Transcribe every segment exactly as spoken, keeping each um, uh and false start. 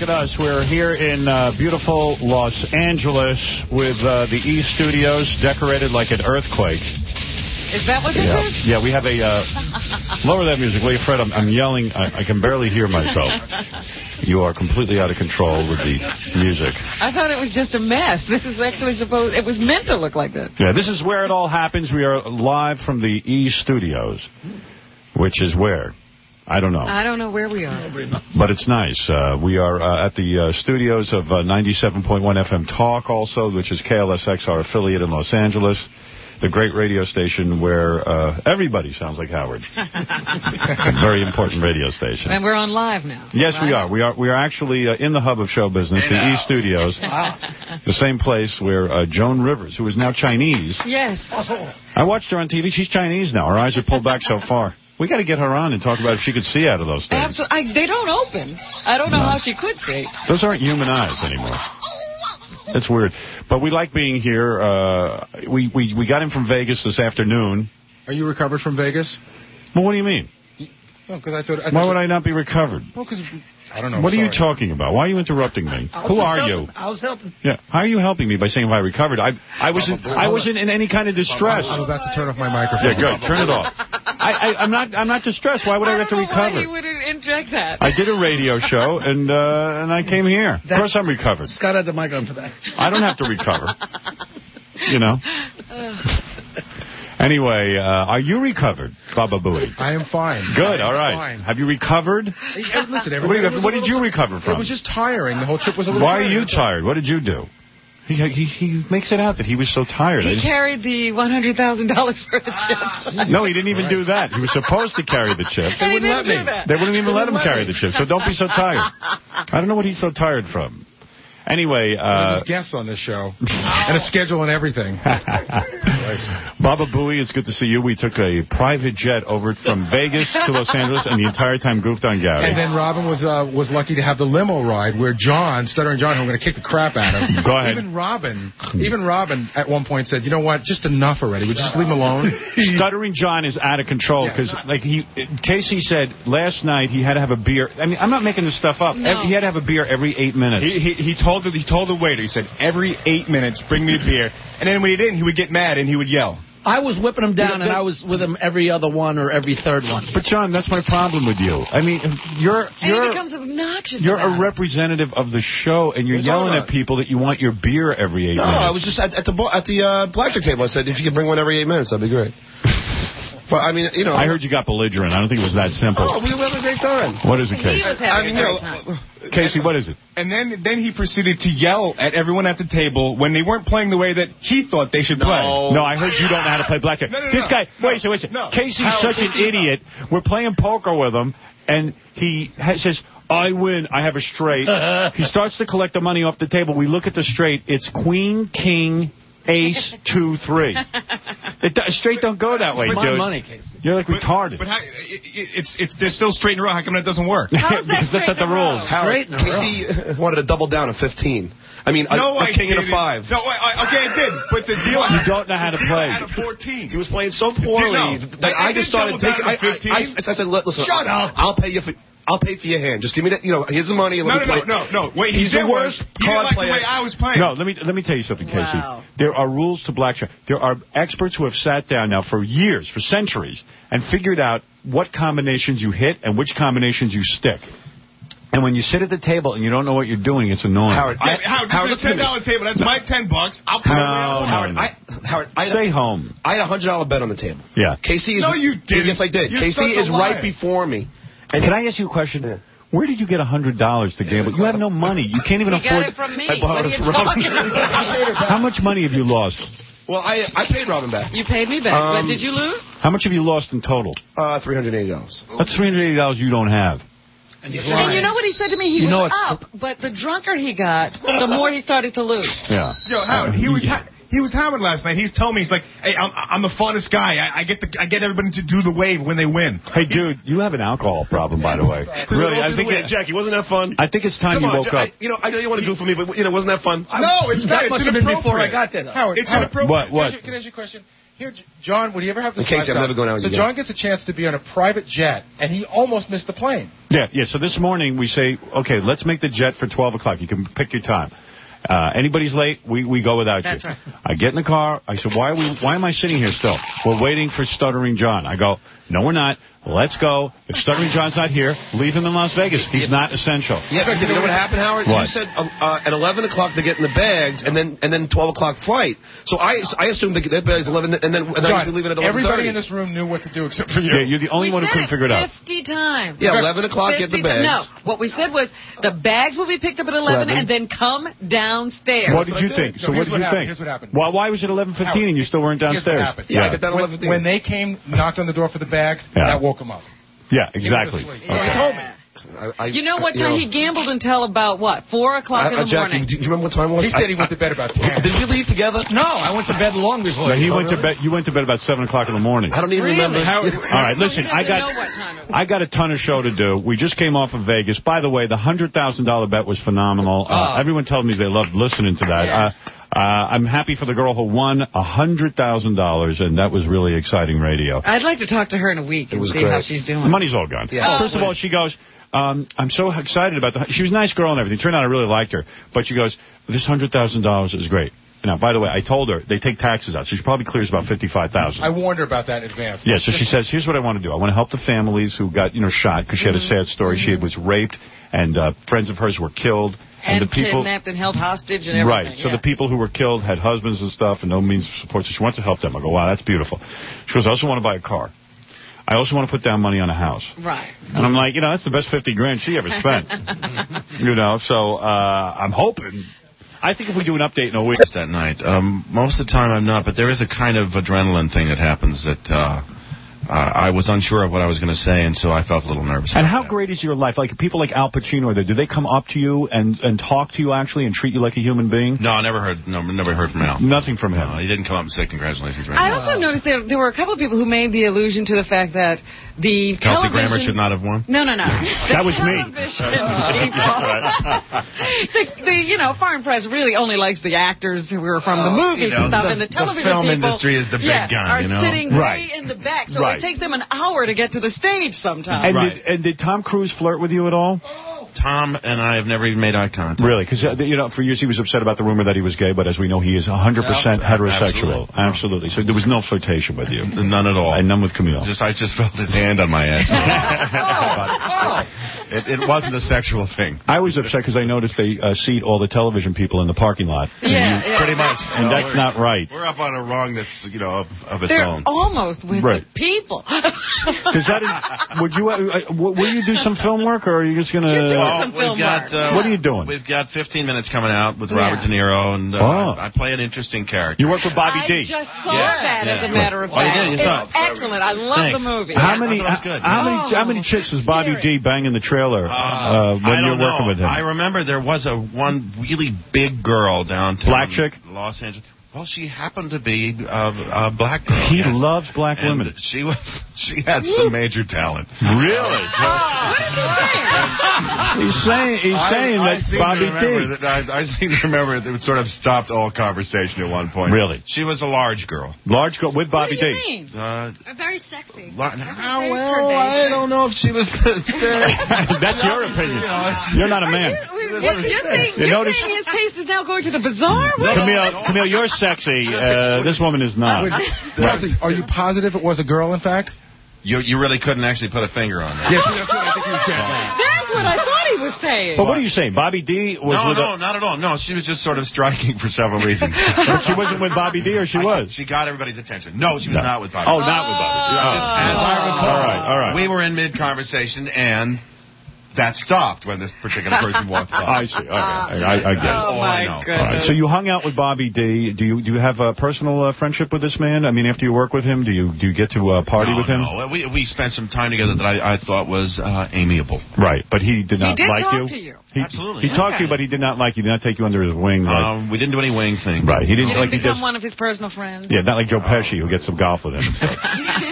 at us. We're here in uh, beautiful Los Angeles with uh, the E! Studios decorated like an earthquake. Is that what this yeah. is? Yeah, we have a... Uh, lower that music, will you, Fred? I'm, I'm yelling. I, I can barely hear myself. You are completely out of control with the music. I thought it was just a mess. This is actually supposed... It was meant to look like this. Yeah, this is where it all happens. We are live from the E! Studios, which is where? I don't know. I don't know where we are. But it's nice. Uh, we are uh, at the uh, studios of uh, ninety-seven point one F M Talk also, which is K L S X, our affiliate in Los Angeles. The great radio station where uh, everybody sounds like Howard. A very important radio station. And we're on live now. Yes, right? we are. We are We are actually uh, in the hub of show business, the E! Studios. Wow. The same place where uh, Joan Rivers, who is now Chinese. Yes. I watched her on T V. She's Chinese now. Her eyes are pulled back so far. We got to get her on and talk about if she could see out of those things. Absolutely. I, they don't open. I don't know no. how she could see. Those aren't human eyes anymore. It's weird. But we like being here. Uh, we, we, we got in from Vegas this afternoon. Are you recovered from Vegas? Well, what do you mean? No, because I thought... I thought Why would I not be recovered? Well, because... I don't know. What sorry. are you talking about? Why are you interrupting me? Who are helping. you? I was helping. Yeah. How are you helping me by saying if I recovered? I I wasn't I wasn't in any kind of distress. I'm about to turn off my microphone. Yeah, good. Turn it off. I, I I'm not I'm not distressed. Why would I, I have to recover? Why he would inject that. I did a radio show and uh, and I came here. That's, of course I'm recovered. Scott had the mic on for that. I don't have to recover. You know. Anyway, uh, are you recovered, Baba Booey? I am fine. Good, all right. Fine. Have you recovered? Hey, listen, what, you, what did you recover from? It was just tiring. The whole trip was a little Why tiring. are you tired? What did you do? He, he he makes it out that he was so tired. He carried the one hundred thousand dollars worth of chips. No, he didn't even do that. He was supposed to carry the chips. They wouldn't let me. That. They wouldn't even let him carry the chips, so don't be so tired. I don't know what he's so tired from. Anyway, uh... There's guests on this show. And a schedule and everything. Baba Booey, it's good to see you. We took a private jet over from Vegas to Los Angeles and the entire time goofed on Gary. And then Robin was uh, was lucky to have the limo ride where John, Stuttering John, who I'm going to kick the crap out of. Go ahead. Even Robin, even Robin at one point said, you know what, just enough already. Would you just leave him alone? Stuttering John is out of control because, yeah, like he, Casey said last night, he had to have a beer. I mean, I'm not making this stuff up. No. He had to have a beer every eight minutes. He, he, he told the, he told the waiter, he said, every eight minutes, bring me a beer. And then when he didn't, he would get mad and he would yell. I was whipping him down, and I was with him every other one or every third one. But, John, that's my problem with you. I mean, you're... you're and he becomes obnoxious You're a it. representative of the show, and you're What's yelling at people that you want your beer every eight no, minutes. No, I was just at, at the at the uh, blackjack table. I said, if you could bring one every eight minutes, that'd be great. But, I mean, you know... I heard you got belligerent. I don't think it was that simple. Oh, we were having a great time. What is it, Casey? He was having I mean, a great no, time. Casey, what is it? And then then he proceeded to yell at everyone at the table when they weren't playing the way that he thought they should no. play. No, I heard you don't know how to play blackjack. No, no, this no, guy, no, wait a second, wait a second. No. Casey's Howard, such Casey, an idiot. No. We're playing poker with him, and he ha says, I win, I have a straight. He starts to collect the money off the table. We look at the straight. It's queen, king, ace, two, three. It, straight don't go that way, It's dude. my money, Casey. You're like but, retarded. But how, it, it's it's they're still straight in a row. How come that doesn't work? How is that Because that's not the rules. Straight in a row. Casey wanted to double down a fifteen. I mean, a, no, a king I and a five. No, I, okay, I did. But the deal... You don't know how to play. At a fourteen. He was playing so poorly No, that I, I just started taking... I, I, I, I said, listen, Shut up. I'll pay you for... I'll pay for your hand. Just give me that, you know, here's the money. Let No, me no, play. no, no, no. Wait, he's the worst you card like player. the way I was playing. No, let me let me tell you something, Casey. Wow. There are rules to blackjack. There are experts who have sat down now for years, for centuries, and figured out what combinations you hit and which combinations you stick. And when you sit at the table and you don't know what you're doing, it's annoying. Howard, Yeah, I, Howard, Howard, this is a ten dollar table. That's no. my ten bucks. I'll pay No, it. no, Howard, no. I, Howard, I, Stay home. I had a hundred dollar bet on the table. Yeah. Casey is... No, you didn't. Yes, I did. You're Casey such a is liar. right before me. And Can I ask you a question? Yeah. Where did you get one hundred dollars to gamble? You have no money. You can't even He afford... got it from me. I borrowed What are it you from Robin. talking about? How much money have you lost? Well, I I paid Robin back. You paid me back, Um, but did you lose? How much have you lost in total? Uh, three hundred eighty dollars. That's three hundred eighty dollars you don't have. And he's And lying. you know what he said to me? He You know was it's- up, but the drunker he got, the more he started to lose. Yeah. Yo, Howard, he was ha he was hammered last night. He's telling me, he's like, hey, I'm, I'm the funnest guy. I, I get the I get everybody to do the wave when they win. Hey, dude, you have an alcohol problem, by the way. Really, I think it, Jackie, wasn't that fun? I think it's time Come you on, woke I, up. you know, I know you want to goof for me, but you know, wasn't that fun? No, it's not. That It's must have been before I inappropriate. got there, though. Howard, it's Howard, inappropriate. What? What? Can I ask you a question? Here, John, would you ever have this? In case I'm never going out So again. John gets a chance to be on a private jet, and he almost missed the plane. Yeah, yeah. So this morning we say, okay, let's make the jet for twelve o'clock. You can pick your time. Uh, anybody's late, we, we go without That's you. right. I get in the car. I said, why are we? Why am I sitting here still? We're waiting for Stuttering John. I go, no, we're not. Let's go. If Stuttering John's not here, leave him in Las Vegas. He's not essential. Yeah, but you know what happened, Howard? What? You said uh, uh, at eleven o'clock to get in the bags, and then and then twelve o'clock flight. So I I assumed that their bags eleven, and then and then I John, was leaving at eleven thirty. everybody in this room knew what to do except for you. Yeah, you're the only We one who said couldn't figure it out. fifty times. Yeah, eleven o'clock, get the fifty bags. No, what we said was the bags will be picked up at eleven, eleven. and then come downstairs. What did you what I think? did. So No, what here's did you what happened. think? Here's what happened. Well, why was it eleven fifteen and you still weren't Here's what downstairs? happened. Yeah, I get that at When, eleven fifteen. when they came, knocked on the door for the bags, Yeah. that woke him up. Yeah, He was exactly. asleep. Okay. He told me. I, I, You know what you time know, he gambled until about, what, four o'clock in I, the uh, Jackie, morning? do you remember what time it was? He said I- he went to bed about ten. Did we leave together? No, I went to bed long before. No, he Oh, went to really? bed. You went to bed about seven o'clock in the morning. I don't even Really? remember. How- All right, So listen. he I doesn't got know what time it was. I got a ton of show to do. We just came off of Vegas. By the way, the hundred thousand dollar bet was phenomenal. Uh, Oh. everyone told me they loved listening to that. Yeah. Uh, uh, I'm happy for the girl who won a hundred thousand dollars, and that was really exciting radio. I'd like to talk to her in a week and was see great. how she's doing. The money's all gone. Yeah. First of all, she goes, um, I'm so excited about the... She was a nice girl and everything. Turned out I really liked her. But she goes, this one hundred thousand dollars is great. Now, by the way, I told her they take taxes out, so she probably clears about fifty-five thousand dollars. I warned her about that in advance. Yeah, so she says, here's what I want to do. I want to help the families who got, you know, shot because she had a sad story. She was raped, and uh, friends of hers were killed. And, the people, kidnapped and held hostage and everything. right, so yeah. the people who were killed had husbands and stuff and no means of support, so she wants to help them. I go, wow, that's beautiful. She goes, I also want to buy a car. I also want to put down money on a house. Right. And I'm like, you know, that's the best fifty grand she ever spent. You know, so uh, I'm hoping. I think if we do an update in a week. That night. Um, most of the time I'm not, but there is a kind of adrenaline thing that happens that uh, uh, I was unsure of what I was going to say, and so I felt a little nervous. And about how that. great is your life? Like people like Al Pacino, are there, do they come up to you and, and talk to you actually and treat you like a human being? No, I never heard. No, never heard from Al. Nothing from him. No, he didn't come up and say congratulations. Right I now. also noticed there there were a couple of people who made the allusion to the fact that the Kelsey television... Grammer should not have won. No, no, no. That was me. Television people. the, the, you know, foreign press really only likes the actors who are from the Oh, movies you know, and stuff, the- and the the television film people, industry is the big yeah, gun, are you know? sitting Right. way in the back, so Right. it takes them an hour to get to the stage sometimes. And, Right. did, and did Tom Cruise flirt with you at all? Tom and I have never even made eye contact. Really? Because, uh, you know, for years he was upset about the rumor that he was gay, but as we know, he is one hundred percent Yeah, heterosexual. absolutely. Absolutely. So there was no flirtation with you. None at all. And none with Camille. Just I just felt his hand on my ass. it, it wasn't a sexual thing. I was upset because I noticed they uh, seat all the television people in the parking lot. Yeah, yeah. Pretty much. And that's not right. We're up on a rung that's, you know, of, of its They're own. almost with Right. the people. Does that is, would you uh, uh, will you do some film work, or are you just going You're doing to... some film we've got, work. uh, What are you doing? We've got fifteen minutes coming out with Robert Yeah. De Niro, and uh, Oh. I, I play an interesting character. You work for Bobby I D. just saw Yeah, that, yeah. as a matter of Oh, you fact. did? You It's saw it? excellent. I love Thanks. the movie. How I many, thought it was good. how many, Oh, how many chicks does Bobby D bang in the trailer uh, when I you're don't working know. with him? I remember there was a one really big girl downtown. Black chick? Los Angeles. Well, she happened to be uh, a black girl. He yes. loves black And women. She was. She had some major talent. Really? What is he saying? He's saying he's saying I, I that seem Bobby to remember D. that I, I seem to remember that it sort of stopped all conversation at one point. Really? She was a large girl. Large girl with What Bobby do you D. mean? Uh, Very sexy. Lar- Very how well? curvaceous. I don't know if she was. That's your opinion. You're not a man. You, what, you're saying, You you're notice- saying his taste is now going to the bazaar? What? Camille, Camille, you're sexy. Uh, this woman is not. Wait, Kelsey, are you positive it was a girl, in fact? You you really couldn't actually put a finger on that. Yes, that's what I think he was getting at. That's what I thought he was saying. But what are you saying? Bobby D was No, with no, a, not at all. No, she was just sort of striking for several reasons. but she wasn't with Bobby D, or she I- was? She got everybody's attention. No, she was No. not with Bobby. Oh, not with Bobby D. Just Oh. as I recall, All right, all right. we were in mid-conversation, and that stopped when this particular person walked by. I see. Okay. I, I, I get it. Oh, all I my know. goodness. All right, so you hung out with Bobby D. Do you do you have a personal uh, friendship with this man? I mean, after you work with him, do you do you get to uh, party no, with him? No, we we spent some time together that I, I thought was uh, amiable. Right, but he did not did like talk you. to you. He, Absolutely, He talked to you, Okay. but he did not like you. Did not take you under his wing. Like, Um, we didn't do any wing thing. right, he didn't You like didn't he become just. one of his personal friends? Yeah, not like Joe Pesci who gets some golf with him. and stuff.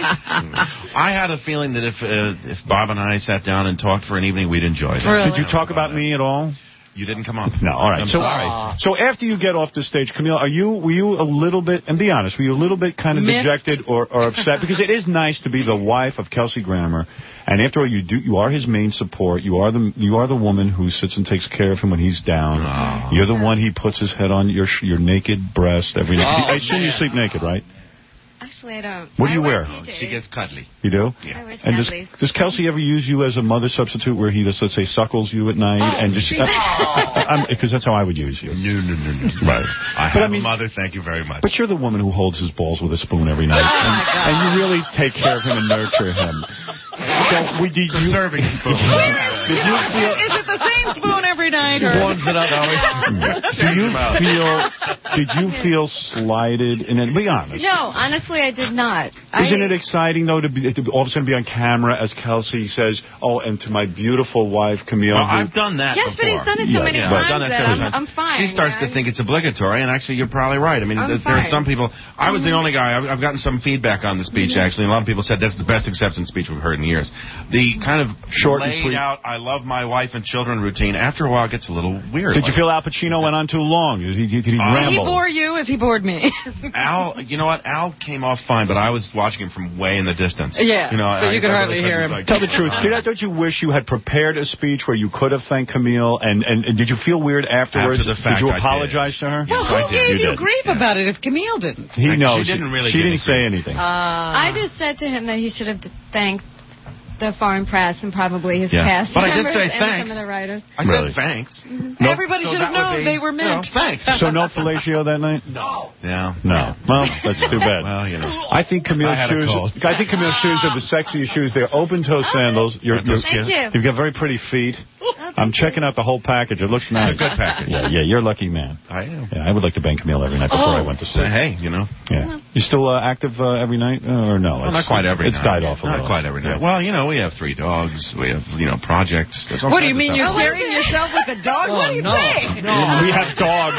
I had a feeling that if uh, if Bob and I sat down and talked for an evening, we'd enjoy that. Really? Did you talk about me at all? You didn't come on. No, all right. I'm so, sorry. So after you get off the stage, Camille, are you were you a little bit, and be honest, were you a little bit kind of Missed. dejected or, or upset? Because it is nice to be the wife of Kelsey Grammer, and after all, you do you are his main support. You are the you are the woman who sits and takes care of him when he's down. Oh. You're the one he puts his head on your your naked breast every night. Oh, I assume you man. sleep naked, right? Actually, I don't. What do you I wear? P Js. She gets cuddly. You do? Yeah. I wear And does, snugglies. does Kelsey ever use you as a mother substitute where he just, let's say, suckles you at night? Oh, and just she- Because that's how I would use you. No, no, no, no. Right. I But have I mean- a mother, thank you very much. But you're the woman who holds his balls with a spoon every night. Oh, and, my God. and you really take care of him and nurture him. So, we, did you, serving spoon. did you feel... Is it the same spoon every night? She Or? warms it up. Do you feel... Did you feel slighted? In it? Be honest. No, honestly, I did not. Isn't I, it exciting, though, to, be, to all of a sudden be on camera as Kelsey says, oh, and to my beautiful wife, Camille. Well, who- I've done that Yes, but before. he's done it so Yeah, many yeah. times I've done that that several I'm, times. I'm fine. She starts yeah. to think it's obligatory, and actually, you're probably right. I mean, I'm th- there are fine. some people. I was the only guy. I've, I've gotten some feedback on the speech, Mm-hmm. actually. And a lot of people said that's the best acceptance speech we've heard in years. The kind of Short and laid sweet. out, I love my wife and children routine. After a while, it gets a little weird. Did you Like, feel Al Pacino went on too long? Did he, did he Uh, Did he ramble? bore you as he bored me? Al, you know what? Al came off fine, but I was watching him from way in the distance. Yeah, you know, so I, you could I hardly really hear couldn't, him. like, Tell the truth. Did I, don't you wish you had prepared a speech where you could have thanked Camille? And, and, and did you feel weird afterwards? After the fact, did you I did. apologize to her? Well, Yes, who I did. gave You you, did. grief Yeah. about it if Camille didn't? He She knows. didn't really She give didn't me say grief. anything. Uh, I just said to him that he should have thanked the foreign press and probably his Yeah. cast But I did members say and thanks. some of the writers. I Really? said thanks. Everybody So should have that would known be, they were you know, meant. thanks. So no fellatio that night? Yeah. No. Well, that's too bad. Well, you know. I think Camille's I had a shoes. cold. I think Camille's shoes are the sexiest shoes. They're open-toe sandals. You're, you're, Thank you. You've got very pretty feet. I'm checking out the whole package. It looks nice. It's a good package. Yeah, yeah, you're a lucky man. I am. Yeah, I would like to bang Camille every night before I went to So, sleep. hey, you know. Yeah. You still uh, active uh, every night, uh, or no? Well, not quite every It's night. died off a Not little. quite every night. Yeah. Well, you know, we have three dogs. We have, you know, projects. There's all What do you kinds mean of you're stuff. sharing yourself with the dogs? what do you no. think? We have dogs.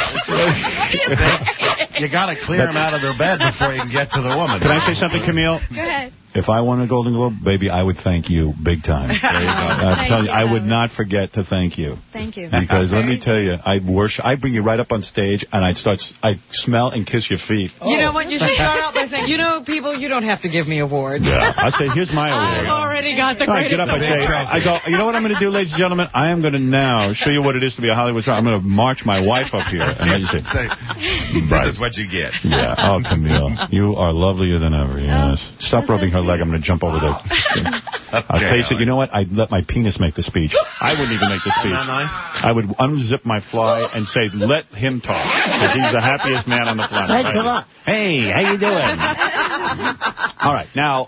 You got to clear them out of their bed before you can get to the woman. Can I say something, Camille? Go ahead. If I won a Golden Globe, baby, I would thank you big time. There you go. I'm Thank telling you, you, I would Howard. not forget to thank you. Thank you. Because let me Very tell you, I'd worship. I'd bring you right up on stage, and I'd start. I'd smell and kiss your feet. You know what? You should start out by saying, you know, people, you don't have to give me awards. Yeah, I say, here's my I've award. already got the All right, greatest get up. I award. say, I go. You know what I'm going to do, ladies and gentlemen? I am going to now show you what it is to be a Hollywood star. I'm going to march my wife up here, and then you say, Say, Right. This is what you get. yeah, oh, Camille, you are lovelier than ever. Yes. Stop that's rubbing so her leg. sweet. I'm going to jump over there. I'll Okay, face it. all You know what? I'd let my penis make the speech. I wouldn't even make the speech. Isn't that nice? I would unzip my fly and say, let him talk. Because he's the happiest man on the planet. Hey, come on. Hey, how you doing? All right, now...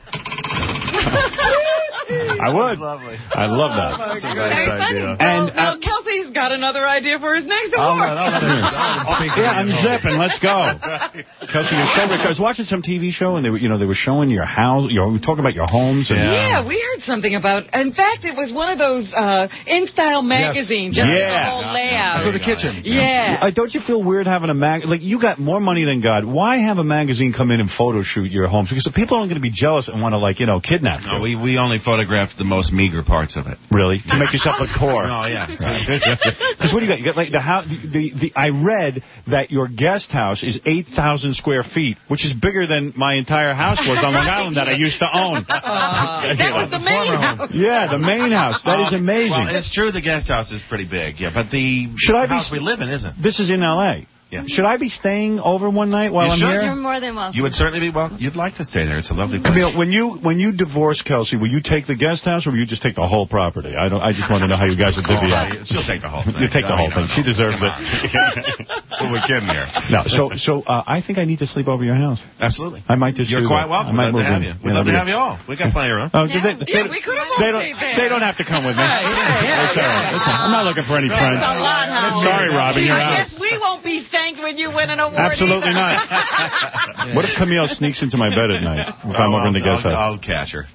I would. Lovely. I love that. That's a nice idea. And, Well, uh, Kelsey's got another idea for his next I'll award. let, I'll let him, I'll let him speak. yeah, unzip and let's go. Kelsey, you're so rich. I was watching some T V show, and they were, you know, they were showing your house. You know, talking about your homes. And, Yeah, we heard something about. In fact, it was one of those uh, In Style magazines. Just Yeah. the whole layout. So the kitchen. Yeah. Uh, don't you feel weird having a mag? Like, you got more money than God. Why have a magazine come in and photo shoot your homes? Because the people aren't going to be jealous and want to, like, you know, kidnap you. No, we, we only photographed the most meager parts of it. Really? To make yourself look poor. Oh, yeah. Because what do you got? You got like the house. The, the, the I read that your guest house is eight thousand square feet, which is bigger than my entire house was on Long Island that I used to own. Uh, that was the main house. Yeah, the main house. That is amazing. Well, it's true the guest house is pretty big, yeah, but the Should I be house s- we live in isn't. This is in L A Yeah. Should I be staying over one night while You I'm should. here? You're more than welcome. You would certainly be well. You'd like to stay there. It's a lovely place. Camille, when you when you divorce Kelsey, will you take the guest house or will you just take the whole property? I don't. I just want to know how you guys will divvy Oh, up. yeah, she'll take the whole thing. You take the No, whole you thing. don't She know. deserves Come it. on. What are we kidding here? No, so so uh, I think I need to sleep over your house. Absolutely. I might just. You're do quite that. I welcome. might We'd love to move have in. you. We'd Yeah, love to that'd have be you all. We got plenty of room. Oh, they, they, Yeah, we could have all they don't. stayed there. They don't have to come with me. Yeah, yeah, yeah, That's all right. yeah. That's all right. I'm not looking for any friends. That's a lot, Howard. Sorry, Robin, Gee, you're I out. guess we won't be thanked when you win an award. Absolutely either. not. What if Camille sneaks into my bed at night if I'm over in the guest I'll, house? I'll catch her.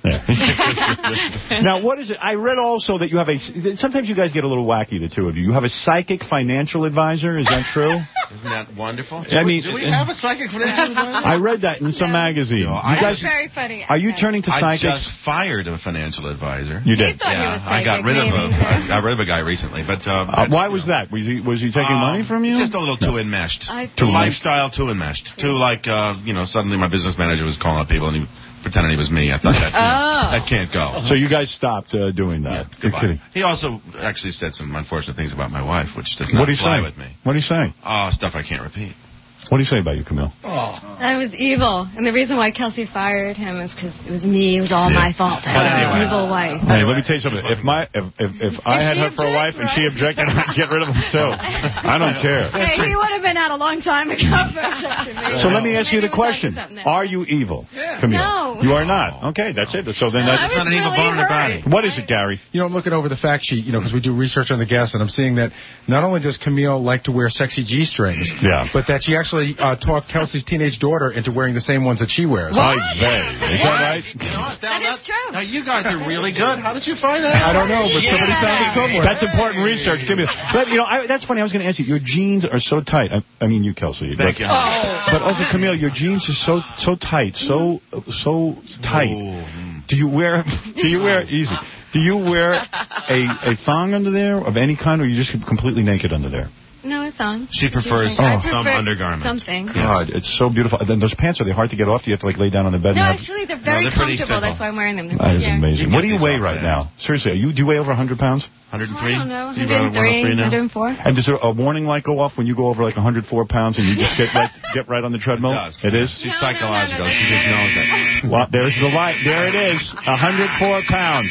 Yeah. Now, what is it? I read also that you have a... Sometimes you guys get a little wacky, the two of you. You have a psychic financial advisor. Is that true? Isn't that wonderful? I mean, do we have a psychic financial advisor? I read that in some magazine. You guys, very funny. are you turning to I psychics? just fired a financial advisor. You did. He thought he Yeah, was I got psychic, rid of maybe. him. I got rid of a guy recently, but uh, Uh, why was that? Was he was he taking um, money from you? Just a little too enmeshed. I Too think- lifestyle, too enmeshed. Too like, uh, you know, suddenly my business manager was calling up people and he pretending he was me. I thought that, you know, Oh. that can't go. So you guys stopped uh, doing that. You're Goodbye. kidding. He also actually said some unfortunate things about my wife, which does not What do you fly say? with me. What do you say? Oh, stuff I can't repeat. What do you say about you, Camille? I was evil. And the reason why Kelsey fired him is because it was me. It was all my fault. I was anyway. an evil wife. Hey, let me tell you something. If my if if, if I If had she her for a wife objects, and she right? objected, I'd get rid of him too. I don't care. Hey, he would have been out a long time ago. So let me ask you the Maybe we'll talk question: to something Are you evil, Camille? No. You are not. Okay, that's it. So then I that's was not an evil really bone in her hurt. body. what is it, Gary? You know, I'm looking over the fact sheet, you know, because we do research on the guests, and I'm seeing that not only does Camille like to wear sexy G-strings, Yeah. but that she actually uh, talked Kelsey's teenage daughter into wearing the same ones that she wears. Ay vey. Is that right? You know what? That is true. Now, you guys are really good. How did you find that? I don't know, but somebody found it somewhere. That's important research. Give me. But you know, I, that's funny. I was going to ask you. Your jeans are so tight. I, I mean, you, Kelsey. Thank but, you. But also, Camille, your jeans are so so tight, so so tight. Do you wear? Do you wear easy? Do you wear a a thong under there of any kind, or are you just completely naked under there? No, it's on. She prefers I some prefer undergarment. Something. God, it's so beautiful. And then those pants, are they hard to get off? Do you have to like lay down on the bed? No, and have... actually, they're very they're pretty comfortable. simple. That's why I'm wearing them. They're That is yeah. amazing. You What do get you these weigh off right fast. now? Seriously, are you, do you weigh over one hundred pounds? one hundred three? I don't know. You about one oh three, now? one oh four. And does there a warning light go off when you go over like one hundred four pounds and you just get right, get right on the treadmill? It does. It is? She's No, no, no, psychological. no, no. She just knows it. Well, there's the light. There it is. one hundred four pounds.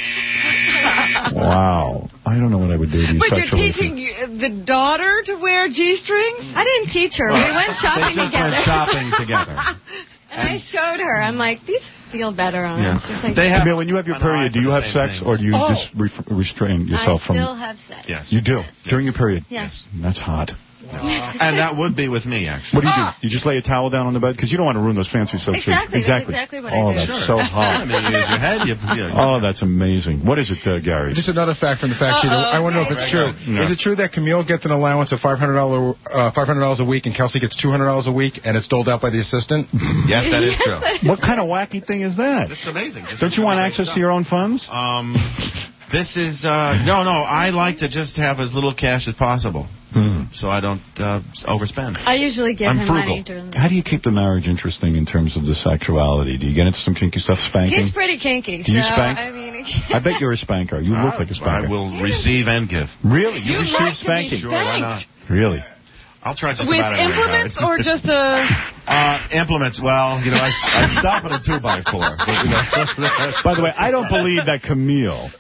Wow. I don't know what I would do to you But you're sexually. teaching you, the daughter to wear G-strings? I didn't teach her. We went shopping They just together. went shopping together. And I showed her. I'm like, these feel better on Yeah. them. She's like, They have- Camille, when you have your An eye period, do for you the have same sex things. or do you Oh. just re- restrain I yourself from... still have sex. Yes. You do? During your period? Yes. That's hot. And that would be with me, actually. What do you do? You just lay a towel down on the bed? Because you don't want to ruin those fancy silk sheets. Exactly, that's exactly what I Oh, do. that's Sure. so hot. I mean, you use your head. You, you, Oh, that's amazing. What is it, uh, Gary? Just another fact from the fact sheet. I want to know if it's true. No. Is it true that Camille gets an allowance of five hundred dollars uh, five hundred dollars a week and Kelsey gets two hundred dollars a week and it's doled out by the assistant? yes, that is true. What kind of wacky thing is that? It's amazing. Just Don't you want make access stuff. to your own funds? Um, this is, uh, no, no, I like to just have as little cash as possible. Hmm. So I don't uh, overspend. I usually give I'm him frugal. money during the How do you keep the marriage interesting in terms of the sexuality? Do you get into some kinky stuff, spanking? He's pretty kinky, Do you so, spank? I mean... I bet you're a spanker. You look like a I spanker. will receive and give. Really? You, You receive like to be spanking? Sure, why not? Really? I'll try just With about every implements night. or just a... Uh, implements, well, you know, I, I stop at a two by four. But, you know, By the way, I don't believe that Camille,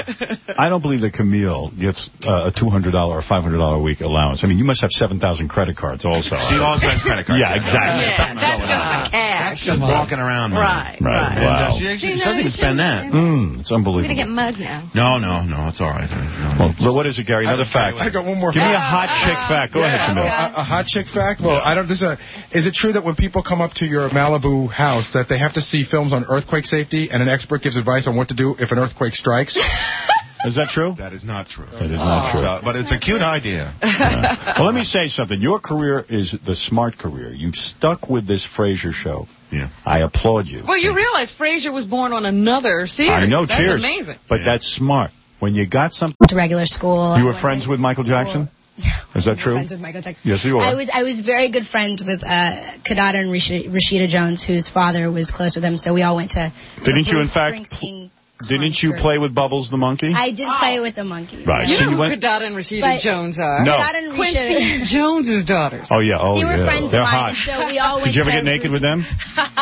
I don't believe that Camille gets uh, a two hundred dollars or five hundred dollars a week allowance. I mean, you must have seven thousand credit cards also. she also has credit cards. Yeah, exactly. Yeah, that's just the That's cash. just walking around. money. Right, Right, right. And, wow. uh, she, actually, Do she you know doesn't even you spend should- that. Mm, it's I'm unbelievable. going to get mugged now. No, no, no, it's all right. No, Well, what is it, Gary? Another fact. I got one more Give me a fact. hot chick fact. Go ahead, Camille. A, a hot chick fact? Well, I don't. This is, a, is it true that when people come up to your Malibu house that they have to see films on earthquake safety and an expert gives advice on what to do if an earthquake strikes? Is that true? that is not true. That is not true. So, but it's a cute idea. Yeah. Well, let me say something. Your career is the smart career. You've stuck with this Frasier show. Yeah. I applaud you. Well, you realize Frasier was born on another series. I know, That's cheers. amazing. But Yeah. that's smart. When you got something... to regular school. You I were went friends to with Michael school. Jackson? Is that true? Friends with Michael Jackson. Yes, you are. I was I was very good friends with uh, Kadada and Rashi- Rashida Jones, whose father was close with them. So we all went to. Didn't you, in Bruce fact, Springsteen Didn't you concert. play with Bubbles the monkey? I did play with the monkey. Right. You So know you who went- Kadada and Rashida But- Jones are? No. Kadada and Quincy Rashida. Jones's daughters. Oh, yeah. Oh, They were yeah. friends They're of mine, hot. so we all went Did you ever to get naked Bruce- with them?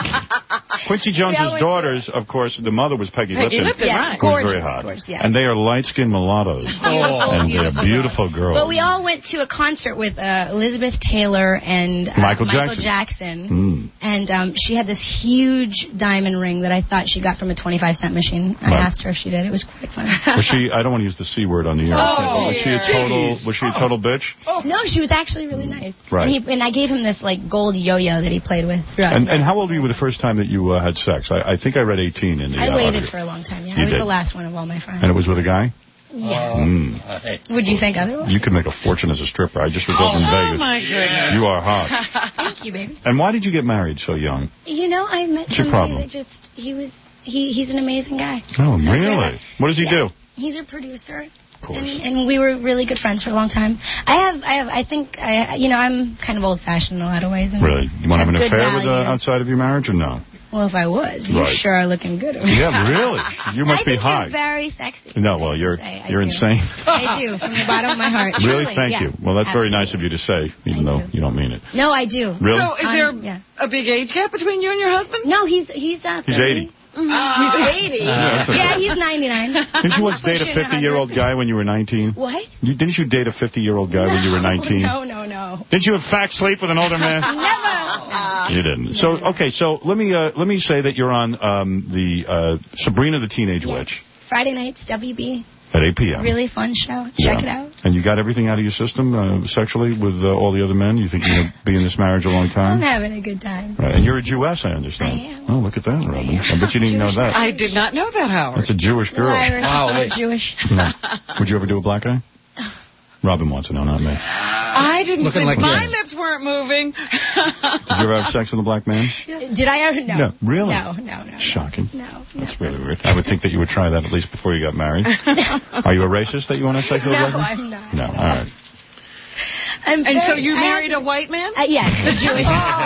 Quincy We all Jones's went daughters, of course, the mother was Peggy, Peggy Lipton. Lipton, Yeah, right. Who was gorgeous, very hot. of course, yeah. And they are light-skinned mulattoes. and they're beautiful girls. But we all went to a concert with uh, Elizabeth Taylor and uh, Michael Michael Jackson. Jackson. Mm. And um, she had this huge diamond ring that I thought she got from a twenty-five cent machine. I Right. asked her if she did. It was quite funny. Was she? I don't want to use the C word on the air. Oh, was she a total? jeez. Was she a total bitch? No, she was actually really nice. Right. And, he, and I gave him this like gold yo-yo that he played with throughout. And, and how old were you the first time that you uh, had sex? I, I think I read eighteen in the. I uh, waited audio. for a long time. Yeah, You I was did. the last one of all my friends. And it was with a guy? Yeah. Mm. Would you think otherwise? You could make a fortune as a stripper. I just was over in Oh, Vegas. my goodness. You are hot. Thank you, baby. And why did you get married so young? You know, I met What's your somebody problem? that just he was he he's an amazing guy. Oh, That's really? really- What does he Yeah. do? He's a producer. Of course. And, and we were really good friends for a long time. I have, I have, I think, I, you know, I'm kind of old-fashioned in a lot of ways. And Really? You want to have an good affair with uh, values. outside of your marriage or no? Well, if I was, you Right. sure are looking good. Yeah, really? You must I be think high. You're very sexy. No, well, you're say. I you're do. insane. I do, from the bottom of my heart. Really? Truly, Thank yeah. you. Well, that's very Absolutely. nice of you to say, even though you don't mean it. No, I do. Really? So is there I'm- yeah. a big age gap between you and your husband? No, he's he's uh, He's thirty. eighty. Mhm. He's eighty. Yeah, that's okay. Yeah, he's ninety-nine. Didn't you once date a Pushing fifty-year-old guy when you were nineteen? What? You, didn't you date a fifty-year-old guy when you were nineteen? No, no, no. Didn't you in fact sleep with an older man? Never. You didn't. So okay, so let me uh, let me say that you're on um, the uh, Sabrina the Teenage Witch Friday nights, W B. at eight p.m. Really fun show. Check Yeah. it out. And you got everything out of your system uh, sexually with uh, all the other men? You think you're going to be in this marriage a long I'm time? having a good time. Right. And you're a Jewess, I understand. I am. Oh, look at that, Robin. I bet you didn't know that. I did not know that, Howard. That's a Jewish girl. Irish, Wow. not Jewish. No. Would you ever do a black guy? Robin wants to know, not me. I didn't Looking think like my you. lips weren't moving. Did you ever have sex with a black man? Did I ever? No. No, really? No, no, no. Shocking. No. That's really weird. I would think that you would try that at least before you got married. Are you a racist that you want to have sex with a No, black man? I'm not. No, all right. I'm And so very- you I married have- a white man? Uh, yes, the Jewish.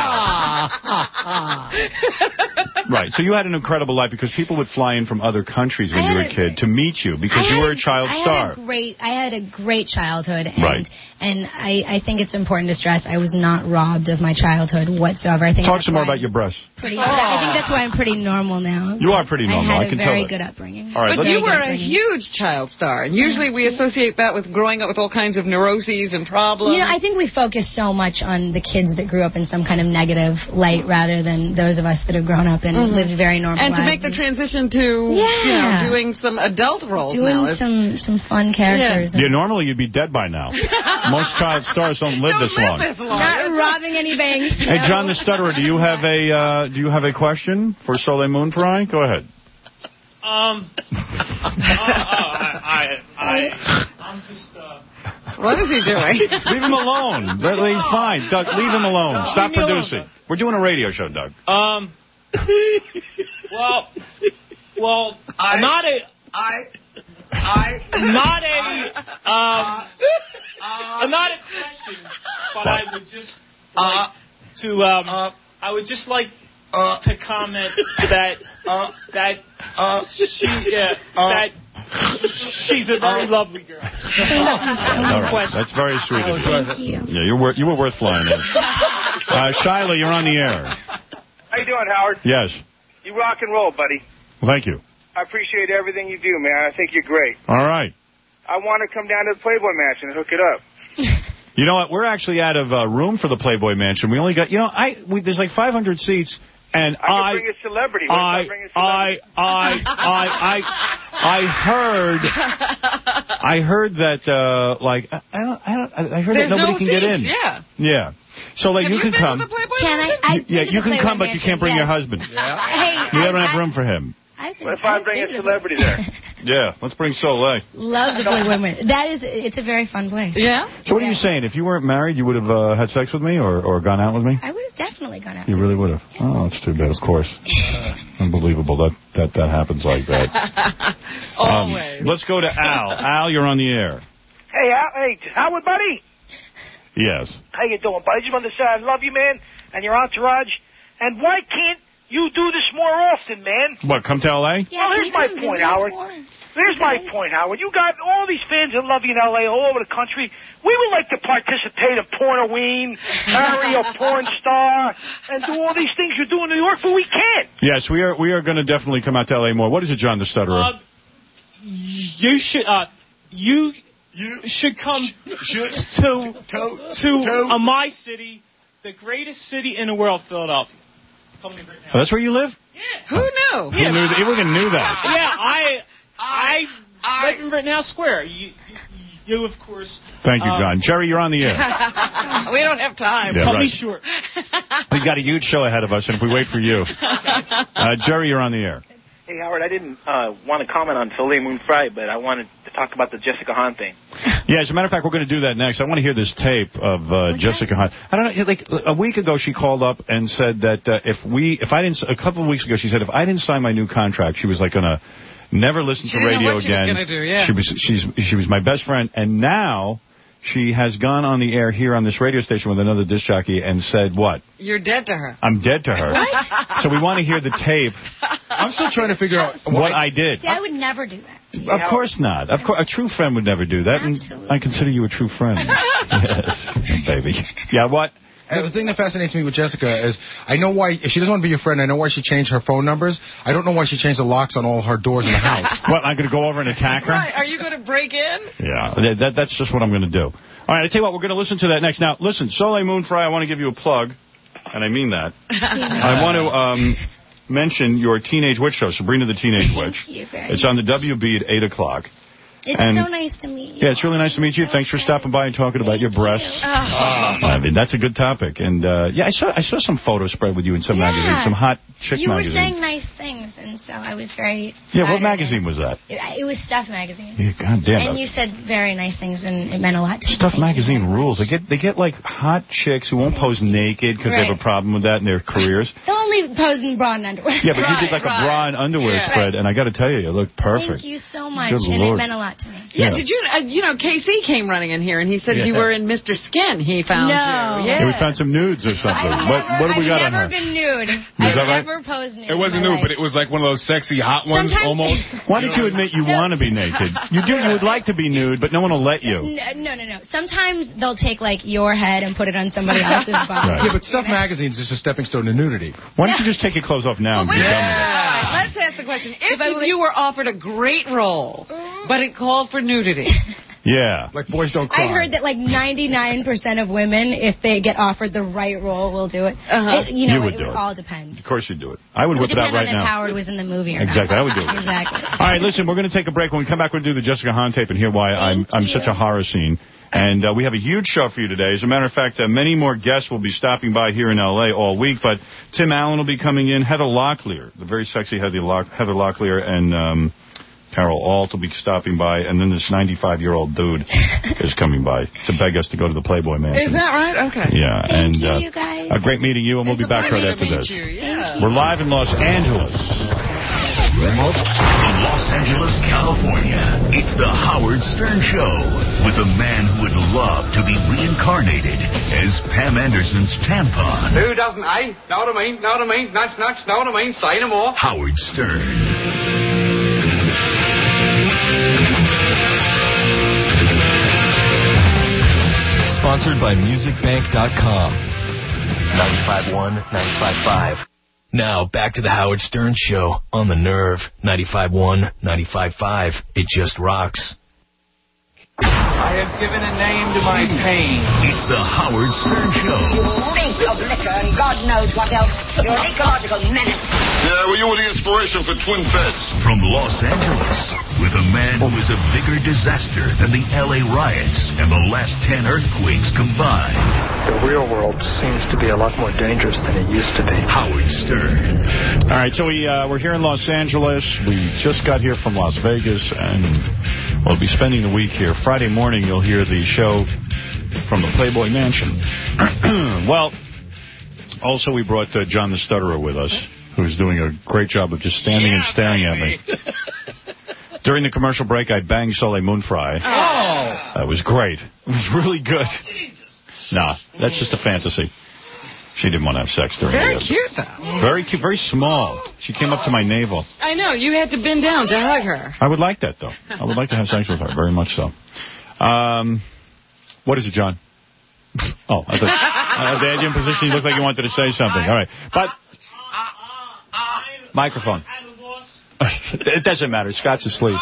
Right. So you had an incredible life because people would fly in from other countries when I you were had a kid to meet you because I you had were a child I star. Had a great, I had a great childhood, and Right. and I, I think it's important to stress I was not robbed of my childhood whatsoever. I think Talk that's some more why about your breasts. I'm Pretty, I think that's why I'm pretty normal now. You are pretty normal. I had I a can tell very that. good upbringing. All right, But let's- you were Very good a upbringing. huge child star, and usually we associate that with growing up with all kinds of neuroses and problems. You know, I think we focus so much on the kids that grew up in some kind of negative light rather than those of us that have grown up and Mhm. lived very normal and to lives. make the transition to, you Yeah. know, doing some adult roles Doing now. is- some, some fun characters. Yeah, normally you'd be dead by now. Most child stars don't live this long. Not robbing any banks. Hey, no. John the Stutterer, do you have a uh, do you have a question for Soleil Moon Pry? Go ahead. Um, uh, uh, I, I, I, I'm just, uh... What is he doing? Leave him alone. Let- He's fine. Doug, leave him alone. Stop Leave me alone. producing. We're doing a radio show, Doug. Um, well, well, I- not a, I, I, not a, um, uh, not a question, but I would just like to, um, I would just like to comment that, that she, uh, that she's a very lovely girl. All right. That's very sweet of you. Thank you. Yeah, you're wor- you were worth flying in. Uh, Shiloh, you're on the air. How you doing, Howard? Yes. You rock and roll, buddy. Well, thank you. I appreciate everything you do, man. I think you're great. All right. I want to come down to the Playboy Mansion and hook it up. You know what? We're actually out of uh, room for the Playboy Mansion. We only got, you know, I we, there's like five hundred seats, and I I, could bring a celebrity. What I, if I bring a I, celebrity? I, I, I, I heard, I heard that, uh, like, I I don't, I don't, I heard There's that nobody no can get in. seats, yeah. Yeah. So like Have you you can been come. to the Playboy Can I? I've yeah, been to you the can Playboy come, but you Mansion, can't bring your yes. husband. Hey, We I- don't have I- room for him. I've been- What if I I've bring a been to the- celebrity there? Yeah, let's bring Soleil. Love the Playboy Mansion. That is, it's a very fun place. Yeah? So what are you saying? If you weren't married, you would have uh, had sex with me or, or gone out with me? I would have definitely gone out. You really would have. Oh, that's too bad, of course. Unbelievable that, that that happens like that. Always. Um, let's go to Al. Al, you're on the air. Hey, Al, hey, Howard, buddy. Yes. How you doing, buddy? I just want to say I love you, man, and your entourage. And why can't you do this more often, man? What, come to L A? Yeah, well, can here's you my come point, visit us Howard. more? Here's my point, Howard. You got all these fans that love you in L A all over the country. We would like to participate in Pornoween, marry a porn star, and do all these things you do in New York, but we can't. Yes, we are We are going to definitely come out to L A more. What is it, John the Stutterer? Uh, you should, uh, you, you should come to, to, to uh, my city, the greatest city in the world, Philadelphia. Come to great Oh, that's where you live? Yeah. Who knew? Who knew that? Everyone knew that. Yeah, I, I, I live in Rittenhouse Square. You, you, you, of course. Thank you, um, John. Jerry, you're on the air. We don't have time. Yeah, Cut right. me short. We've got a huge show ahead of us, and if we wait for you. Uh, Jerry, you're on the air. Hey, Howard, I didn't uh, want to comment on Soleil Moon Frye, but I wanted to talk about the Jessica Hahn thing. Yeah, as a matter of fact, we're going to do that next. I want to hear this tape of uh, Jessica Hahn. I don't know, like a week ago she called up and said that uh, if we, if I didn't, a couple of weeks ago she said if I didn't sign my new contract, she was like going to never listen She to didn't know radio what she was again. gonna do, yeah. She was, she's, she was my best friend, and now she has gone on the air here on this radio station with another disc jockey and said what? You're dead to her. I'm dead to her. What? So we want to hear the tape. I'm still trying to figure out what I did. See, I would never do that. Of course not. Of course, a true friend would never do that. Absolutely. And I consider you a true friend. Yes, baby. Yeah, what? Uh, the thing that fascinates me with Jessica is I know why, if she doesn't want to be your friend, I know why she changed her phone numbers. I don't know why she changed the locks on all her doors in the house. What, I'm going to go over and attack her? Right. Are you going to break in? Yeah, that, that, that's just what I'm going to do. All right, I tell you what, we're going to listen to that next. Now, listen, Soleil Moon Frye, I want to give you a plug, and I mean that. I want to um, mention your Teenage Witch show, Sabrina the Teenage Witch. Thank you very It's on the W B at eight o'clock. It's and so nice to meet you. Yeah, it's really nice to meet you. Thanks for stopping by and talking about your breasts. Oh. I mean, that's a good topic. And, uh, yeah, I saw I saw some photos spread with you in some Yeah. magazines, some hot chick You were magazines. saying nice things, and so I was very Yeah, what flattered. magazine was that? It, it was Stuff Magazine. Yeah, God damn And it. you said very nice things, and it meant a lot to me. Stuff Thank Magazine rules. They get, they get like, hot chicks who won't pose naked because they have a Right. problem with that in their careers. you. They'll only pose in bra and underwear. Yeah, but Right, you did like right. a bra and underwear Yeah. spread, and I got to tell you, you look perfect. Thank you so much, Good and Lord. it meant a lot to me. Yeah, Yeah. did you, uh, you know, K C came running in here, and he said Yeah. you were in Mister Skin. He found No. you. Yeah, Yeah. we found some nudes or something. I've what, never, what do we got I've on never her? been nude. Is I've that right? never posed nude. It wasn't in my new, but life. it was like one of those sexy hot ones, Sometimes- almost. Why don't you admit you No. want to be naked? You do. You would like to be nude, but no one will let you. No, no, no, no. Sometimes they'll take, like, your head and put it on somebody else's body. Right. Yeah, but Stuff Magazine's just a stepping stone to nudity. Why don't you just take your clothes off now and Wait be a done minute. with it? All right, let's ask the question. If, If I was- you were offered a great role, but it called for nudity, Yeah. Like Boys Don't Cry. I heard that like ninety-nine percent of women, if they get offered the right role, will do it. Uh-huh. it you know, You would it do would it. all depend. Of course you'd do it. I would It would whip it out depend right on if now. Howard was in the movie or Exactly, not. I would do it. Exactly. All right, listen, we're going to take a break. When we come back, we're going to do the Jessica Hahn tape and hear why I'm, I'm such a horror scene. And uh, we have a huge show for you today. As a matter of fact, uh, many more guests will be stopping by here in L A all week. But Tim Allen will be coming in. Heather Locklear, the very sexy Heather, Lock- Heather Locklear, and um, Carol Alt will be stopping by. And then this ninety-five-year-old dude is coming by to beg us to go to the Playboy Mansion. is that right? Okay. Yeah, Thank and you, uh, you guys. a great meeting you, and we'll be back right after Meet this. you, yeah. We're live in Los Angeles. From Los Angeles, California, it's the Howard Stern Show with a man who would love to be reincarnated as Pam Anderson's tampon. Who doesn't, eh? Know what I mean? Know what I mean? Nuts, nuts, know what I mean? Say no more. Howard Stern. Sponsored by Music Bank dot com. ninety-five point one, ninety-five point five. Now, back to the Howard Stern Show on The Nerve. ninety-five point one, ninety-five point five. It just rocks. I have given a name to my pain. It's the Howard Stern Show. You reek of liquor and God knows what else. You're an ecological menace. Yeah, well, you were the inspiration for Twin Beds. From Los Angeles, with a man who is a bigger disaster than the L A riots and the last ten earthquakes combined. The real world seems to be a lot more dangerous than it used to be. Howard Stern. All right, so we, uh, we're here in Los Angeles. We just got here from Las Vegas, and we'll be spending the week here. Friday morning, you'll hear the show from the Playboy Mansion. Well, also we brought uh, John the Stutterer with us, who's doing a great job of just standing yeah, and staring baby. at me. During the commercial break, I banged Soleil Moon Frye. Oh. That was great. It was really good. Nah, that's just a fantasy. She didn't want to have sex during Very the cute, though. Very cute, very small. She came up to my navel. I know. You had to bend down to hug her. I would like that, though. I would like to have sex with her, very much so. Um, what is it, John? Oh, I thought uh, the edge in position. You looked like you wanted to say something. All right. But, microphone. It doesn't matter. Scott's asleep.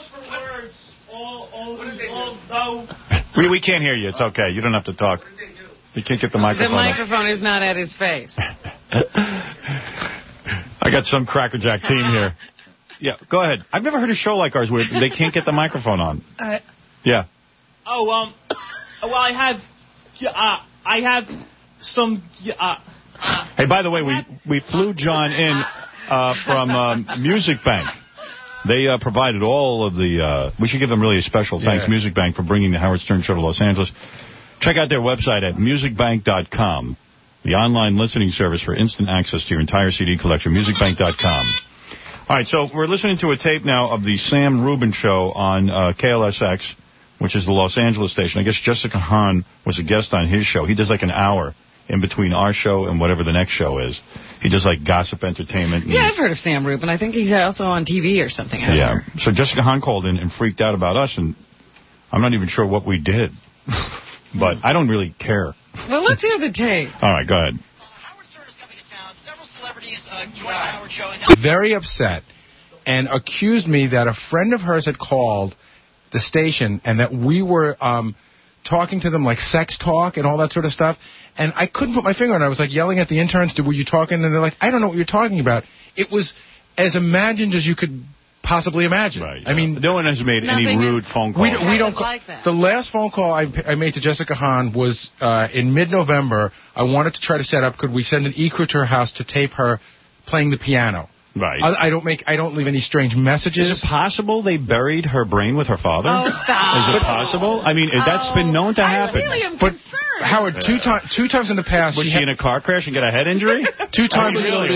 We, we can't hear you. It's okay. You don't have to talk. You can't get the microphone. The microphone up. Is not at his face. I I got some crackerjack team here. Yeah, go ahead. I've never heard a show like ours where they can't get the microphone on. Uh, yeah. Oh, um, well, I have, uh, I have some, uh, Hey, by the way, we, we flew John in uh, from um, Music Bank. They uh, provided all of the, uh, we should give them really a special thanks, yeah. Music Bank, for bringing the Howard Stern Show to Los Angeles. Check out their website at music bank dot com, the online listening service for instant access to your entire C D collection, music bank dot com. All right, so we're listening to a tape now of the Sam Rubin Show on uh, K L S X, which is the Los Angeles station. I guess Jessica Hahn was a guest on his show. He does like an hour in between our show and whatever the next show is. He does like gossip entertainment. Yeah, I've heard of Sam Rubin. I think he's also on T V or something. Yeah. There. So Jessica Hahn called in and freaked out about us, and I'm not even sure what we did. But I don't really care. Well, let's hear the tape. All right, go ahead. Howard Stern is coming to town. Several celebrities uh, joined the Howard Show. Very upset and accused me that a friend of hers had called the station and that we were um, talking to them like sex talk and all that sort of stuff. And I couldn't put my finger on it. I was like yelling at the interns, were you talking? And they're like, I don't know what you're talking about. It was as imagined as you could possibly imagine. Right, yeah. I mean, no one has made any rude phone calls. We, don't, we don't like that. The last phone call I, I made to Jessica Hahn was uh, in mid-November. I wanted to try to set up, could we send an e-crew to her house to tape her playing the piano? Right. I, I don't make. I don't leave any strange messages. Is it possible they buried her brain with her father? Oh, stop. Is it possible? I mean, oh, that's been known to happen. I really am but concerned. Howard, two, to two times in the past... Was she, she in a car crash and get a head injury? Two times... really?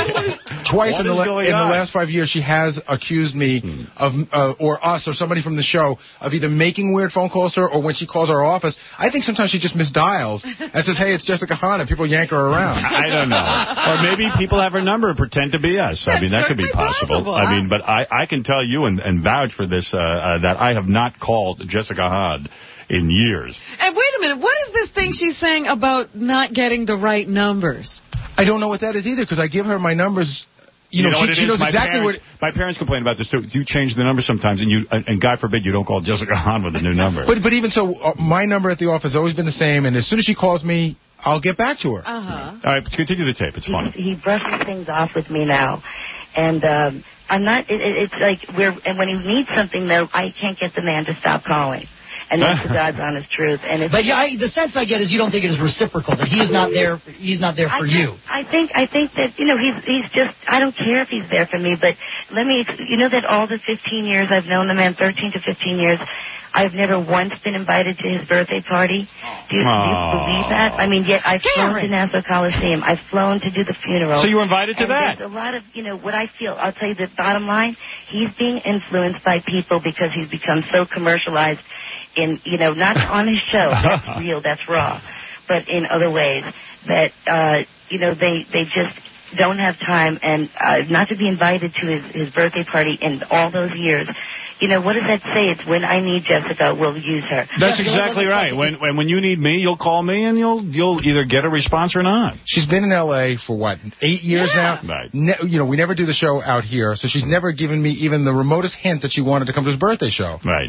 Twice in the, in the on? last five years, she has accused me hmm. of, uh, or us, or somebody from the show, of either making weird phone calls to her, or when she calls our office, I think sometimes she just misdials and says, hey, it's Jessica Hahn, and people yank her around. I don't know. Or maybe people have her number and pretend to be us. I mean, that could be possible. possible. I mean, but I, I can tell you and, and vouch for this, uh, uh, that I have not called Jessica Hahn in years. And wait a minute, what is this thing she's saying about not getting the right numbers? I don't know what that is either, because I give her my numbers. You, you know, know, she, she knows my exactly parents, what... My parents complain about this, too. You change the number sometimes, and you and God forbid you don't call Jessica Hahn with a new number. But but even so, uh, my number at the office has always been the same, and as soon as she calls me, I'll get back to her. Uh-huh. All right, continue the tape. It's funny. He, he brushes things off with me now, and um, I'm not... It, it's like, we're, and when he needs something, though, I can't get the man to stop calling. And that's the God's honest truth. And it's, but yeah, I, the sense I get is you don't think it is reciprocal, that he's not there. He's not there for I you. I think I think that you know he's he's just. I don't care if he's there for me, but let me. You know that all the fifteen years I've known the man, thirteen to fifteen years, I've never once been invited to his birthday party. Do you, do you believe that? I mean, yet I've flown to Nassau Coliseum. I've flown to do the funeral. So you were invited to and that? There's a lot of, you know, what I feel. I'll tell you the bottom line. He's being influenced by people because he's become so commercialized. In, you know, not on his show, that's real, that's raw, but in other ways that, uh, you know, they, they just don't have time and uh, not to be invited to his, his birthday party in all those years. You know, what does that say? It's when I need Jessica, we'll use her. That's exactly right. When, when when you need me, you'll call me and you'll you'll either get a response or not. She's been in L A for, what, eight years yeah. now? Right. Ne you know, we never do the show out here, so she's never given me even the remotest hint that she wanted to come to his birthday show. Right.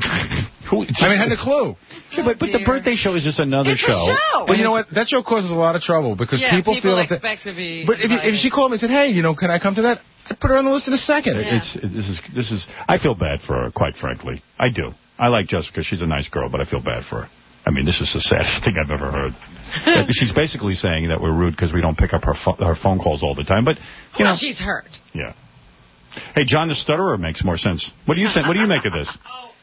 Who, I mean, I had a clue. Yeah, but, but the birthday show is just another it's show. A show. But you know what? That show causes a lot of trouble because yeah, people, people feel expect like to be. But if, if she called me and said, "Hey, you know, can I come to that?" I'd put her on the list in a second. Yeah. It's it, this is this is. I feel bad for her, quite frankly. I do. I like Jessica. She's a nice girl, but I feel bad for her. I mean, this is the saddest thing I've ever heard. She's basically saying that we're rude because we don't pick up her fo her phone calls all the time. But you well, know, she's hurt. Yeah. Hey, John the Stutterer makes more sense. What do you think? What do you make of this?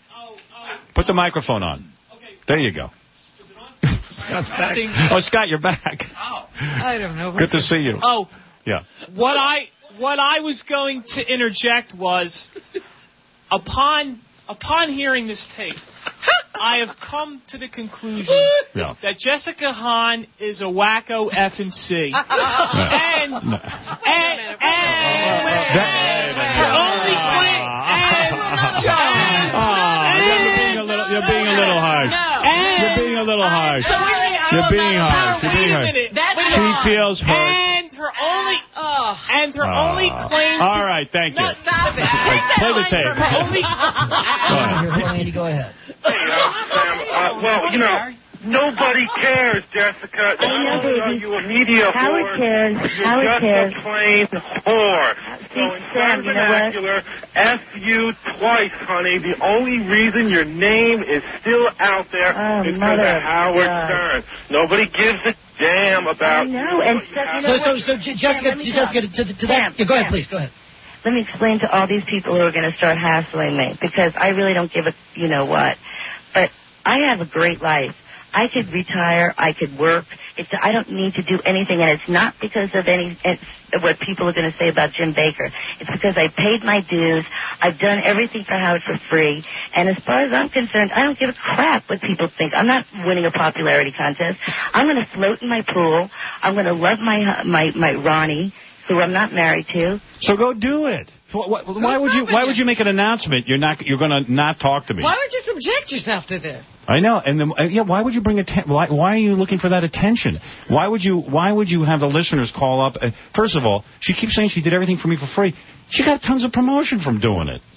Put the microphone on. Okay. There you go. Scott's back. Oh, Scott, you're back. Oh. I don't know. Good to see you. Oh. Yeah. What I what I was going to interject was, upon upon hearing this tape, I have come to the conclusion yeah. that Jessica Hahn is a wacko F and C. No. And, no. and, and, and, and her only claim, and, John. You're being a little harsh. No. You're being a little harsh. You're being harsh. You're being harsh. She feels hurt. And her only, uh, and her uh, only claim. All right, thank you. No, stop it. Play the tape. Her only. Go ahead. Andy, go ahead. Hey, uh, Sam, uh, well, you know, Nobody cares, Jessica. I know, baby. Are you a media Howard whore? cares. You're Howard just cares. a plain whore. So in Sam, you know what? vernacular, F you twice, honey. The only reason your name is still out there Oh, is because mother of Howard God. Stern. Nobody gives a damn about I know, and you. so, you So, know so, what? so, J- Jessica, Sam, let me Jessica, talk. to, to, to Sam, that. Yeah, go ahead, Sam. please. Go ahead. Let me explain to all these people who are going to start hassling me, because I really don't give a you know what. But I have a great life. I could retire. I could work. It's, I don't need to do anything, and it's not because of any it's what people are going to say about Jim Baker. It's because I paid my dues. I've done everything for Howard for free, and as far as I'm concerned, I don't give a crap what people think. I'm not winning a popularity contest. I'm going to float in my pool. I'm going to love my my my Ronnie, who I'm not married to. So go do it. Why, why, why would you? Why would you make an announcement? You're not. You're going to not talk to me. Why would you subject yourself to this? I know, and then, uh, yeah. Why would you bring atten- why, why are you looking for that attention? Why would you? Why would you have the listeners call up? Uh, first of all, she keeps saying she did everything for me for free. She got tons of promotion from doing it.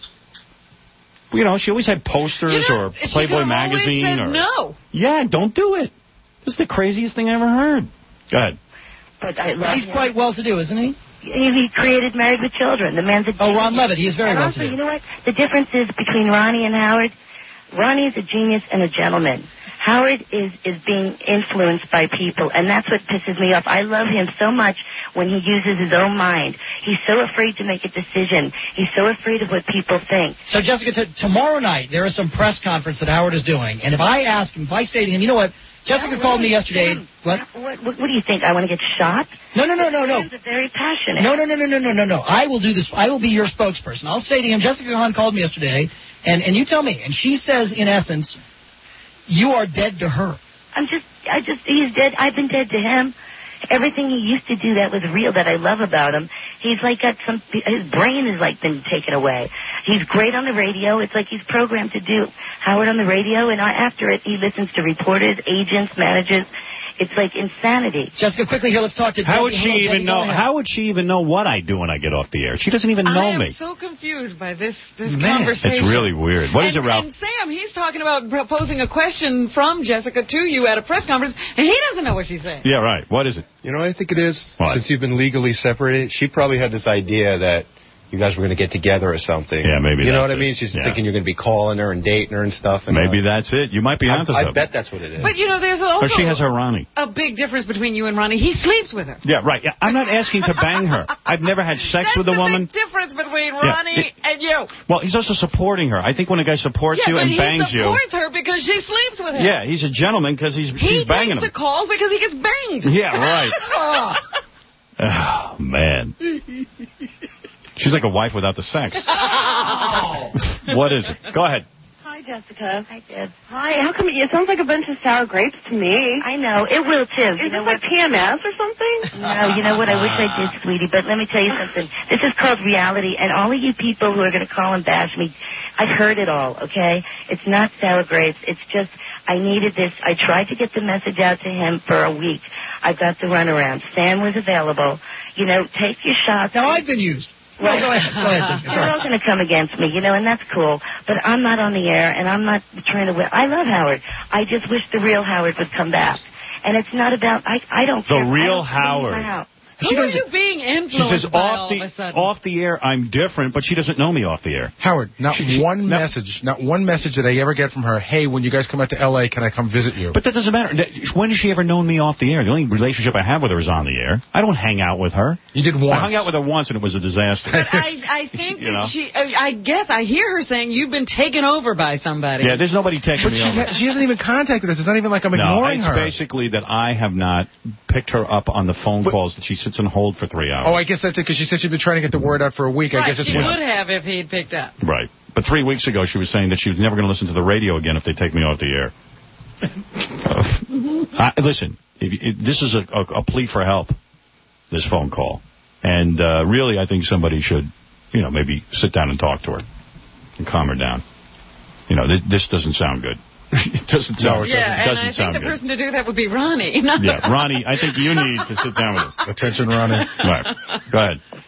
You know, she always had posters You know, or she Playboy could've always magazine. said or no. Yeah, don't do it. This is the craziest thing I ever heard. Go ahead. But I love He's him. quite well-to-do, isn't he? He, he created Married with Children. The man's a Oh, Ron genius. Levitt. He is very And well also, to do. you know what? The difference is between Ronnie and Howard. Ronnie is a genius and a gentleman. Howard is, is being influenced by people, and that's what pisses me off. I love him so much when he uses his own mind. He's so afraid to make a decision. He's so afraid of what people think. So, Jessica, t- tomorrow night there is some press conference that Howard is doing, and if I ask him, if I say to him, you know what, Jessica Howard, called me yesterday. What? What, what? What do you think? I want to get shot? No, no, no, no, no. He's very passionate. No, no, no, no, no, no, no, no. I will do this. I will be your spokesperson. I'll say to him, Jessica Hahn called me yesterday, and, and you tell me. And she says, in essence, you are dead to her. I'm just, I just, he's dead. I've been dead to him. Everything he used to do that was real that I love about him. He's like got some, his brain has like been taken away. He's great on the radio. It's like he's programmed to do Howard on the radio, and after it, he listens to reporters, agents, managers. It's like insanity. Jessica, quickly here, let's talk to How would Debbie she Hill. even Debbie, know? go ahead. How would she even know what I do when I get off the air? She doesn't even know I am me. so confused by this this Man, conversation. it's really weird. What is and, it, Ralph? And Sam, he's talking about posing a question from Jessica to you at a press conference, and he doesn't know what she's saying. Yeah, right. What is it? You know what I think it is? What? Since you've been legally separated, she probably had this idea that you guys were going to get together or something. Yeah, maybe You know that's what I mean? it. She's Yeah. thinking you're going to be calling her and dating her and stuff. And, Maybe uh, that's it. You might be I, onto I something. bet that's what it is. But, you know, there's also Or she has her Ronnie. a big difference between you and Ronnie. He sleeps with her. Yeah, right. Yeah, I'm not asking to bang her. I've never had sex That's with a the woman. big difference between Yeah. Ronnie It- and you. Well, he's also supporting her. I think when a guy supports Yeah, you but and he bangs you. supports her because she sleeps with him. Yeah, he's a gentleman because he's, He he's banging takes him. the calls because he gets banged. Yeah, right. Oh. Oh, man. She's like a wife without the sex. What is it? Go ahead. Hi, Jessica. Hi, Deb. Hi. How come it sounds like a bunch of sour grapes to me? I know. It will, too. Is you know this like P M S or something? No, you know what? I wish I did, sweetie. But let me tell you something. This is called reality, and all of you people who are going to call and bash me, I've heard it all, okay? It's not sour grapes. It's just I needed this. I tried to get the message out to him for a week. I got the runaround. Stan was available. You know, take your shots. Now, I've been used. Well, go ahead. Go ahead, Jessica. They're all going to come against me, you know, and that's cool. But I'm not on the air, and I'm not trying to win. I love Howard. I just wish the real Howard would come back. And it's not about, I, I don't The care. I real don't care Howard. about- She Who are doesn't- you being She influenced says by off all the of a sudden? off the air I'm different, but she doesn't know me off the air. Howard, not She- she- one no. message, not one message did I ever get from her, hey, when you guys come out to L A, can I come visit you? But that doesn't matter. When has she ever known me off the air? The only relationship I have with her is on the air. I don't hang out with her. You did once. I hung out with her once, and it was a disaster. But I, I think You that know? she, I guess I hear her saying you've been taken over by somebody. Yeah, there's nobody taking But me she, over. ha- she hasn't even contacted us. It's not even like I'm No, ignoring it's her. basically that I have not picked her up on the phone calls that she sits on hold for three hours. Oh, I guess that's it, because she said she'd been trying to get the word out for a week. I Right, guess it's she one- would have if he'd picked up. Right. But three weeks ago, she was saying that she was never going to listen to the radio again if they take me off the air. Uh, I, listen, if, if, this is a, a, a plea for help, this phone call. And uh, really, I think somebody should, you know, maybe sit down and talk to her and calm her down. You know, this, this doesn't sound good. It doesn't sound, Yeah, it and doesn't I sound think the good. person to do that would be Ronnie. Not Yeah, Ronnie, I think you need to sit down with her. Attention, Ronnie. Right. Go ahead.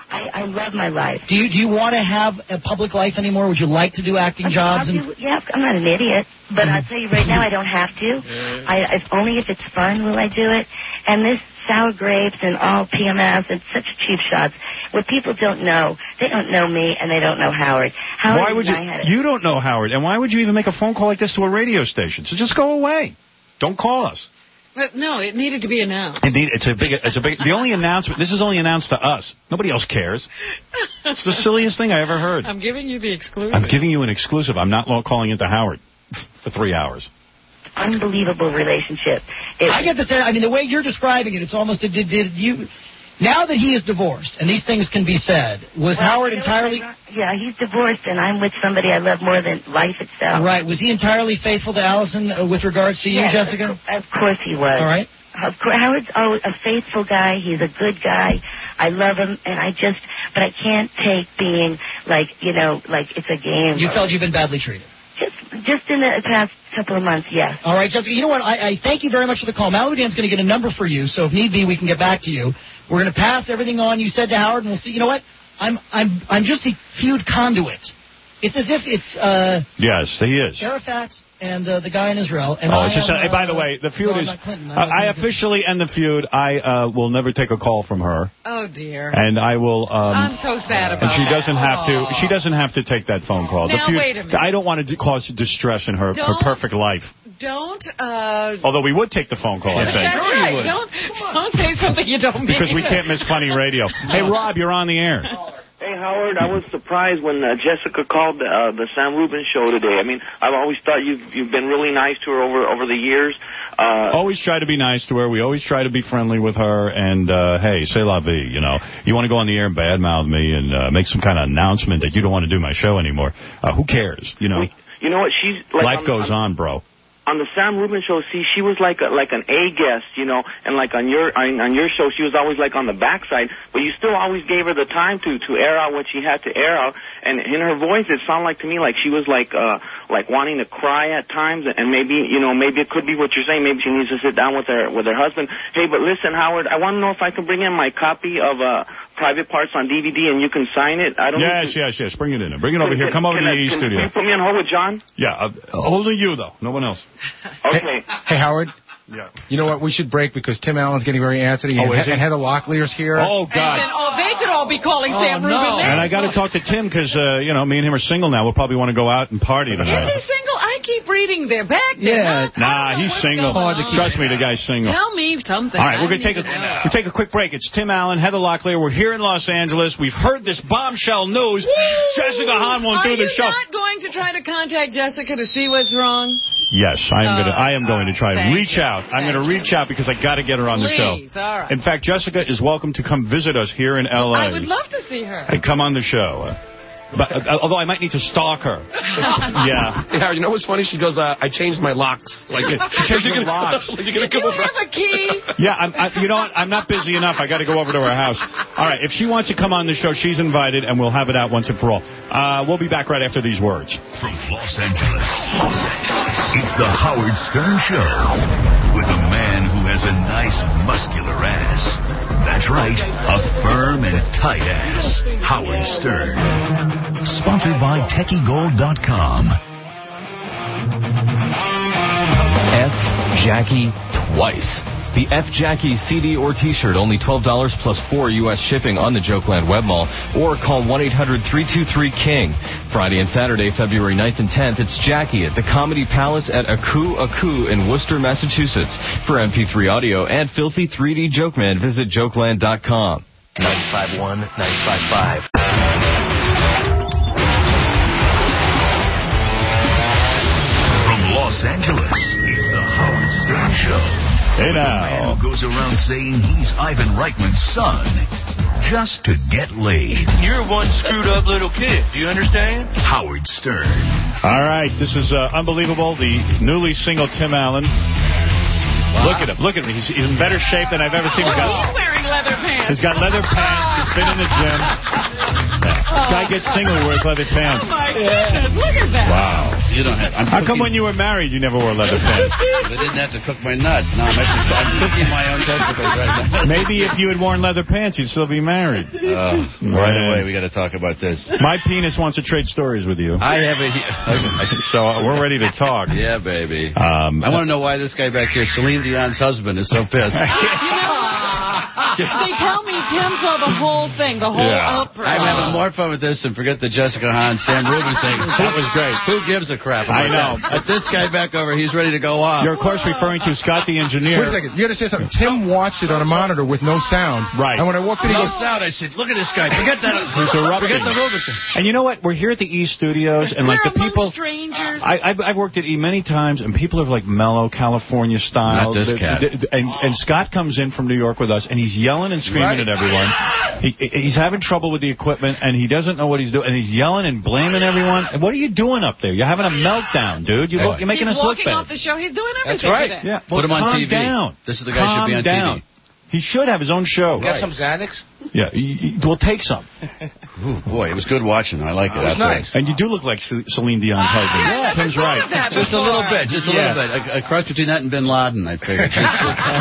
I, I love my life. Do you do you want to have a public life anymore? Would you like to do acting jobs? And... Yeah, I'm not an idiot, but I'll tell you right now, I don't have to. I if, only if it's fun will I do it. And this sour grapes and all P M S and such cheap shots. What people don't know, they don't know me and they don't know Howard. Howard why would you? Had You don't know Howard, and why would you even make a phone call like this to a radio station? So just go away. Don't call us. But no, it needed to be announced. Indeed, it's a big, it's a big. The only announcement. This is only announced to us. Nobody else cares. It's the silliest thing I ever heard. I'm giving you the exclusive. I'm giving you an exclusive. I'm not calling into Howard for three hours. Unbelievable relationship. It, I get the sense. I mean, the way you're describing it, it's almost did, did, did you. Now that he is divorced and these things can be said, was well, Howard entirely? Yeah, he's divorced and I'm with somebody I love more than life itself. Right. Was he entirely faithful to Allison uh, with regards to you, yes, Jessica? Of, of course he was. All right. Of course, Howard's oh, a faithful guy. He's a good guy. I love him, and I just, but I can't take being like, you know, like it's a game. You felt you've been badly treated. Just, just in the past couple of months, yes. All right, Jessica. You know what? I, I thank you very much for the call. Malibu Dan's going to get a number for you, so if need be, we can get back to you. We're going to pass everything on you said to Howard, and we'll see. You know what? I'm, I'm, I'm just a feud conduit. It's as if it's. Uh, yes, he is. Arafat and uh, the guy in Israel. And oh, I it's just. am, Uh, by the uh, way, the feud well, is. not Clinton, Uh, I, I officially end the feud. I uh, will never take a call from her. Oh dear. And I will. Um, I'm so sad about And she that. doesn't have Aww. to. She doesn't have to take that phone call. Now, the feud, wait a minute. I don't want to cause distress in her, her Don't- perfect life. Don't. Uh, Although we would take the phone call, I that's think. right. Don't, don't say something you don't mean. Because we can't miss funny radio. Hey, Rob, you're on the air. Hey, Howard, I was surprised when uh, Jessica called uh, the Sam Rubin show today. I mean, I've always thought you've you've been really nice to her over over the years. Uh, always try to be nice to her. We always try to be friendly with her. And, uh, hey, c'est la vie, you know. You want to go on the air and badmouth me and uh, make some kind of announcement that you don't want to do my show anymore. Uh, who cares, you know? you know what? She's like Life on, goes on, on, bro. On the Sam Rubin show, see, she was like a, like an A guest, you know, and like on your on, on your show, she was always like on the backside, but you still always gave her the time to to air out what she had to air out, and in her voice, it sounded like to me like she was like uh like wanting to cry at times, and maybe you know maybe it could be what you're saying, maybe she needs to sit down with her with her husband. Hey, but listen, Howard, I want to know if I can bring in my copy of uh Private Parts on D V D and you can sign it. I don't. Yes, yes, yes. Bring it in. Bring it over here. Come over to the E studio. Can you put me on hold with John? Yeah, uh, only you though. No one else. Okay. Hey, Howard. Yeah. You know what? We should break because Tim Allen's getting very antsy. Oh, and, is he? and Heather Locklear's here. Oh, God. And then, oh, they could all be calling Oh, Sam Rubin no. next. And I got to talk to Tim because, uh, you know, me and him are single now. We'll probably want to go out and party Is tonight. he single? I keep reading their back. Yeah. Nah, he's single. Trust me, the guy's single. Tell me something. All right, we're I going to take need a know. we take a quick break. It's Tim Allen, Heather Locklear. We're here in Los Angeles. We've heard this bombshell news. Woo! Jessica Hahn won't Are do the you show. not going to try to contact Jessica to see what's wrong? Yes, I am Uh, going to. I am going to try to thank reach you. out. I'm Thank going to reach out because I got to get her on the Please, show. all right. In fact, Jessica is welcome to come visit us here in L A I would love to see her. and come on the show. Uh, But uh, although I might need to stalk her. yeah. Yeah, you know what's funny? She goes, uh, I changed my locks. Like, She changed her locks. Like, you're gonna Do come you over. have a key? Yeah, I'm, I, you know what? I'm not busy enough. I got to go over to her house. All right, if she wants to come on the show, she's invited, and we'll have it out once and for all. Uh, we'll be back right after these words. From Los Angeles, Los Angeles, it's the Howard Stern Show with a man who has a nice muscular ass. That's right, a firm and tight ass. Howard Stern. Sponsored by Techie Gold dot com. F. Jackie twice. The F. Jackie C D or T-shirt, only twelve dollars plus four U S shipping on the Jokeland web mall, or call one eight hundred three two three King. Friday and Saturday, February ninth and tenth, it's Jackie at the Comedy Palace at Aku Aku in Worcester, Massachusetts. For M P three audio and Filthy three D Jokeman, visit Jokeland dot com. ninety-five point one, ninety-five point five. From Los Angeles, it's the Howard Stern Show. Hey The man now. who goes around saying he's Ivan Reichman's son just to get laid. You're one screwed up little kid. Do you understand? Howard Stern. All right, this is uh, unbelievable. The newly single Tim Allen. Look at him. Look at him. He's, he's in better shape than I've ever seen. He's He's got, wearing leather pants. he's got leather pants. He's been in the gym. This guy gets single, he wears leather pants. Oh, my goodness. Look at that. Wow. You don't have. I'm How come cooking- when you were married you never wore leather pants? I didn't have to cook my nuts. Now I'm actually I'm cooking my own testicles right now. Maybe if you had worn leather pants, you'd still be married. Uh, right away, we got to talk about this. My penis wants to trade stories with you. I have a. So uh, we're ready to talk. Yeah, baby. Um, I want to know why this guy back here, Celine Dion's husband, is so pissed. They tell me Tim saw the whole thing, the whole Yeah. opera. I'm having more fun with this than forget the Jessica Hahn, Sam Rubin thing. That was great. Who gives a crap about I know. that? But this guy back over, he's ready to go off. You're, of course, referring to Scott the engineer. Wait a second. You got to say something. Tim watched it on a monitor with no sound. Right. And when I walked in, he No goes, sound. I said, look at this guy. Forget that. He's erupting. Forget the Rubin thing. And you know what? We're here at the E Studios, and like We're the people. among strangers. I, I've, I've worked at E many times, and people are like mellow California style. Not this The- cat. the- the- and, and Scott comes in from New York with us, and he's yelling and screaming Right. at everyone. He, he's having trouble with the equipment, and he doesn't know what he's doing, and he's yelling and blaming everyone. And what are you doing up there? You're having a meltdown, dude. You look, you're making He's us look walking bad. off the show. He's doing That's everything right. today. Yeah. Put him on calm T V. Down. This is the guy who should be on Calm T V. down. He should have his own show. Get some Xanax? Yeah, y- y- we'll take some. Ooh, boy, it was good watching. I like it. It was out there. nice. And you do look like Ce- Celine Dion's husband. Yeah, Tim's I've right. heard that Just a before. little bit, just a Yeah. little bit. A, a cross between that and Bin Laden, I figured. Just,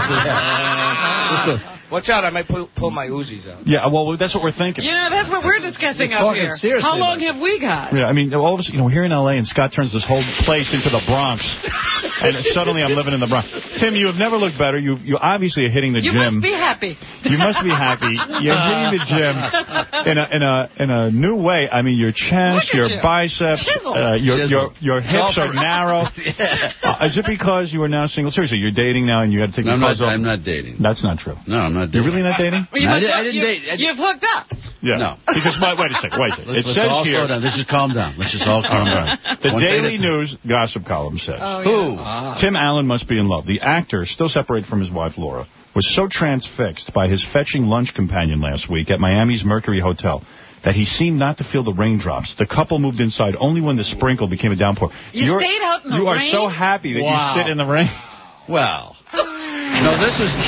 just a, Watch out, I might pull, pull my Uzis out. Yeah, well, that's what we're thinking. You know, that's what we're discussing You're up talking here. seriously How long about have we got? Yeah, I mean, all of a sudden, you know, we're here in L A, and Scott turns this whole place into the Bronx, and suddenly I'm living in the Bronx. Tim, you have never looked better. You you obviously are hitting the You gym. must be happy. You must be happy. You're hitting the gym in a in a in a new way. I mean, your chest, Look your at you. biceps, Chisel. uh, your Chisel. your your hips are narrow. yeah. Uh, is it because you are now single? Seriously, you're dating now, and you got to take No, your I'm clothes not, off. I'm not dating. That's not true. No, I'm not You're dating. really not dating? Well, you I must did- I look- didn't you, date. I- You've hooked up. Yeah. No. Because wait, wait a second. Wait a second. Let's, It let's says all here. slow down. Let's just calm down. Let's just all calm down. The One thing Daily at- News gossip column says, Oh, Who? yeah. Tim Allen must be in love. The actor, still separated from his wife Laura, was so transfixed by his fetching lunch companion last week at Miami's Mercury Hotel that he seemed not to feel the raindrops. The couple moved inside only when the sprinkle became a downpour. You You're- stayed out in the You are rain? so happy that Wow. you sit in the rain. Well, no, this is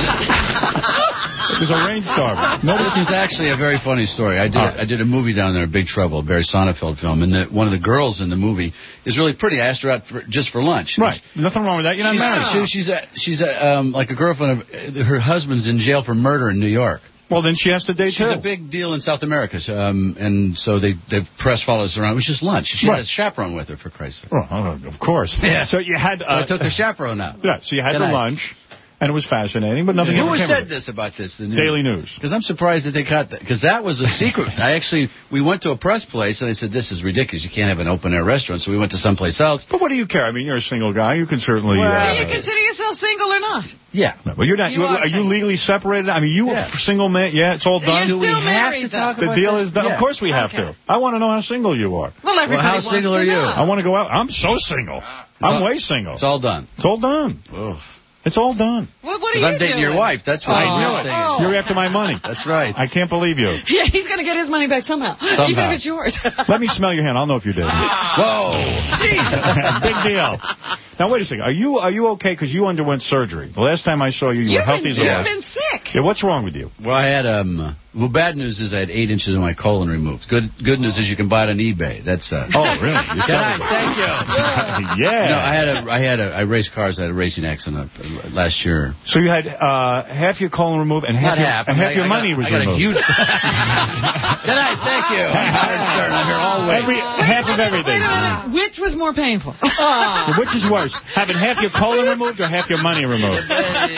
It was a rainstorm. no, this is actually a very funny story. I did Oh. I did a movie down there, Big Trouble, a Barry Sonnenfeld film, and the, one of the girls in the movie is really pretty. I asked her out for, just for lunch. Right. Nothing wrong with that. You're not She's, married. she, she's a, she's a, um, like a girlfriend of her husband's in jail for murder in New York. Well, then she has to date She's too. a big deal in South America, so, um, and so they they've press followed us around. It was just lunch. She Right. had a chaperone with her, for Christ's sake. Oh, oh, of course. Yeah. So you had. So Uh, I took the chaperone out. Yeah. So you had Good the night. lunch, and it was fascinating, but nothing. Who ever came said of it. this about this? The news? Daily News. Because I'm surprised that they cut that. Because that was a secret. I actually, we went to a press place, and I said, this is ridiculous. You can't have an open-air restaurant. So we went to someplace else. But what do you care? I mean, you're a single guy. You can certainly. Well, uh, Do you consider yourself single or not? Yeah. No, well, you're not. You You are are you single. legally separated? I mean, you Yeah. a single man. Yeah, it's all done. You're Do we still have married, to though. talk The about deal this? is done. Yeah. Of course we have Okay. to. I want to know how single you are. Well, everybody how wants single to are you? know. I want to go out. I'm so single. I'm all- way single. It's all done. It's all done. Ugh. It's all done. What, what are Because you I'm dating doing? your wife. That's what I I'm knew it. thinking. Oh. You're after my money. That's right. I can't believe you. Yeah, he's going to get his money back somehow. Somehow. Even if it's yours. Let me smell your hand. I'll know if you're dating. Whoa. Big deal. Now, wait a second. Are you are you okay? Because you underwent surgery. The last time I saw you, you You've were healthy been, as a you've horse. been sick. Yeah, what's wrong with you? Well, I had um. Well, bad news is I had eight inches of my colon removed. Good good news is you can buy it on eBay. That's uh. Oh, really? You're Can I? celebrating. Thank you. Yeah. No, I had a I had a I raced cars. I had a racing accident uh, last year. So you had uh, half your colon removed and half Not your, half. and I mean, half your I got- money was I got removed. a huge. Good night. Thank you. I'm Howard Stern. I'm here all week. Every, half of everything. Wait a minute. Which was more painful? Which is worse, having half your colon removed or half your money removed?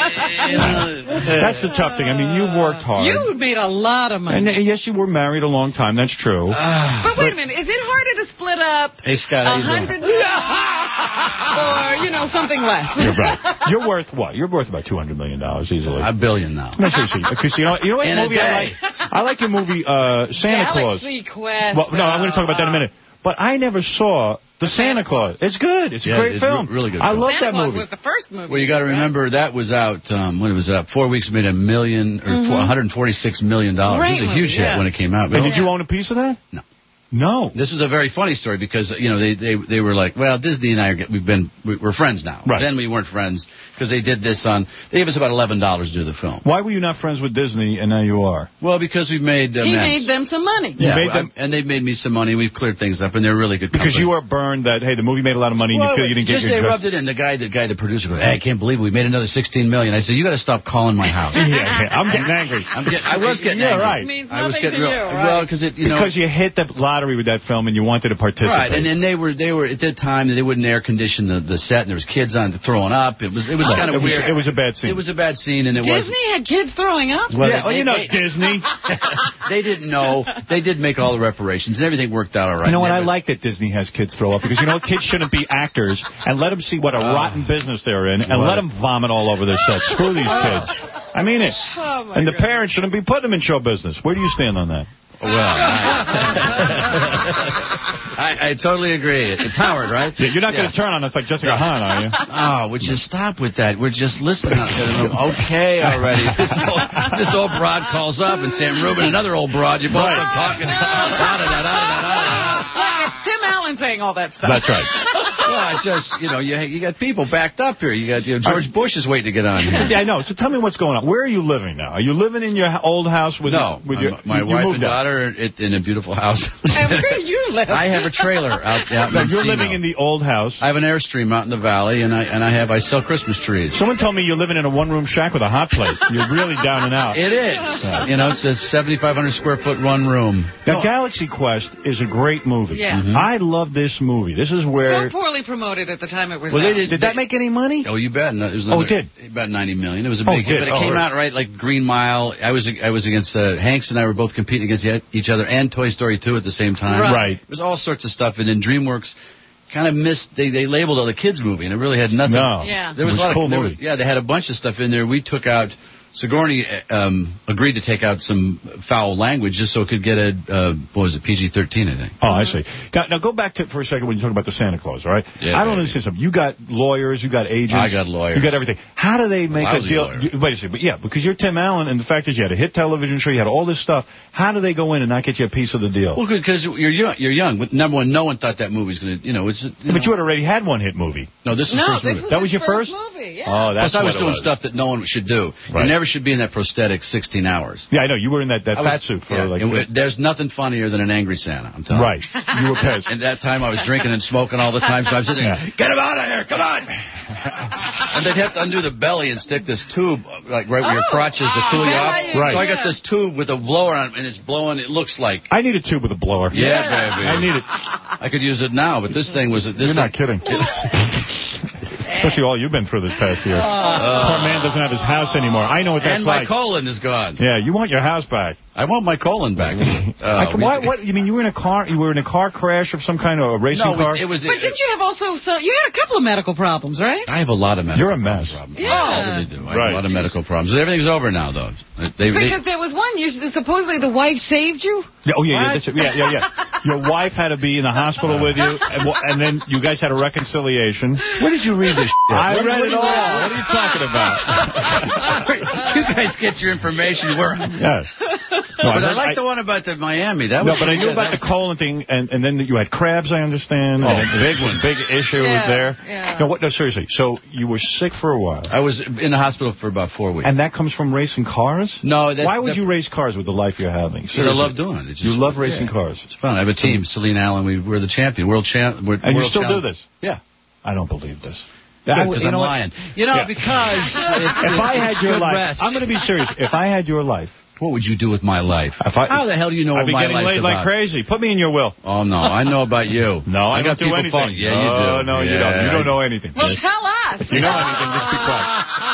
That's the tough thing. I mean, you've worked hard. You made a lot of money. And uh, yes, you were married a long time. That's true. But wait a minute. Is it harder to split up Hey, Scott, a how you doing? hundred or, you know, something less? You're right. You're worth what? You're worth about two hundred million dollars easily. A billion now. No, seriously. Because you know, you know what In a movie I day. like? I like your movie uh, Santa Claus. Galaxy Quest. Well, no, I'm going to talk about that in a minute. But I never saw the Santa Claus. It's good. It's a Yeah, great it's film. re- really good I film. love Santa that Claus movie. was the first movie. Well, you got to remember that was out um, when it was out. Four weeks made a million or Mhm. one hundred forty-six million dollars. Great It was a huge movie, hit yeah. when it came out. And did you own a piece of that? No. No. This was a very funny story because, you know, they they, they were like, well, Disney and I, are, we've been, we're friends now. Right. Then we weren't friends because they did this on, they gave us about eleven dollars to do the film. Why were you not friends with Disney and now you are? Well, because we've made uh, He amends. made them some money. Yeah, made I- them- and they've made me some money. We've cleared things up, and they're really good Because company. you are burned that, hey, the movie made a lot of money and Well, you feel you didn't just get your they just- rubbed it in. The guy, the guy, the producer, goes, hey, I can't believe it. We made another sixteen million dollars. I said, you got to stop calling my house. Yeah, yeah, I'm getting angry. I'm get, I was getting Yeah, angry. right. It means I was nothing getting to real, you, right? Well, because it, you know, Because you hit the lottery with that film and you wanted to participate. right, and then they were they were at that time they wouldn't air condition the, the set, and there was kids on it throwing up. It was it was Right. kind of It was- weird. it was a bad scene. It was a bad scene, and it was. Disney had kids throwing up? Well, yeah, well, they- you know, they- Disney. They didn't know. They did make all the reparations, and everything worked out all right. You know what? I Never- like that Disney has kids throw up because, you know, kids shouldn't be actors and let them see what a rotten business they're in and What? let them vomit all over their set. Screw these kids. I mean it. Oh, my And the God. parents shouldn't be putting them in show business. Where do you stand on that? Well, I, I totally agree. It's Howard, right? Yeah, you're not going Yeah. to turn on us like Jessica Hahn, are you? Oh, would you stop with that? We're just listening. Okay, already. This old, this old broad calls up, and Sam Rubin, another old broad. You both Right. up talking. Da-da-da-da-da-da-da. Look, it's Tim Allen saying all that stuff. That's right. Well, it's just, you know, you you got people backed up here. You got you know, George Bush is waiting to get on here. Yeah, I know. So tell me what's going on. Where are you living now? Are you living in your h- old house with No, your, with your my you, you wife moved and out. daughter are it- in a beautiful house. And where do you live? I have a trailer out, out in No, you're Encino. living in the old house. I have an Airstream out in the valley, and I and I have I sell Christmas trees. Someone told me you're living in a one-room shack with a hot plate. You're really down and out. It is. You know, it's a seventy-five hundred square foot one room. Now, Galaxy Quest is a great movie. Yeah. Mhm. I love this movie. This is where... So poorly promoted at the time it was Well, out. they did, Did that make any money? Oh, you bet. No, it was Oh, another- it did? About ninety million. It was a Oh, big it hit, did? but it Oh, came right. out right like Green Mile. I was I was against uh, Hanks and I were both competing against e- each other, and Toy Story two at the same time. Right. Right. There was all sorts of stuff, and then DreamWorks kind of missed. They they labeled all the kids movie, and it really had nothing. No. Yeah. There was, It was a lot a cool of there movie. was- yeah, they had a bunch of stuff in there. We took out. Sigourney um, agreed to take out some foul language just so it could get a, uh, what was it, P G thirteen, I think. Oh, I see. Now, now go back to for a second when you talk about the Santa Claus, all right? Yeah, I don't baby. understand something. You got lawyers, you got agents. I got lawyers. You got everything. How do they make Lousy a deal? lawyer. You, wait a second. But yeah, because you're Tim Allen, and the fact is you had a hit television show, you had all this stuff. How do they go in and not get you a piece of the deal? Well, because you're young. You're young. But number one, no one thought that movie was going to, you know, it's. You but know. you had already had one hit movie. No, this is No, the first this movie. was That was his your first? movie, yeah. Oh, that's Plus, I was what it doing was. stuff that no one should do. Right. You never should be in that prosthetic sixteen hours. Yeah, I know. You were in that, that I fat was- suit for yeah, like... and w- there's nothing funnier than an angry Santa, I'm telling Right. you. You were pissed. And that time I was drinking and smoking all the time, so I was sitting there, Yeah. get him out of here, come on! And they'd have to undo the belly and stick this tube, like right where your crotch is to cool you off. Right. So I got this tube with a blower on it, and it's blowing, it looks like... I need a tube with a blower. Yeah, baby. I need it. I could use it now, but this thing was... This You're not thing- kidding. Especially all you've been through this past year. Poor man doesn't have his house anymore. I know what that's And my like. colon is gone. Yeah, you want your house back. I want my colon back. Uh, I can- we- why, what, you mean you were in a car? You were in a car crash of some kind of a racing No, car? it was... But didn't you have also some, you had a couple of medical problems, right? I have a lot of medical You're a mess. problems. Yeah. I really do. I have Right. a lot of medical problems. Everything's over now, though. They, they, Because there was one, you, supposedly the wife saved you? Yeah, oh, yeah, yeah, What? that's it. yeah, yeah, yeah. Your wife had to be in the hospital with you, and, wha- and then you guys had a reconciliation. Where did you read this shit? I What- read what it do you- all. What are you talking about? You guys get your information where... Yes. No, But I heard- like the one about the Miami. That No, was but I knew yeah, about that the colon thing, and, and then you had crabs, I understand. Oh, and then big the ones. Big issue Yeah, was there. yeah. No, what, no, seriously. So you were sick for a while. I was in the hospital for about four weeks. And that comes from racing cars? No, that's... Why would that- you race cars with the life you're having? Because I love doing it. It's just, You love racing yeah, cars. It's fun. I have a team, Celine Allen. We, we're the champion, world champ. We're, And you world still challenge- do this? Yeah. I don't believe this. Yeah, I would- because you I'm know what? lying. You know, Yeah. because... It's, If I it's had your good life, rest. I'm going to be serious. If I had your life, What would you do with my life? If I, How the hell do you know I'd what be my getting life's laid about? like crazy. Put me in your will. Oh, no. I know about you. No, I, I got don't do people anything. phone- Yeah, you do. No, no, you Yeah. don't. You don't know anything. Well, tell us. If you know anything, just be quiet.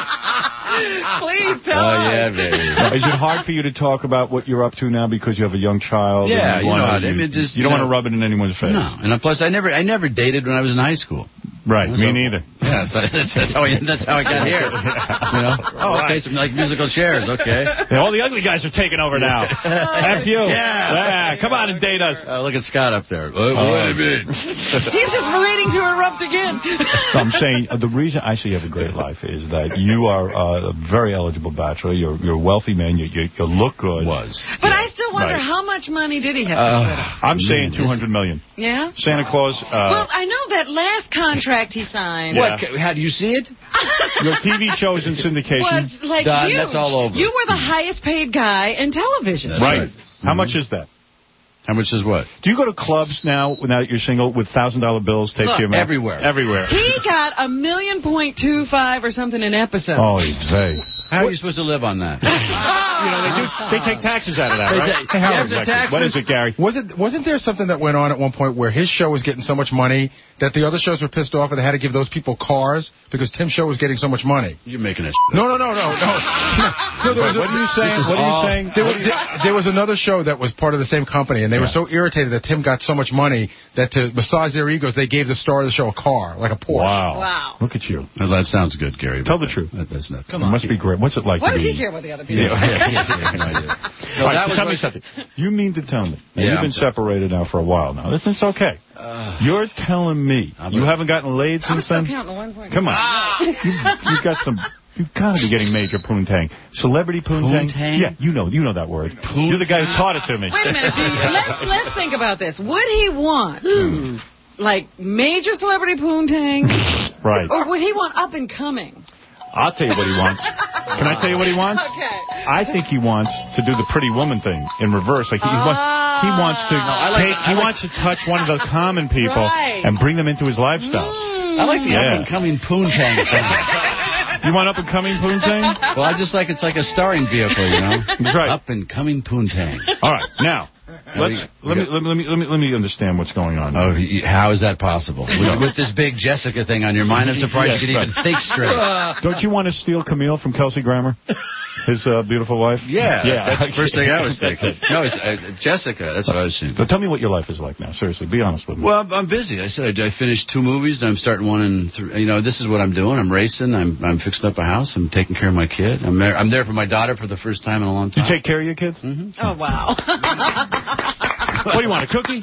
Please tell Oh, us. yeah, baby. Now, is it hard for you to talk about what you're up to now because you have a young child? Yeah, and you wanna- know, I mean, just, you you don't know- want to rub it in anyone's face. No, and plus I never, I never dated when I was in high school. Right, So- me neither. Yeah, so that's, that's how I that's how I got here. You know? Oh, okay, some like musical chairs. Okay. Yeah, all the ugly guys are taking over now. F you. Yeah. yeah. Come on and date us. Uh, look at Scott up there. What, what do you mean? He's just waiting to erupt again. I'm saying uh, the reason I say you have a great life is that you are uh, a very eligible bachelor. You're, you're a wealthy man. You, you, you look good. Was. But I still wonder, Right. how much money did he have to Uh, split up? I'm saying two hundred million dollars. Yeah? Santa Claus. Uh, Well, I know that last contract he signed Yeah. What? How do you see it? Your T V shows in syndication. was like Done. huge. That's all over. You were the highest paid guy in television. That's right. right. How Mhm. much is that? How much is what? Do you go to clubs now, now that you're single, with one thousand dollar bills taped to your mouth? Everywhere. Everywhere. He got a million point two five or something an episode. Oh, hey. How are you supposed to live on that? You know, they do. They take taxes out of that, They right? take- How Yeah, exactly? the taxes. What is it, Gary? Was it, wasn't there something that went on at one point where his show was getting so much money that the other shows were pissed off and they had to give those people cars because Tim's show was getting so much money? You're making it. No, no, no, no, no. no there was a- What are you saying? This is What are you all- saying? There was, there was another show that was part of the same company, and they were so irritated that Tim got so much money that to massage their egos, they gave the star of the show a car, like a Porsche. Wow. Wow. Look at you. Well, that sounds good, Gary. Tell but the truth. That, that's not. It must be great. What's it like What to does be... he care about the other people? Yeah, yeah, yeah, yeah, no idea. No, All right, that so was tell me what- something. You mean to tell me, Yeah, you've been I'm sorry. separated now for a while now. It's, it's okay. Uh, You're telling me I'm you a- haven't gotten laid I'm since still then? counting one point. Come on. you, you've got some... You've got to be getting major poontang. Celebrity poontang? Poontang? Yeah, you know you know that word. You're the guy who taught it to me. Wait a minute. Do you, let's, let's think about this. Would he want, like, major celebrity poontang? Right. Or would he want up and coming? I'll tell you what he wants. Can I tell you what he wants? Okay. I think he wants to do the Pretty Woman thing in reverse. Like he, he, wa- he wants to I like take, the- I he like- wants to touch one of the common people Right. and bring them into his lifestyle. I like the Yeah. up and coming poontang thing. You want up and coming poontang? Well, I just like it's like a starring vehicle, you know. That's right. Up and coming poontang. All right, now let's we- let me let me let me let me let me understand what's going on. Oh, y- how is that possible? With, with this big Jessica thing on your mind, I'm surprised Yes, you could right. even think straight. Don't you want to steal Camille from Kelsey Grammer, his uh, beautiful wife? Yeah, yeah. that's the first thing I was That's thinking. it. No, it's uh, Jessica. That's what I was thinking. But tell me what your life is like now. Seriously, be honest with me. Well, I'm- I'm busy. I said I, I finished two movies, and I'm starting one in. Th- you know, this is what I'm doing. I'm racing. I'm I'm fixing up a house. I'm taking care of my kid. I'm there. I'm there for my daughter for the first time in a long You time. take care of your kids? Mm-hmm. Oh, wow. What do you want, a cookie?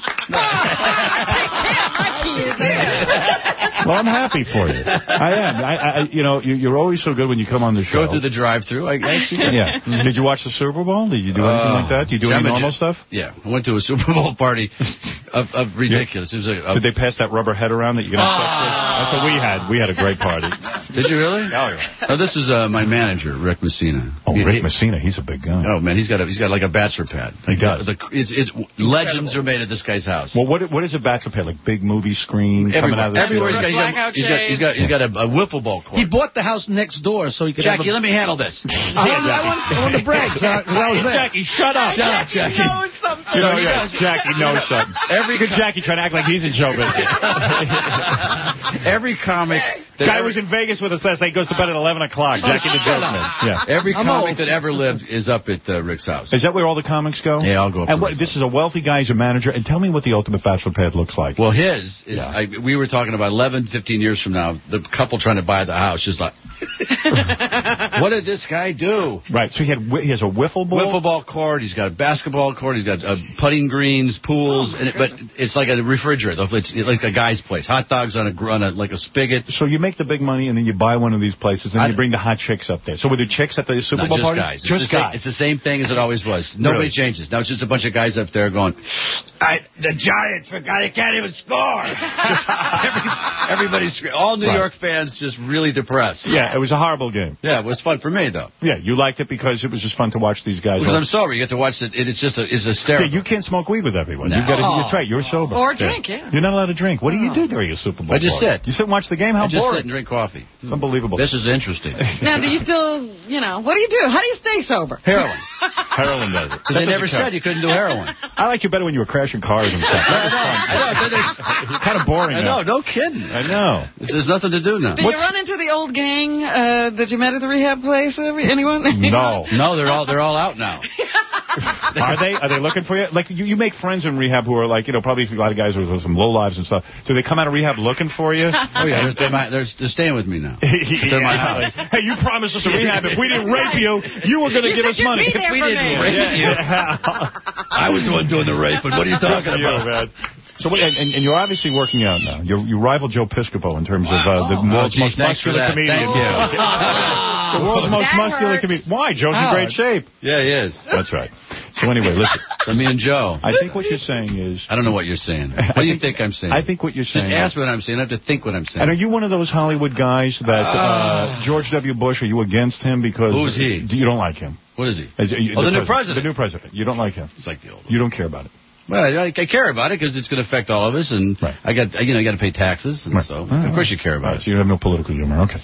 Well, I'm happy for you. I am. I, I, you know, you, you're always so good when you come on the show. Go through the drive-through. I guess. Yeah. Did you watch the Super Bowl? Did you do anything Uh, like that? Did you do any I'm a normal ju- stuff? Yeah, I went to a Super Bowl party of, of ridiculous. It was a, a, Did they pass that rubber head around that you're going to sex with? That's what we had. We had a great party. Did you really? Oh, yeah. Oh, this is uh, my manager, Rick Messina. Oh, He- Rick he- Messina, he's a big guy. Oh man, he's got a, he's got like a bachelor pad. He does. The, it's, it's legends are made at this guy's house. Well, what what is a bachelor pad? Like big movie screen coming out of the Everywhere he's got, he's got, Blackout he's got, he's got, he's got a, a wiffle ball court. He bought the house next door so he could Jackie, have a... let me handle this. I want, I want, I want to brag because I, 'cause I was there. Jackie, shut up. Shut up, Jackie. knows something. You know, yes, Jackie knows something. Every good Jackie trying to act like he's in show business. Every comic. that Guy ever- was in Vegas with us last night. Goes to bed at eleven o'clock. Jackie the shut joke up. man. Yeah. Every I'm comic old. that ever lived is up at uh, Rick's house. Is that where all the comics go? Yeah, I'll go up And to what, Rick's this is a wealthy guy. He's a manager. And tell me what the ultimate bachelor pad looks like. Well, his is. Yeah. I, we were talking about eleven, fifteen years from now. The couple trying to buy the house, just like, what did this guy do? Right. So he had wi- he has a wiffle ball. Wiffle ball court. He's got a basketball court. He's got uh, putting greens, pools, Oh, and it, but it's like a refrigerator. It's like a guy's place. Hot dogs on a gr- on a like a spigot. So you make the big money and then you buy one of these places and I- you bring the hot chicks up there. So were there chicks at the Super Not Bowl just party? guys. It's Just the guys. Same, it's the same thing as it always was. Nobody Really? changes. Now it's just a bunch of guys up there going, I, the Giants forgot they can't even score. Just every, everybody's scre- all New Right. York fans just really depressed. Yeah, it was a horrible game. Yeah, it was fun for me though. Yeah, you liked it because it was just fun to watch these guys. Because I'm sober, you get to watch it. it it's just a, it's yeah, hysterical. you can't smoke weed with everyone. No. You got to. Oh. That's right. You're sober. Or drink, yeah. You're not allowed to drink. What do you do during a Super Bowl? I just party? sit. You sit and watch the game. How I just sit boring! and drink coffee. It's unbelievable. This is interesting. Now, do you still, you know, what do you do? How do you stay sober? Heroin. Heroin does it. Because they never said you couldn't do heroin. I liked you better when you were crashing cars and stuff. I know. I know. There's, kind of boring. I now. know. No kidding. I know. There's nothing to do now. Do you run into the old gang uh, that you met at the rehab place? Every- Anyone? No. No, they're all they're all out now. Are they? Are they looking for you? Like, you, you make friends in rehab who are like, you know, probably a lot of guys with some low lives and stuff. Do they come out of rehab looking for you? Oh, yeah. They're, they're, my, they're, they're staying with me now. They're my house. Hey, you promised us a rehab. If we didn't rape you, you were going to give us money. If we didn't rape you. I was the one doing the raping. What are you talking about? You, man. So, wait, and, and you're obviously working out now. You're, you rival Joe Piscopo in terms of uh, the oh, world's geez, most muscular comedian. Thank you. The world's most That muscular hurt. comedian. Why? Joe's in great shape. Yeah, he is. That's right. So anyway, listen. For me and Joe. I think what you're saying is... I don't know what you're saying. What do you think, think I'm saying? I think what you're saying... Just ask me what I'm saying. I have to think what I'm saying. And are you one of those Hollywood guys that uh, George W. Bush, are you against him because... Who's he? You don't like him. What is he? As, uh, oh, the, the new president. The new president. You don't like him. It's like the old one. You don't care about it. Well, I, I care about it because it's going to affect all of us, and right. I got you know I got to pay taxes, and right. so right. of course you care about right. it. So you have no political humor, okay?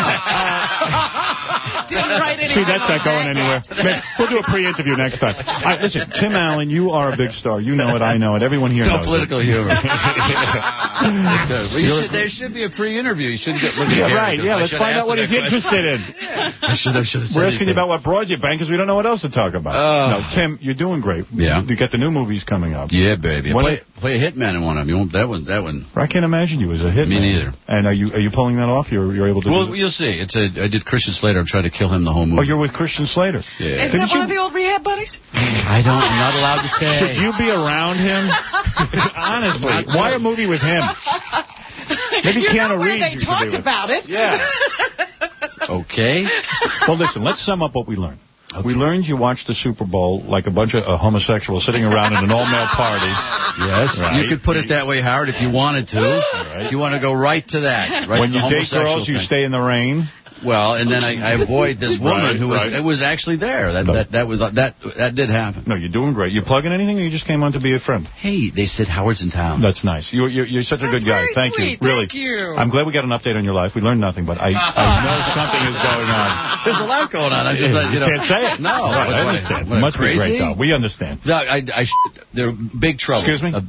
See, that's not going anywhere. Man, we'll do a pre-interview next time. All right, listen, Tim Allen, you are a big star. You know it, I know it. Everyone here no knows political it. humor. well, you should, there should be a pre-interview. You should get look at yeah, right. Yeah, I let's find out what he's interested in. I should, I should have We're asking you about what broads you bang because we don't know what else to talk about. Uh, no, Tim, you're doing great. Yeah. You got the new movies coming up. Yeah, baby. When Play, play a hitman in one of them. You won't, that one. That one. I can't imagine you as a hitman. Me neither. And are you are you pulling that off? You're you're able to. Well, do you'll see. It's a. I did Christian Slater. I'm trying to kill him the whole movie. Oh, you're with Christian Slater. Yeah. Isn't that one of the old rehab buddies? I don't. I'm not allowed to say. Should you be around him? Honestly, why a movie with him? Maybe you Keanu know where Reeves. they talked about it. Yeah. Okay. Well, listen. Let's sum up what we learned. Okay. We learned you watched the Super Bowl like a bunch of uh, homosexuals sitting around in an all-male party. Yes. Right. You could put it that way, Howard, if you wanted to. Right. If you want to go right to that. Right when to you date girls, thing. you stay in the rain. Well, and then I, I avoid this woman right, who was right. it was actually there. That, no. that that was that that did happen. No, you're doing great. You plugging anything, or you just came on to be a friend? Hey, they said Howard's in town. That's nice. You're you're, you're such That's a good guy. very Thank sweet. you. Really. Thank you. I'm glad we got an update on your life. We learned nothing, but I I know something is going on. There's a lot going on. I just you, you, you know, can't say it. No, right, what, I understand. What, it must crazy? be great, though. We understand. No, I, I, they're big trouble. Excuse me.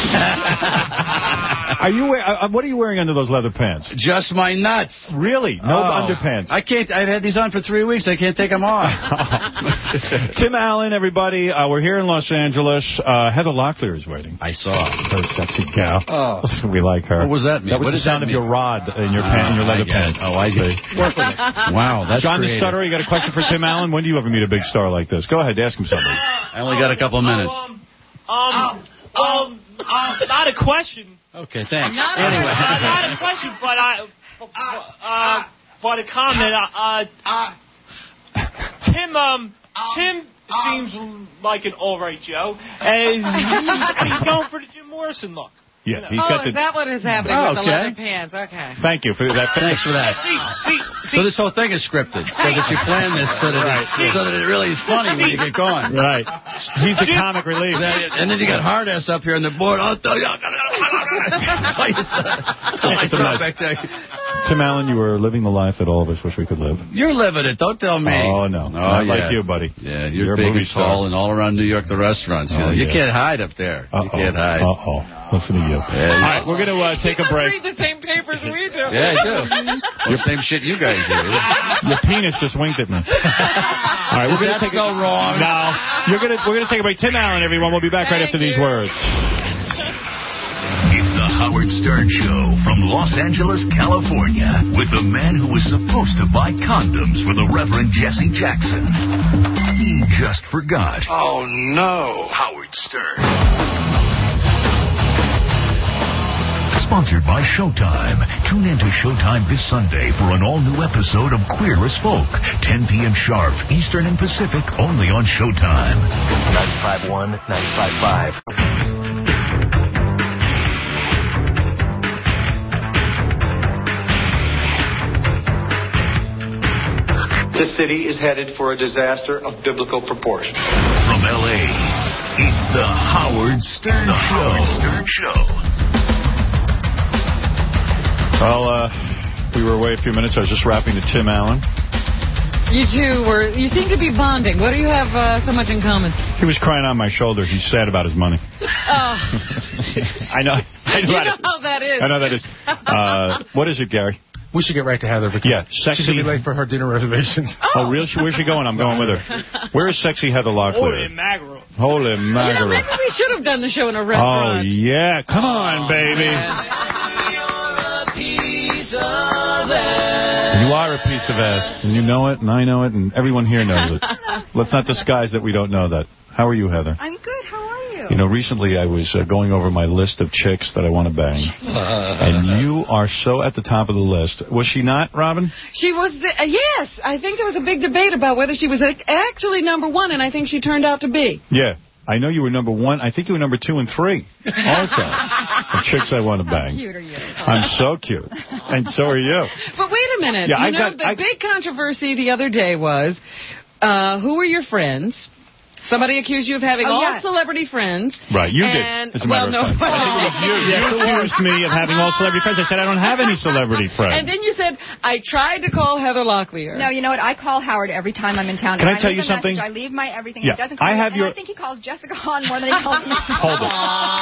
Are you wear, uh, what are you wearing under those leather pants? Just my nuts. Really? No oh. underpants. I can't. I've had these on for three weeks. I can't take them off. Tim Allen, everybody. Uh, we're here in Los Angeles. Uh, Heather Locklear is waiting. I saw. Very sexy gal. Oh. We like her. What was that mean? That was what the sound of mean? your rod in your, uh, in your leather pants. Oh, I see. Work with it. Wow, that's John creative. the Stutterer, you got a question for Tim Allen? When do you ever meet a big star like this? Go ahead, ask him something. I only got a couple of minutes. Um, um, um, um, not a question. Okay, thanks. Not, anyway. uh, not a question, but I, uh, but a comment. Uh, uh, Tim, um, Tim seems like an all right Joe, and he's, he's going for the Jim Morrison look. Yeah, he's oh, got the... is that what is happening Oh, with the okay. leather pants? Okay. Thank you for that. Thanks for that. See, see, see. So this whole thing is scripted, so that you plan this so that, Right. it, so that it really is funny when you get going. Right. He's the comic relief. And then you got hard ass up here on the board. I'll tell you. I'll tell you. Tell my stuff back there. Tim Allen, you were living the life that all of us wish we could live. You're living it. Don't tell me. Oh, no. Oh, Not yeah. like you, buddy. Yeah, you're, You're a big movie and tall star. and all around New York, the restaurants. You, Oh, know, you yeah. can't hide up there. Uh-oh. You can't hide. Uh-oh. Listen to you. Yeah, all right, we're going to uh, take a You must break. read the same papers we do. Yeah, I do. Well, same shit you guys do. Your penis just winked at me. All right, we're going to take go a, wrong. No, you're going to we're going to take a break. Tim Allen, everyone. We'll be back right Thank after these you. words. It's the Howard Stern Show from Los Angeles, California, with the man who was supposed to buy condoms for the Reverend Jesse Jackson. He just forgot. Oh, no. Howard Stern. Sponsored by Showtime. Tune in to Showtime this Sunday for an all-new episode of Queer as Folk. ten p.m. sharp, Eastern and Pacific, only on Showtime. ninety-five point one, ninety-five point five. The city is headed for a disaster of biblical proportions. From L A, it's the Howard Stern the Show. Howard Stern Show. Well, uh, we were away a few minutes. I was just rapping to Tim Allen. You two were, you seem to be bonding. What do you have uh, so much in common? He was crying on my shoulder. He's sad about his money. Oh. I know. I know, You how, know to, how that is. I know that is. Uh, what is it, Gary? We should get right to Heather because yeah, sexy. she's going to be late for her dinner reservations. Oh, oh really? Where's she going? I'm going with her. Where is sexy Heather Locklear? Holy mackerel. Holy mackerel. You know, maybe we should have done the show in a restaurant. Oh, yeah. Come on, oh, baby. You are a piece of ass, and you know it, and I know it, and everyone here knows it. Let's not disguise that we don't know that. How are you, Heather? I'm good. How are you? You know, recently I was uh, going over my list of chicks that I want to bang, and you are so at the top of the list. Was she not, Robin? She was, the, uh, yes. I think there was a big debate about whether she was actually number one, and I think she turned out to be. Yeah. I know you were number one. I think you were number two and three. Also, the chicks I want to bang. How cute are you? I'm so cute. And so are you. But wait a minute. Yeah, you I know, got, the I... big controversy the other day was, uh, who were your friends? Somebody accused you of having oh, all yeah. celebrity friends. Right, you and, did. As a well, matter no, of fact. I think it was you. You accused me of having all celebrity friends. I said I don't have any celebrity friends. And then you said, I tried to call Heather Locklear. No, you know what? I call Howard every time I'm in town. Can and I tell leave you a something? Message, I leave my everything. Yeah. He doesn't call I me, have and your... I think he calls Jessica Hahn more than he calls me. Hold it.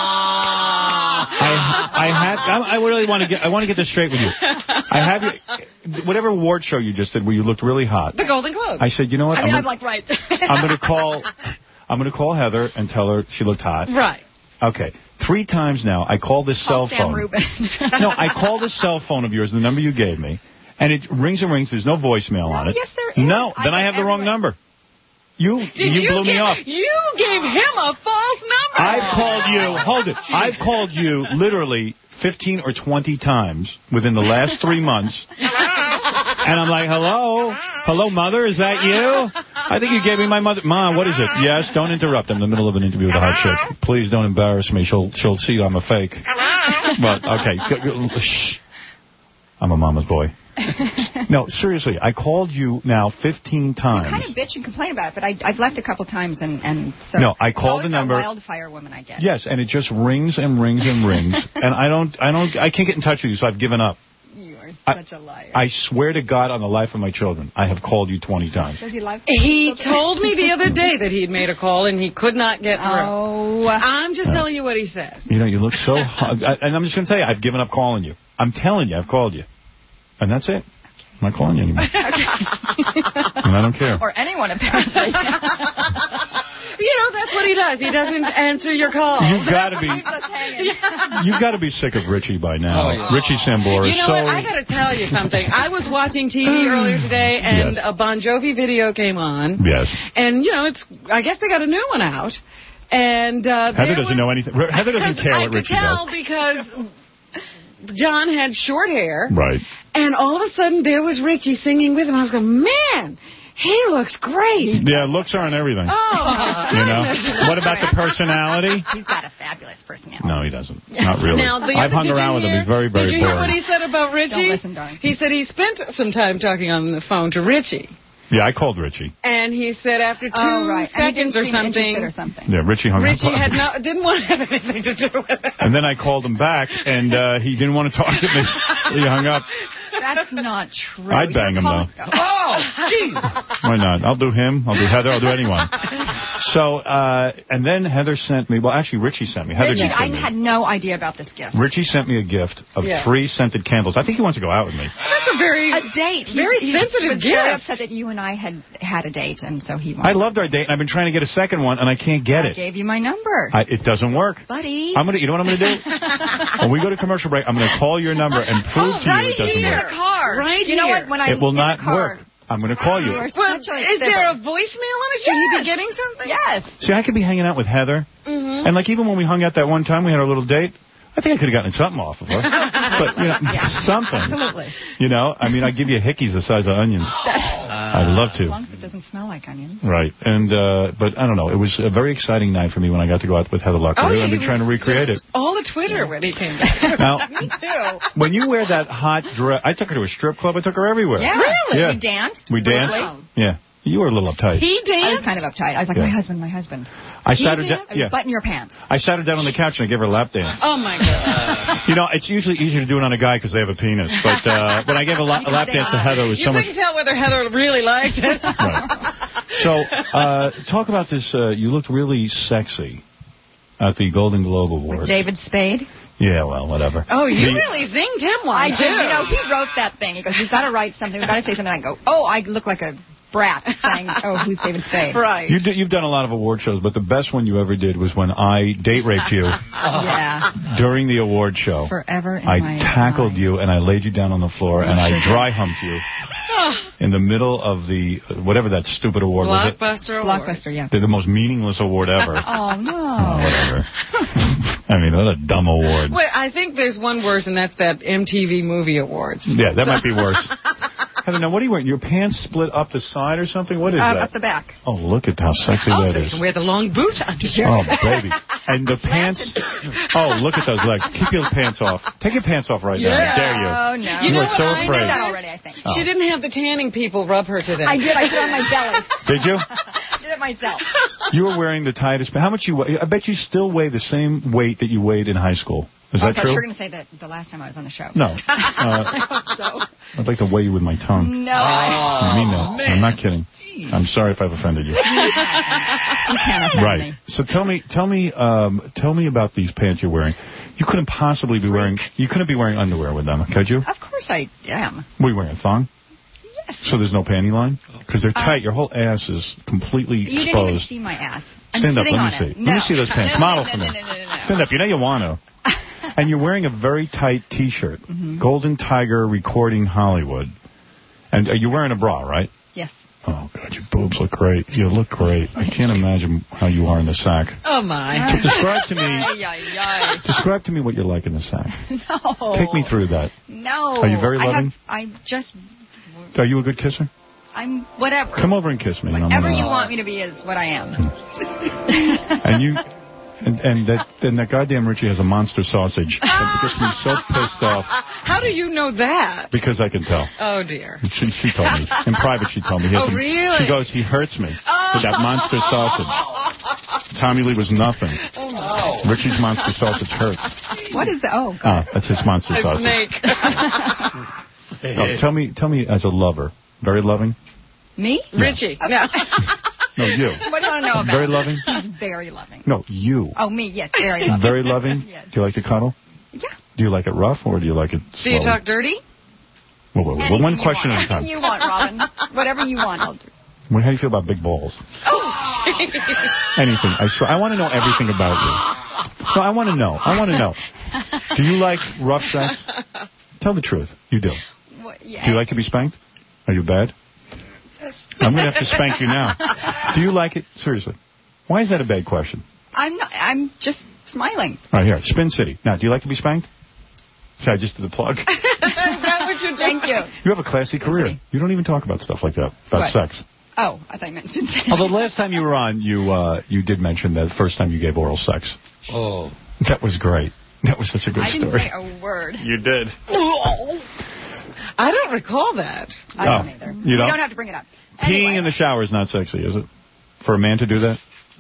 I, I have. I really want to get. I want to get this straight with you. I have your, whatever award show you just did where you looked really hot. The Golden Globe. I said, you know what? I mean, I'm, I'm like right. I'm going to call. I'm going to call Heather and tell her she looked hot. Right. Okay. Three times now, I called this Call cell Sam phone. Rubin. No, I called this cell phone of yours, the number you gave me, and it rings and rings. There's no voicemail no, on it. Yes, there is. No, I then I have the wrong number. You Did you, you blew give, me off. You gave him a false number. I've called you. Hold it. I've called you literally fifteen or twenty times within the last three months. And I'm like, hello? Hello, Mother? Is that you? I think you gave me my mother. Mom, what is it? Yes, don't interrupt. I'm in the middle of an interview with a hot chick. Please don't embarrass me. She'll she'll see I'm a fake. But, okay. Shh. I'm a mama's boy. No, seriously, I called you now fifteen times. You kind of bitch and complain about it, but I, I've left a couple times, and, and so... No, I called the number... wildfire woman I get. Yes, and it just rings and rings and rings, and I don't, I don't, I can't get in touch with you, so I've given up. You are such I, a liar. I swear to God on the life of my children, I have called you twenty times. Does he love He told me the other day that he'd made a call and he could not get through. Oh. I'm just No. telling you what he says. You know, you look so hot. I, and I'm just going to tell you, I've given up calling you. I'm telling you, I've called you. And that's it. I'm not calling you anymore. And I don't care. Or anyone, apparently. You know, that's what he does. He doesn't answer your calls. You've got to be. Yeah. You've got to be sick of Richie by now. Oh, yeah. Richie Sambora You is know so. what? I got to tell you something. I was watching T V earlier today, and Yes. a Bon Jovi video came on. Yes. And, you know, it's. I guess they got a new one out. And uh, Heather there doesn't was, know anything. Heather doesn't care I what could Richie tell does. because John had short hair. Right. And all of a sudden, there was Richie singing with him. I was going, man, he looks great. Yeah, looks aren't everything. Oh, my You know? goodness. What about the personality? He's got a fabulous personality. No, he doesn't. Not really. Now, the I've other- hung did you around with him. hear- He's very, very Did you hear boring. what he said about Richie? Don't listen, darling. He said he spent some time talking on the phone to Richie. Yeah, I called Richie. And he said after two Oh, right. And he didn't seconds or seem something, interested or something. Yeah, Richie hung Richie up. had no, didn't want to have anything to do with it. And then I called him back, and uh, he didn't want to talk to me. He hung up. That's not true. I'd bang him, though. Oh, jeez. Why not? I'll do him. I'll do Heather. I'll do anyone. So, uh, and then Heather sent me, well, actually, Richie sent me. Heather Richie, didn't I send me. had no idea about this gift. Richie sent me a gift of Yeah. three scented candles. I think he wants to go out with me. That's a very a date. He's- very he's, sensitive was very gift. upset that you and I had had a date, and so he. I loved our date, and I've been trying to get a second one, and I can't get I it. gave you my number, I, it doesn't work. buddy. I'm gonna. You know what I'm gonna do? When we go to commercial break, I'm gonna call your number and prove Oh, to right you it doesn't here. work. The car. Right You know here. what? When I It will in not the car, work. I'm gonna call you. You are Well, such a is there a fibber. voicemail on it? Should he Yes. be getting something? Yes. See, I could be hanging out with Heather, Mm-hmm. and like even when we hung out that one time, we had our little date. I think I could have gotten something off of her, but you know, Yeah. something. Absolutely. You know, I mean, I give you hickeys the size of onions. I'd love As to. long as it doesn't smell like onions. Right, and uh, but I don't know. It was a very exciting night for me when I got to go out with Heather Locklear. Oh, yeah, I've he been trying to was recreate it. just all the Twitter when he came back. Now, Me too. when you wear that hot dress, I took her to a strip club. I took her everywhere. Yeah. Really? Yeah. We danced. We danced. Wow. Yeah, you were a little uptight. He I was danced? kind of uptight. I was like, Yeah. my husband, my husband. I sat her He down. danced? Yeah, Button your pants. I sat her down on the couch and I gave her a lap dance. Oh, my God. You know, it's usually easier to do it on a guy because they have a penis. But uh, when I gave a, la- a lap dance to Heather, it was You so much. couldn't tell whether Heather really liked it. Right. So, uh, talk about this. Uh, you looked really sexy at the Golden Globe Awards. David Spade. Yeah, well, whatever. Oh, you The- really zinged him one, I too. did. You know, he wrote that thing. He goes, we've got to write something. We've got to say something. I go, oh, I look like a brat saying, oh, who's David Spade? Right. You do, you've done a lot of award shows, but the best one you ever did was when I date raped you Yeah. during the award show. Forever in I my tackled you and I laid you down on the floor and I dry humped you in the middle of the, whatever that stupid award was. Blockbuster It? Awards. Blockbuster, yeah. They're the most meaningless award ever. Oh, no. Oh, whatever. I mean, what a dumb award. Wait, I think there's one worse, and that's that M T V Movie Awards. Yeah, that might be worse. Heather, now, what are you wearing? Your pants split up the side or something? What is Uh, that? up the back. Oh, look at how sexy Oh, that so you is. can wear the long boot undershirt. Oh, baby. And the pants... Oh, look at those legs. Keep your pants off. Take your pants off right now. I dare you. Oh, no. You know are what so I afraid. did that already, I think. Oh. She didn't have the tanning people rub her today. I did. I put it on my belly. Did you? I did it myself. You were wearing the tightest... How much you weigh? I bet you still weigh the same weight that you weighed in high school. Is oh, that I thought true? you were going to say that the last time I was on the show. No. Uh, I hope so. I'd like to weigh you with my tongue. No. I mean that. man. I'm not kidding. I'm sorry if I've offended you. You can't offend Right. me. So tell me, tell me, um, tell me about these pants you're wearing. You couldn't possibly be wearing. You couldn't be wearing underwear with them, could you? Of course I am. Were you wearing a thong? Yes. So there's no panty line? Because they're tight. Your whole ass is completely You didn't even exposed. see my ass. I'm Stand up. sitting Let on me it. see. No. Let me see those pants. No, Model no, for no, me. no, no, no, no. Stand up. You know you want to. And you're wearing a very tight T-shirt. Mm-hmm. Golden Tiger Recording Hollywood. And uh, you're wearing a bra, right? Yes. Oh, God, your boobs look great. You look great. I can't imagine how you are in the sack. Oh, my. So describe to me. Ay, ay, ay. Describe to me what you're like in the sack. No. Take me through that. No. Are you very I loving? have, I just, Are you a good kisser? I'm whatever. Come over and kiss me. and I'm Whatever gonna- you want me to be is what I am. And you, and, and that, and that goddamn Richie has a monster sausage. That gets me so pissed off How do you know that? because I can tell. Oh, dear. She, she told me. In private, she told me. He has Oh, some- really? She goes, he hurts me with that monster sausage. Tommy Lee was nothing. Oh, no. Richie's monster sausage hurts. What is the, oh, Ah, that's his monster A sausage. snake. Oh, tell me, tell me as a lover, very loving. me? Richie. No. No, you. What do you want to know about? Very loving? He's very loving. No, you. Oh, me, yes, very loving. Very loving. Yes. Do you like to cuddle? Yeah. Do you like it rough or do you like it Do slow? you talk dirty? Whoa, whoa, whoa. Anything One you question want. at a time. Anything you want, Robin. Whatever you want, I'll do. Well, how do you feel about big balls? Oh, Anything. I swear. I want to know everything about you. No, I want to know. I want to know. Do you like rough sex? Tell the truth. You do. What, yeah. Do you like to be spanked? Are you bad? I'm going to have to spank you now. Do you like it? Seriously. Why is that a bad question? I'm not, I'm just smiling. All right, here. Spin City. Now, do you like to be spanked? See, I just did the plug. Is that what you're doing? Thank you. You have a classy career. You don't even talk about stuff like that, about What? sex. Oh, I thought you meant Cincinnati. Although last time you were on, you uh, you did mention that the first time you gave oral sex. Oh. That was great. That was such a good I didn't story. say a word. You did. I don't recall that. I don't Oh, either. you You don't? don't have to bring it up. Peeing Anyway. in the shower is not sexy, is it? For a man to do that?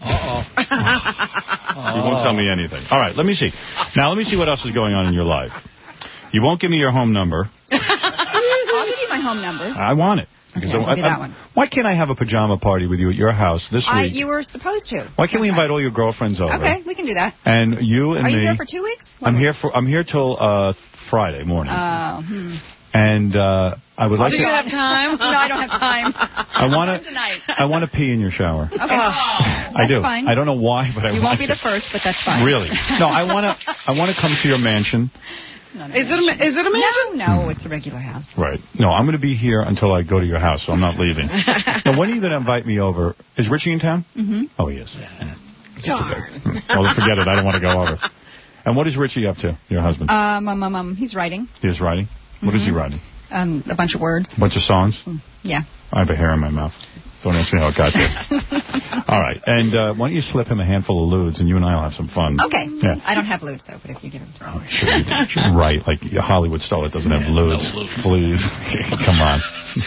Uh-oh. You won't tell me anything. All right, let me see. Now, let me see what else is going on in your life. You won't give me your home number. I'll give you my home number. I want it. Because Okay, I- I'll give you I- that one. Why can't I have a pajama party with you at your house this I, week? you were supposed to. Why can't we invite all your girlfriends over? Okay, we can do that. And you and Are me. you here for two weeks? I'm here for. I'm here till uh, Friday morning. Uh, hmm. And uh, I would like Do to. you have time? No, I don't have time. I want to. tonight. I want to pee in your shower. Okay. I That's do. fine. I don't know why, but I You want won't be to. the first, but that's fine. Really? No, I want to. I want to come to your mansion. Is it a, ma- is it a mansion? No, no, it's a regular house. Right. No, I'm going to be here until I go to your house, so I'm not leaving. Now, when are you going to invite me over? Is Richie in town? Mm-hmm. Oh, he is. Darn. Well, forget it. I don't want to go over. And what is Richie up to, your husband? Um, um, um, um, he's writing He is writing? What is he Mhm. writing? um, a bunch of words. A bunch of songs? Yeah. I have a hair in my mouth. Don't ask me how it got there. All right. And uh, why don't you slip him a handful of lewds, and you and I will have some fun. Okay. Yeah. I don't have lewds, though, but if you give them to me. Sure you do. Right, like a Hollywood star that doesn't have lewds. Please. Come on.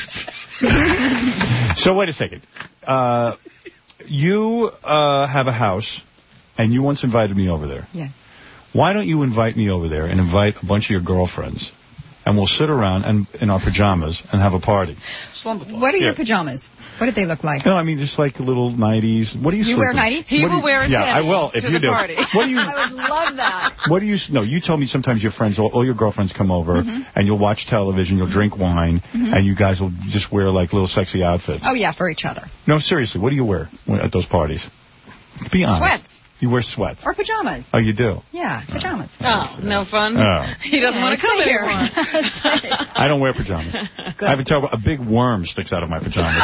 So wait a second. Uh, you uh, have a house, and you once invited me over there. Yes. Why don't you invite me over there and invite a bunch of your girlfriends, and we'll sit around and in our pajamas and have a party. What are your Yeah. pajamas? What did they look like? No, I mean, just like little nighties. What do you You sleep wear in? nighties? He What do will you- wear a Yeah, I teddy will, if to you the do. party. What do you... I would love that. What do you... No, you tell me sometimes your friends, all, all your girlfriends come over, Mhm. and you'll watch television, you'll drink wine, Mhm. and you guys will just wear, like, little sexy outfits. Oh, yeah, for each other. No, seriously, what do you wear at those parties? Be honest. Sweats. You wear sweats. Or pajamas. Oh, you do? Yeah, pajamas. Oh, no fun? Oh. He doesn't Yeah, want to come stay here. anymore. I don't wear pajamas. I have a terrible... A big worm sticks out of my pajamas.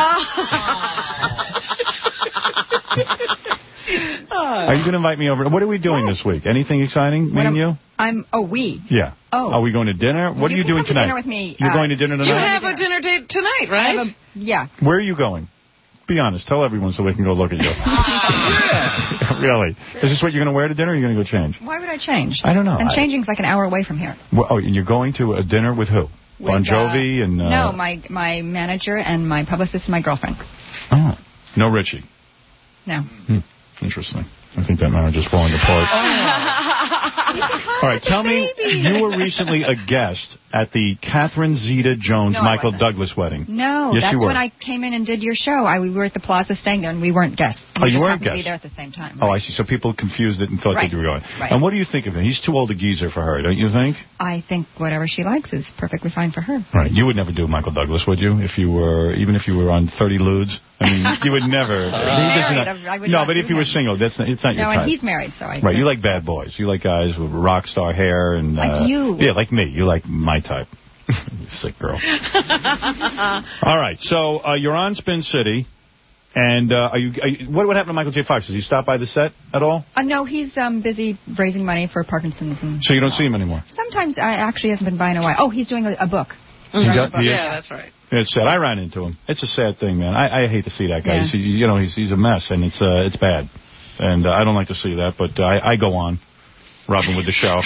Are you going to invite me over? What are we doing this week? Anything exciting, me What and am- you? I'm, oh, we. Yeah. Oh. Are we going to dinner? What You are you can doing come to tonight? dinner with me, You're uh, going to dinner You tonight? have a dinner date tonight, I right? have a, yeah. Where are you going? Be honest. Tell everyone so we can go look at you. Really? Is this what you're going to wear to dinner, or are you going to go change? Why would I change? I don't know. And I- changing's like an hour away from here. Well, oh, and you're going to a dinner with who? Bon With, Jovi uh, and... Uh, No, my my manager and my publicist and my girlfriend. Oh. No Richie. No. Hmm. Interesting. I think that manager's falling apart. All right, tell me, you were recently a guest at the Catherine Zeta-Jones No, I Michael wasn't. Douglas wedding. No, Yes, that's you were. when I came in and did your show. I we were at the Plaza staying there, and we weren't guests. Oh, we you just weren't happened to be guests. there at the same time. Oh, I see. So people confused it and thought Right. that you were going. Right. And what do you think of him? He's too old a geezer for her, don't you think? I think whatever she likes is perfectly fine for her. All right. You would never do Michael Douglas, would you? If you were, even if you were on thirty lewds? I mean, you would never. He doesn't married, have- I would no, not but do if you were him. single, that's not, it's not your No, type. and he's married, so I. Right, you like bad boys. You like guys with rock star hair and... Like uh, you. Yeah, like me. You like my type. Sick girl. All right, so uh, you're on Spin City, and uh, are you? Are you what, what happened to Michael J. Fox? Does he stop by the set at all? Uh, no, he's um, busy raising money for Parkinson's and. So you don't see him anymore? Sometimes I actually hasn't been by in a while. Oh, he's doing a, a book. He got- he- Yeah, that's right. It's sad. I ran into him. It's a sad thing, man. I, I hate to see that guy. Yeah. He's, you know, he's he's a mess, and it's uh, it's bad. And uh, I don't like to see that, but uh, I, I go on, Robin with the show.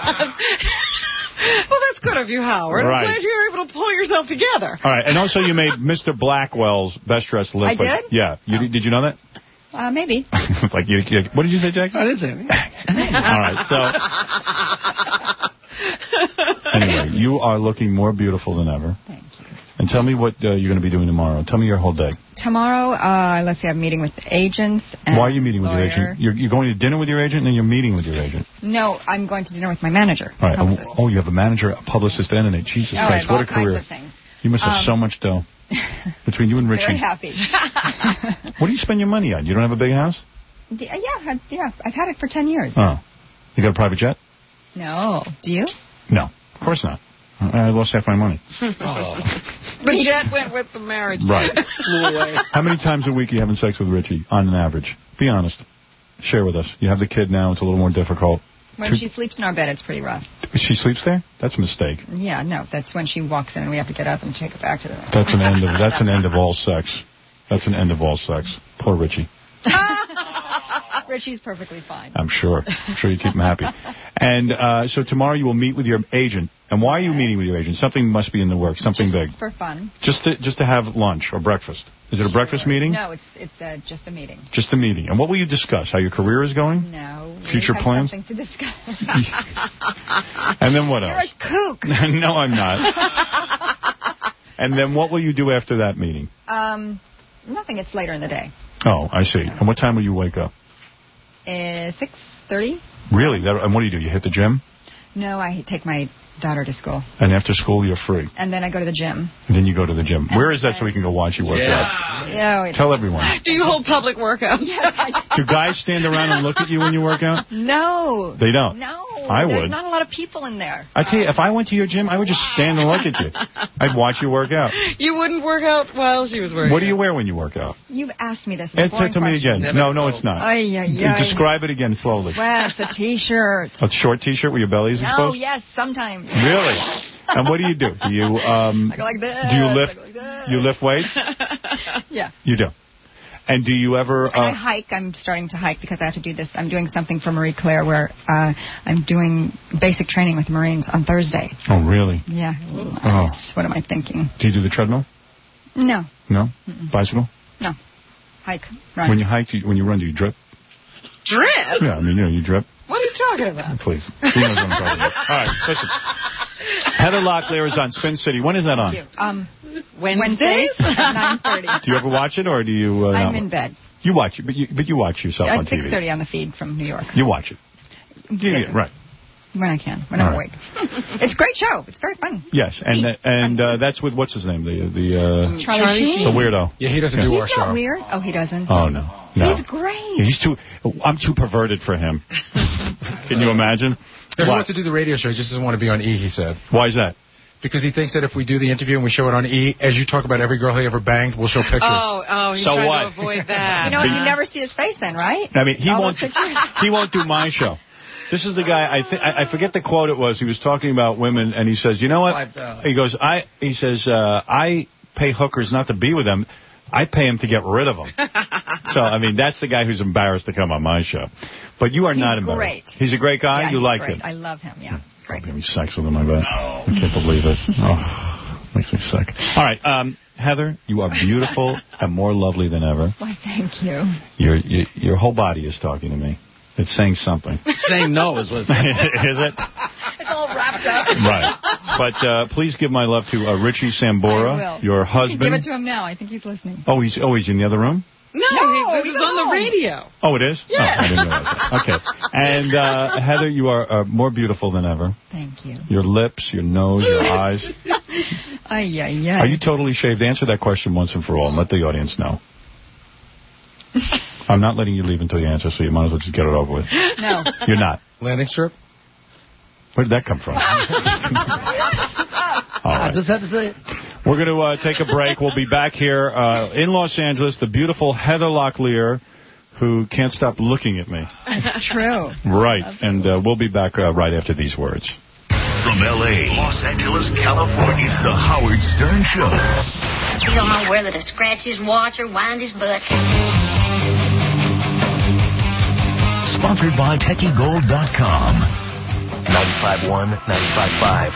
Well, that's good of you, Howard. Right. I'm glad you were able to pull yourself together. All right, and also you made Mister Blackwell's best dressed lip. I did? Yeah. You, Did you know that? Uh, maybe. like you, you, what did you say, Jack? I didn't say anything. All right, so anyway, you are looking more beautiful than ever. Thank you. And tell me what uh, you're going to be doing tomorrow. Tell me your whole day. Tomorrow, uh, let's see, I'm meeting with agents. And Why are you meeting with your lawyer. agent? You're, you're going to dinner with your agent, and then you're meeting with your agent. No, I'm going to dinner with my manager. All right. publicist. Oh, you have a manager, a publicist, and an agent. Jesus Oh, I Christ, have what all a career! kinds of things. You must have Um, so much dough between you and Richie. Very happy. What do you spend your money on? You don't have a big house? D- yeah, I've, yeah, I've had it for ten years. Oh, you got a private jet? No. Do you? No, of course not. I lost half my money. The jet went with the marriage. Right. Flew away. How many times a week are you having sex with Richie, on an average? Be honest. Share with us. You have the kid now. It's a little more difficult. When Two- she sleeps in our bed, it's pretty rough. She sleeps there? That's a mistake. Yeah, no, that's when she walks in and we have to get up and take her back to the room. That's an end of that's an end of all sex. That's an end of all sex. Poor Richie. Richie's perfectly fine. I'm sure. I'm sure you keep him happy. And uh, so tomorrow you will meet with your agent. And why are you meeting with your agent? Something must be in the works. Something Just big. for fun. Just to just to have lunch or breakfast. Is it a breakfast meeting? No, it's it's uh, just a meeting. Just a meeting. And what will you discuss? How your career is going? No. we Future have plans? Something to discuss. And then what You're else? a kook. No, I'm not. And then what will you do after that meeting? Um, nothing. It's later in the day. Oh, I see. And what time will you wake up? Uh, six thirty. Really? That, and what do you do? You hit the gym? No, I take my daughter to school, And after school, you're free. and then I go to the gym. And then you go to the gym. Where is that so we can go watch you work out? Yeah. Tell everyone. Do you hold public workouts? Do guys stand around and look at you when you work out? No. They don't? No. I There's would. not a lot of people in there. I tell you, if I went to your gym, I would just stand and look at you. I'd watch you work out. You wouldn't work out while she was working. What do you wear when you work out? You've asked me this. It's a Answer boring to me question. again. No, no, it's not. Ay, ay, D- ay. Describe it again slowly. Sweats, a T-shirt. A short T-shirt where your belly is No, exposed? yes, sometimes. Really? And what do you do? Do you um? I go like this. Do you I lift? go like this. You lift weights? Yeah. You do. And do you ever? And I Uh, hike. I'm starting to hike because I have to do this. I'm doing something for Marie Claire where uh, I'm doing basic training with Marines on Thursday. oh, really? Yeah. Oh. What am I thinking? Do you do the treadmill? No. No. Bicycle? No. Hike. Run. When you hike, you, when you run, do you drip? Drip? Yeah, I mean, you know, you drip. What are you talking about? Please. He knows what I'm talking about. All right, listen. Heather Locklear is on Sin City. When is that on? Thank you. Um, Wednesdays? Wednesdays at nine thirty. Do you ever watch it, or do you... Uh, I'm not? in bed. You watch it, but you, but you watch yourself At on T V. six thirty on the feed from New York. You watch it. Yeah, yeah, right. When I can, when I'm All awake. It's a great show. It's very fun. Yes, and uh, and uh, that's with, what's his name? The the uh, Charlie Sheen? The weirdo. Yeah, he doesn't yeah. do He's our not show. weird. Oh, he doesn't? Oh, no. no. He's great. He's too... I'm too perverted for him. Can you imagine? He What? wants to do the radio show. He just doesn't want to be on E, he said. Why is that? Because he thinks that if we do the interview and we show it on E, as you talk about every girl he ever banged, we'll show pictures. Oh, oh, he's So trying what? to avoid that. You know, you never see his face then, right? I mean, he All won't. those pictures? He won't do my show. This is the guy. I th I I forget the quote it was. He was talking about women, and he says, "You know what?" He goes, "I." He says, uh, "I pay hookers not to be with them. I pay them to get rid of them." So, I mean, that's the guy who's embarrassed to come on my show. But you are He's not embarrassed. great. He's a great guy. Yeah, you he's like great. him. I love him. Yeah, it's great. Having sex with him, I bet. I can't believe it. Oh, makes me sick. All right, um, Heather, you are beautiful and more lovely than ever. Why, thank you. Your your, your whole body is talking to me. It's saying something. Saying no is what it's saying. Is it? It's all wrapped up. Right. But uh, please give my love to uh, Richie Sambora, I will. your You can husband. give it to him now. I think he's listening. Oh, he's oh he's in the other room? No, No, he, this he's is at on the home. radio. Oh, it is? Yeah. Oh, I didn't realize that. Okay. And uh, Heather, you are uh, more beautiful than ever. Thank you. Your lips, your nose, your eyes. Ay, ay, ay. Are you totally shaved? Answer that question once and for all and let the audience know. I'm not letting you leave until you answer, so you might as well just get it over with. No. You're not. Landing strip? Where did that come from? All I right. just had to say it. We're going to uh, take a break. We'll be back here uh, in Los Angeles, the beautiful Heather Locklear, who can't stop looking at me. It's true. Right. And uh, we'll be back uh, right after these words. From L A, Los Angeles, California, it's the Howard Stern Show. You don't know whether to scratch his watch or wind his butt. Sponsored by Techie Gold dot com. ninety-five point one, ninety-five point five.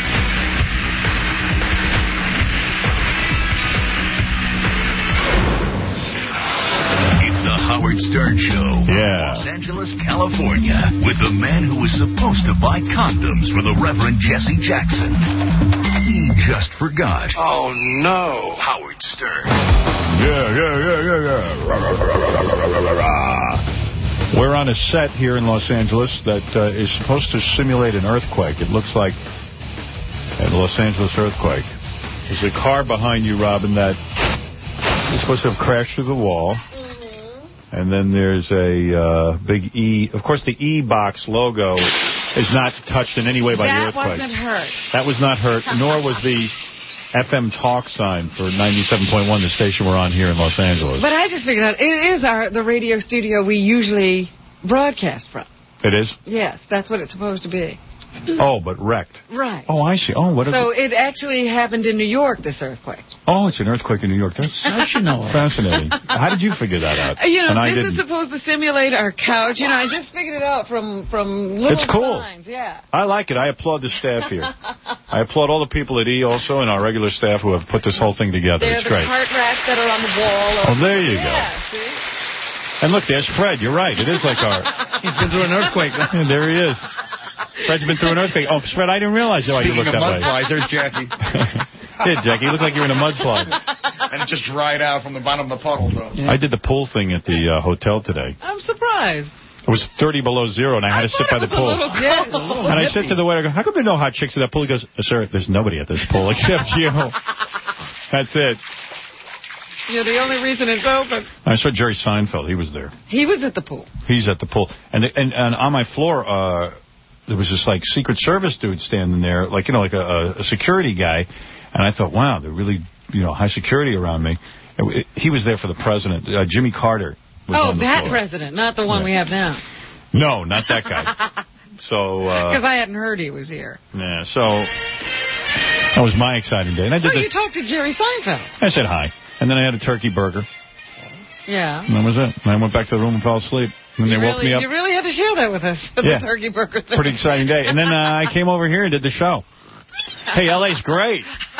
It's the Howard Stern Show. Yeah. Los Angeles, California, with the man who was supposed to buy condoms for the Reverend Jesse Jackson. He just forgot. Oh, no. Howard Stern. Yeah, yeah, yeah, yeah, yeah. We're on a set here in Los Angeles that uh, is supposed to simulate an earthquake. It looks like a Los Angeles earthquake. There's a car behind you, Robin, that is supposed to have crashed through the wall. And then there's a uh, big E. Of course, the E-Box logo is not touched in any way by the That earthquake. wasn't hurt. That was not hurt, nor was the F M talk sign for ninety-seven point one, the station we're on here in Los Angeles. But I just figured out, it is our the radio studio we usually broadcast from. It is? Yes, that's what it's supposed to be. Oh, but wrecked. Right. Oh, I see. Oh, what a... So it actually happened in New York, this earthquake. Oh, it's an earthquake in New York. That's How'd you know? Fascinating. How did you figure that out? You know, and I this didn't. is supposed to simulate our couch. You know, I just figured it out from, from little It's cool. signs. Yeah. I like it. I applaud the staff here. I applaud all the people at E also and our regular staff who have put this whole thing together. They're It's the great. cart racks that are on the wall. Oh, there you yeah, go. See? And look, there's Fred. You're right. It is like our... He's been through an earthquake. Yeah, there he is. Fred's been through an earthquake. Oh, Fred, I didn't realize why you Speaking looked of that way. mudslides, there's Jackie. Yeah, Jackie, you look like you're in a mudslide. And it just dried out from the bottom of the puddle. So. Yeah. I did the pool thing at the uh, hotel today. I'm surprised. It was thirty below zero, and I had I to sit by the it was pool. A little, yeah, a little and I hippie. said to the waiter, I go, how come there are no hot chicks at that pool? He goes, sir, there's nobody at this pool except you. That's it. You're the only reason it's open. I saw Jerry Seinfeld. He was there. He was at the pool. He's at the pool. And and, and on my floor, uh, there was this, like, Secret Service dude standing there, like, you know, like a, a security guy. And I thought, wow, they're really, you know, high security around me. It, it, he was there for the president. Uh, Jimmy Carter was Oh, on the that floor. president, not the one Yeah. we have now. No, not that guy. So, Because uh, I hadn't heard he was here. yeah, so that was my exciting day. And I So did you the, talked to Jerry Seinfeld. I said hi. And then I had a turkey burger. Yeah. And that was it. And I went back to the room and fell asleep. And You they woke really, me up. you really had to share that with us, the Yeah. turkey burger thing. Pretty exciting day. And then uh, I came over here and did the show. Hey, L A's great.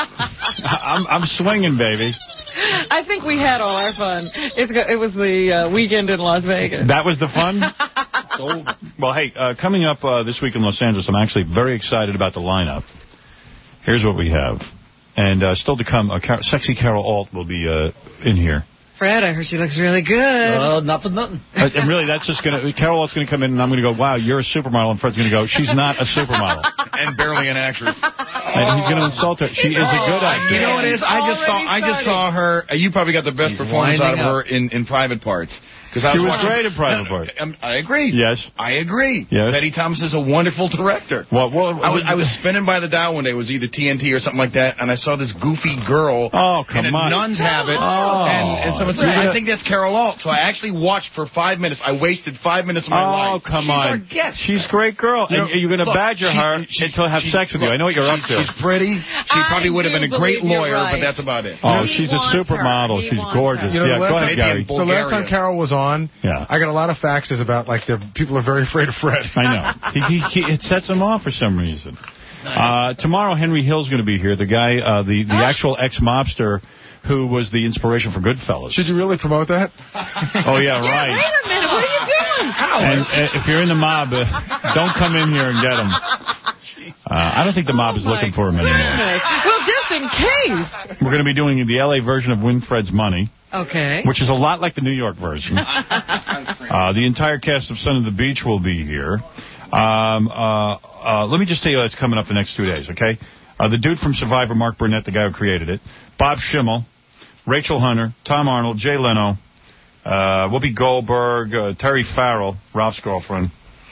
I'm I'm swinging, baby. I think we had all our fun. It's go- It was the uh, weekend in Las Vegas. That was the fun? Well, hey, uh, coming up uh, this week in Los Angeles, I'm actually very excited about the lineup. Here's what we have. And uh, still to come, uh, Car Sexy Carol Alt will be uh, in here. Fred, I heard she looks really good. Uh, not for nothing. Uh, and really, that's just going to... Carol Alt's going to come in, and I'm going to go, wow, you're a supermodel. And Fred's going to go, she's not a supermodel. And barely an actress. And he's going to insult her. She is a good actress. You know what it is? I just saw I just saw her. Uh, you probably got the best He's performance out of winding her in, in Private Parts. Because I She was, was watching, great in Private Parts. Um, I agree. Yes. I agree. Yes. Betty Thomas is a wonderful director. Well, well, I was I was spinning by the Dow one day. It was either T N T or something like that, and I saw this goofy girl oh, come in a on. nun's habit. Oh. And, and someone said, I think that's Carol Alt. So I actually watched for five minutes. I wasted five minutes of my oh, life. Oh, come She's on. our guest. She's a great girl. You know, and you're going to look, badger she, her she, until have she, sex with look, you. I know what you're up to. She's pretty. She probably would have been a great lawyer, right. but that's about it. Oh, she's a supermodel. She's gorgeous. You know, yeah, go ahead, Gary. The last time Carol was on, yeah. I got a lot of faxes about, like, the people are very afraid of Fred. I know. He, he, he, it sets him off for some reason. Uh, tomorrow, Henry Hill's going to be here, the guy, uh, the, the actual ex-mobster who was the inspiration for Goodfellas. Should you really promote that? Oh, yeah, right. Yeah, wait a minute. What are you doing? And uh, if you're in the mob, uh, don't come in here and get him. Uh, I don't think the mob oh is looking for him anymore. Well, just in case. We're going to be doing the L A version of Winfred's Money. Okay. Which is a lot like the New York version. uh, the entire cast of Son of the Beach will be here. Um, uh, uh, let me just tell you what's coming up the next two days, okay? Uh, the dude from Survivor, Mark Burnett, the guy who created it. Bob Schimmel, Rachel Hunter, Tom Arnold, Jay Leno, uh, Whoopi Goldberg, uh, Terry Farrell, Ralph's girlfriend.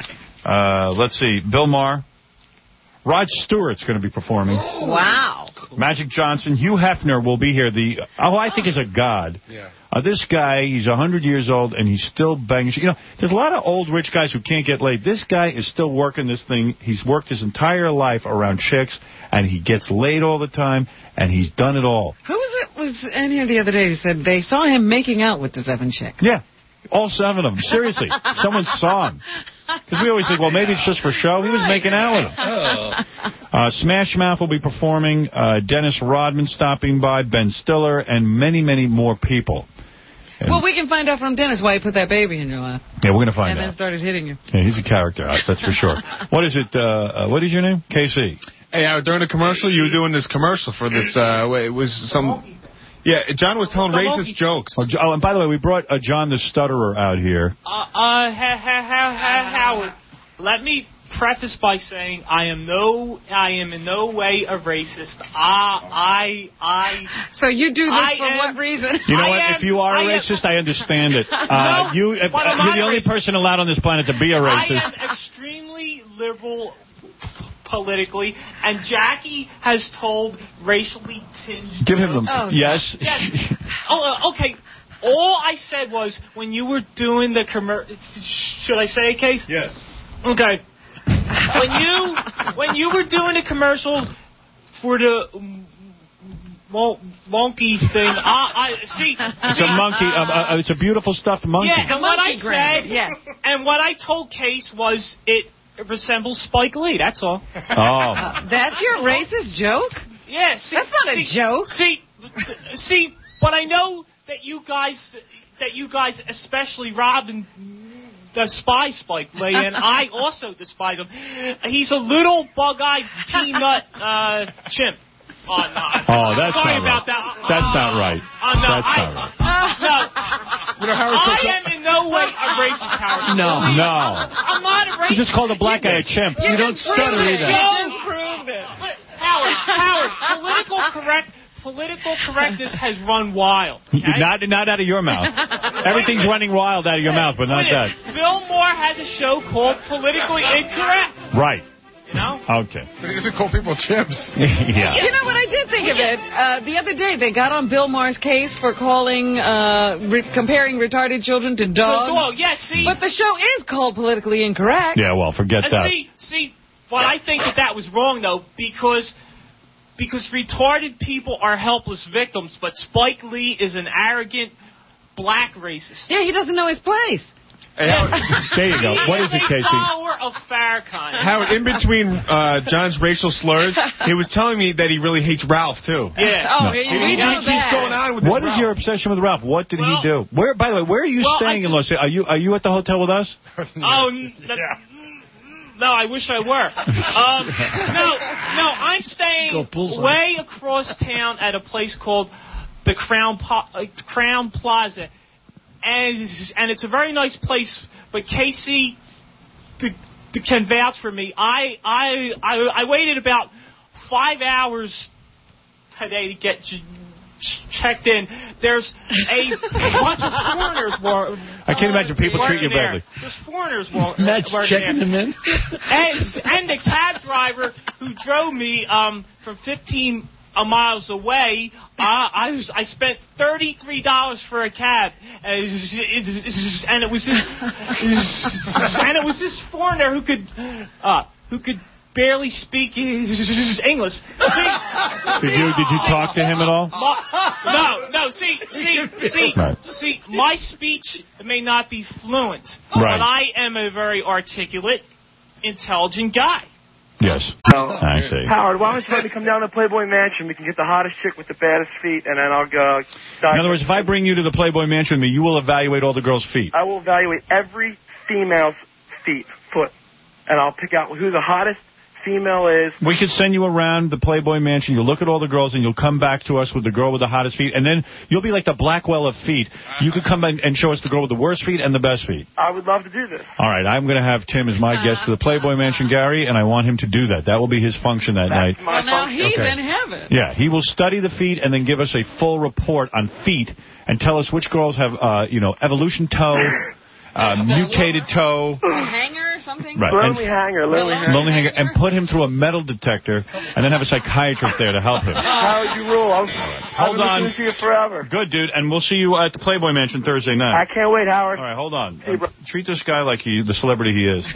Uh, let's see, Bill Maher. Rod Stewart's going to be performing. Wow. Magic Johnson. Hugh Hefner will be here. The oh, I think is a god. Yeah. Uh, this guy, he's one hundred years old, and he's still banging. You know, there's a lot of old rich guys who can't get laid. This guy is still working this thing. He's worked his entire life around chicks, and he gets laid all the time, and he's done it all. Who was it was in here the other day who said they saw him making out with the seven chick? Yeah. All seven of them. Seriously. Someone saw him. Because we always think, well, maybe it's just for show. He was making out with them. Oh. Uh, Smash Mouth will be performing. Uh, Dennis Rodman stopping by. Ben Stiller. And many, many more people. And well, we can find out from Dennis why he put that baby in your lap. Yeah, we're going to find and out. And then started hitting you. Yeah, he's a character, that's for sure. What is it? Uh, uh, what is your name? K C. Hey, uh, during the commercial, you were doing this commercial for this. Uh, it was some... Yeah, John was telling racist jokes. Oh, oh, and by the way, we brought uh, John the Stutterer out here. Uh, uh, ha, ha, ha, ha, Howard, let me preface by saying I am no, I am in no way a racist. I, I, I. So you do this I for am, what reason? You know I what? am, if you are I a am, racist, I understand it. Uh, no, you, if, but I'm you're not the a only racist. person allowed on this planet to be a racist. I am extremely liberal politically, and Jackie has told racially tinged. Give him them. Oh, yes. yes. Oh, uh, okay. All I said was when you were doing the commercial. Should I say it, Case? Yes. Okay. When you when you were doing the commercial for the won- wonky thing, I, I see. It's see, a monkey. Uh, uh, it's a beautiful stuffed monkey. Yeah, and what I grab. said, yes. and what I told Case was it resembles Spike Lee. That's all. Oh. Uh, that's your racist joke? Yeah. See, that's not see, a joke. See, see, but I know that you guys, that you guys, especially Robin, despise Spike Lee, and I also despise him. He's a little bug-eyed peanut uh, chimp. Oh, no. Oh, that's Sorry not about right. that. That's not right. Uh, no, that's I, not right. No. You know, Howard I said am in no way a racist, Howard. No. No. I'm not a racist. You just called a black guy a chimp. You, You don't stutter either. either. You just proved it. Howard, Howard, political correct, political correctness has run wild. Okay? Not, not out of your mouth. Everything's running wild out of your mouth, but not that. Bill Maher has a show called Politically Incorrect. Right. You know? Okay. But he doesn't call people chimps. Yeah. You know what? I did think of it. Uh, the other day, they got on Bill Maher's case for calling, uh, re- comparing retarded children to dogs. So, dog, yeah, see? But the show is called Politically Incorrect. Yeah, well, forget Uh, that. see, see, what I think that that was wrong, though, because because retarded people are helpless victims, but Spike Lee is an arrogant black racist. Yeah, he doesn't know his place. Hey, Howard, there you go. What is it, Casey? He's a follower of Farrakhan. Howard, in between uh, John's racial slurs, he was telling me that he really hates Ralph, too. Yeah. Oh, No. we, He, we he know keeps that. going on with this What is Ralph. your obsession with Ralph? What did Well, he do? Where, by the way, where are you well, staying I in Los Angeles? Are you are you at the hotel with us? Oh, n- that, no, I wish I were. Um, no, no, I'm staying way across town at a place called the Crown pa- uh, Crown Plaza, and and it's a very nice place. But Casey, the, the can vouch for me. I I I, I waited about five hours today to get ch- checked in. There's a bunch of foreigners. Were, I can't imagine people treat you there. badly. There's foreigners were, That's were checking there. them in. And, and the cab driver who drove me um, from fifteen miles away, uh, I was, I spent thirty-three dollars for a cab, and it was, and it was this, and it was this foreigner who could uh, who could barely speak English. See, did you did you talk to him at all? My, no, no. See, see, see, right. see. My speech may not be fluent, right. but I am a very articulate, intelligent guy. Yes. No. I see. Howard, why don't you let me come down to Playboy Mansion? We can get the hottest chick with the baddest feet, and then I'll go. In other words, if I bring you to the Playboy Mansion with me, you will evaluate all the girls' feet. I will evaluate every female's feet, foot, and I'll pick out who the hottest female is. We could send you around the Playboy Mansion. You'll look at all the girls, and you'll come back to us with the girl with the hottest feet. And then you'll be like the Blackwell of feet. You could come in and show us the girl with the worst feet and the best feet. I would love to do this. All right, I'm going to have Tim as my guest to the Playboy Mansion, Gary, and I want him to do that. That will be his function that That's night. Well, now function. he's Okay. in heaven. Yeah, he will study the feet and then give us a full report on feet and tell us which girls have, uh, you know, evolution toe, uh, mutated toe. A hanger or something? Right. Lonely and, hanger, lonely hanger. Lonely hanger, and put him through a metal detector, and then have a psychiatrist there to help him. How would you rule? I'm, Hold I've been on. listening to you forever. Good, dude, and we'll see you at the Playboy Mansion Thursday night. I can't wait, Howard. All right, hold on. Uh, treat this guy like he, the celebrity he is.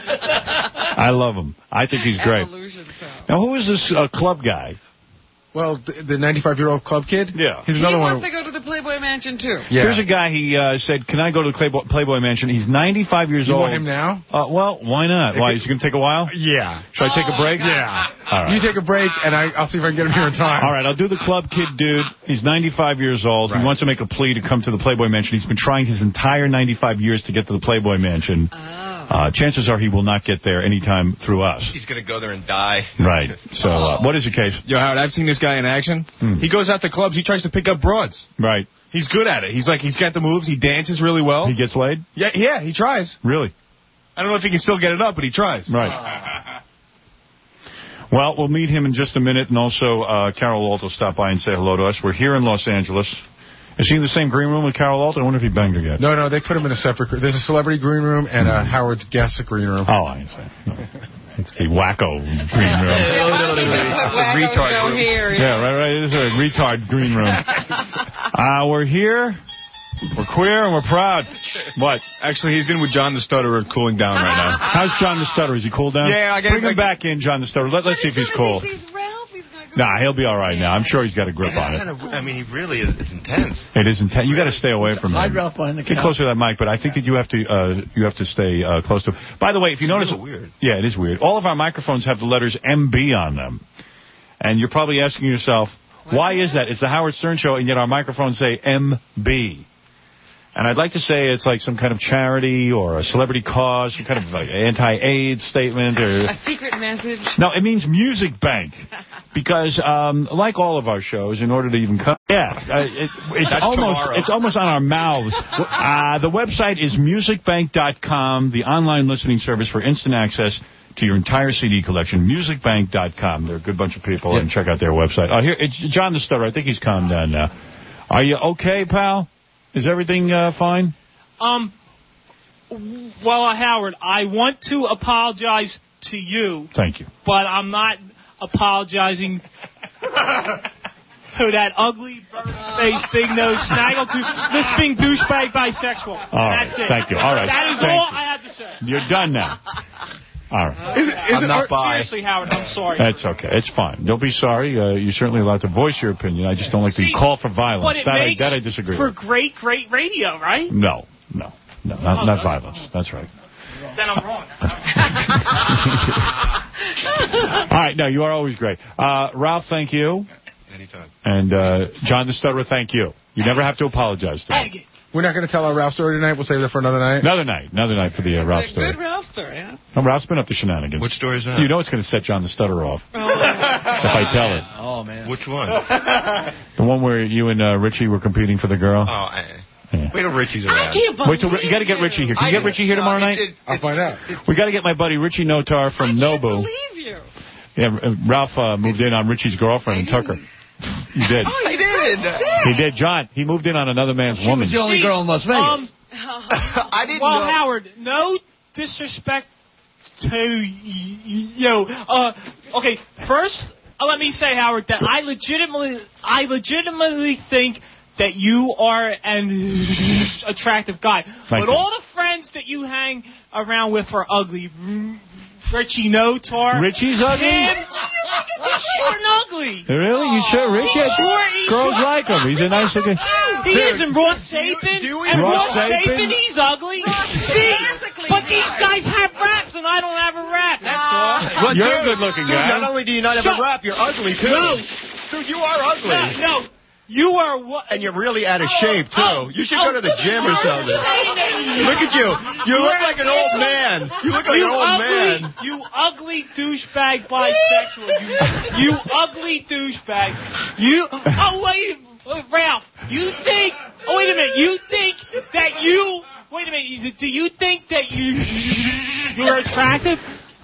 I love him. I think he's great. Now, who is this uh, club guy? Well, the ninety-five-year-old club kid? Yeah. He's He another wants one. to go to the Playboy Mansion, too. Yeah. Here's a guy, he uh, said, can I go to the Playboy, Playboy Mansion? He's ninety-five years You old. want him now? Uh, well, why not? Why, is it going to take a while? Yeah. Should I take a break? Yeah. All right. You take a break, and I, I'll see if I can get him here in time. All right, I'll do the club kid dude. He's ninety-five years old. Right. He wants to make a plea to come to the Playboy Mansion. He's been trying his entire ninety-five years to get to the Playboy Mansion. Oh. Uh, chances are he will not get there anytime through us. He's going to go there and die. Right. So, uh, what is the case? Yo, Howard, I've seen this guy in action. Hmm. He goes out to clubs. He tries to pick up broads. Right. He's good at it. He's like, he's got the moves. He dances really well. He gets laid? Yeah, yeah, he tries. Really? I don't know if he can still get it up, but he tries. Right. Well, we'll meet him in just a minute, and also uh, Carol Alt will stop by and say hello to us. We're here in Los Angeles. Is he in the same green room with Carol Alt? I wonder if he banged her yet. No, no, they put him in a separate... There's a celebrity green room and a Howard's guest green room. Oh, I see. No. It's the wacko green room. Retard room. Here, yeah, right, right. This is a retard green room. Uh, we're here. We're queer and we're proud. What? Actually, he's in with John the Stutterer, cooling down right now. How's John the Stutterer? Is he cooled down? Yeah, I get Bring it. him back in, John the Stutterer. Let, let's see if he's cool. Nah, he'll be all right now. I'm sure he's got a grip on it. Kind of, I mean, he really is. It's intense. It is intense. You got to stay away from him. Hide Ralph behind the Get couch. closer to that mic, but I think that you have to uh, you have to stay uh, close to. By the way, if you It's a notice, little weird. Yeah, it is weird. All of our microphones have the letters M B on them, and you're probably asking yourself, why is that? It's the Howard Stern Show, and yet our microphones say M B. And I'd like to say it's like some kind of charity or a celebrity cause, some kind of like anti-AIDS statement. Or A secret message. No, it means Music Bank. Because, um, like all of our shows, in order to even come... Yeah, uh, it, it's, That's almost, tomorrow. it's almost on our mouths. Uh, the website is music bank dot com, the online listening service for instant access to your entire C D collection, music bank dot com. They're a good bunch of people, and check out their website. Oh, here, it's John the Stutterer. I think he's calmed down now. Are you okay, pal? Is everything uh, fine? Um, well, uh, Howard, I want to apologize to you. Thank you. But I'm not apologizing to that ugly, bird-faced, big-nosed, snaggletooth, lisping douchebag bisexual. All right. That's it. Thank you. All right. That is Thank all you. I have to say. You're done now. All right. Is it, is I'm it, not bi. Seriously, Howard, I'm sorry. That's okay. It's fine. Don't be sorry. Uh, you're certainly allowed to voice your opinion. I just don't like See, the call for violence. But it that, I, makes that I disagree for with. great, great radio, right? No, no, no, not, Oh, not no. violence. That's right. Then I'm wrong. All right. No, you are always great. Uh, Ralph, thank you. Anytime. And uh, John the Stutterer, thank you. You never have to apologize to him. We're not going to tell our Ralph story tonight. We'll save that for another night. Another night. Another night for the uh, Ralph story. Good Ralph story, huh? No, Ralph's been up to shenanigans. What story is that? You know it's going to set John the Stutter off. Oh. If I tell it. Oh, man. Which one? The one where you and uh, Richie were competing for the girl. Oh, I... Yeah. Wait till Richie's around. I can't believe Wait till you got to get Richie here. Can you get Richie here tomorrow no, night? It, it, I'll find out. We got to get my buddy Richie Notar from I can't Nobu. believe you. Yeah, uh, Ralph uh, moved in on Richie's girlfriend and took her. He did. Oh, I did. He did. John, he moved in on another man's She woman. was the only girl in Las Vegas. Um, I didn't well, know. Howard, no disrespect to y- you. Uh, okay, first, uh, let me say, Howard, that I legitimately, I legitimately think that you are an attractive guy. Thank but you. all the friends that you hang around with are ugly. Richie Notar. Richie's ugly? Him, he's short and ugly. Really? You sure? Richie? He's short, he's Girls short. like him. He's a nice looking... He is, and Ross Sapin. And Ross Ross Sapin? Sapin, he's ugly. See, but these guys have raps, and I don't have a rap. That's all. Well, You're dude, a good-looking dude, guy. Not only do you not have Shut- a rap, you're ugly, too. No. Dude, you are ugly. No, no. You are what? And you're really out of Oh, shape, too. oh, you should oh, go to the gym or something. Look at you. You look like an old man. You look like you an old ugly, man. You ugly douchebag bisexual. You, you ugly douchebag. You. Oh, wait. wait, Ralph, you think. Oh, wait a minute. You think that you. Wait a minute. Do you think that you. You're attractive?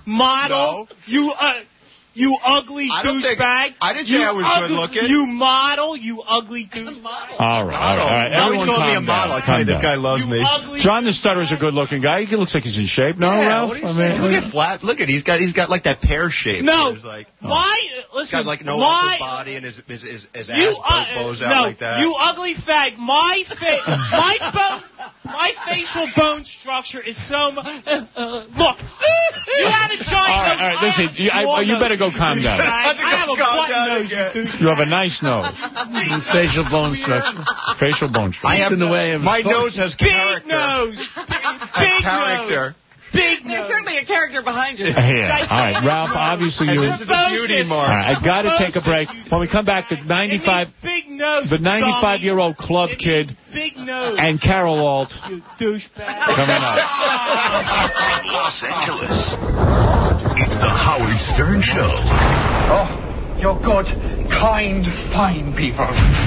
Model? No. You. Uh, You ugly I don't think- douchebag. I didn't say You I was ugly- good looking. You model. You ugly douchebag. All right, all right, all right. Now he's Everyone calling me a calm model. down. I tell you, Calm this down. guy loves me. Ugly. John the Stutter's a good-looking guy. He looks like he's in shape. No, Yeah, Ralph? what are you I saying? mean, Look at flat. Look at he's got he's got like that pear shape. No. where it's Like, Why? he's Listen. got like no why? upper body and his his his, his You, ass uh, bows out no, like that. you ugly fag. My fa- my bone, my facial bone structure is so. Mu- uh, uh, look, you have a giant. all right, all right. Listen, you, I, you better go calm down. I, I have a Calm button down nose, again. you douche. You have a nice nose. Facial bone structure. Facial bone structure. I have in the way of my nose has Big character. nose. Big character. nose. Big There's nose. certainly a character behind you. Yeah. All right, Ralph, obviously And you... this is the beauty All mark. right, I got to take a break. When we come back, the ninety-five, It means big nose. the ninety-five-year-old club It kid means Big nose. and Carol Alt You douchebag. coming up. Los Angeles. It's the Howard Stern Show. Oh, you're good, kind, fine people.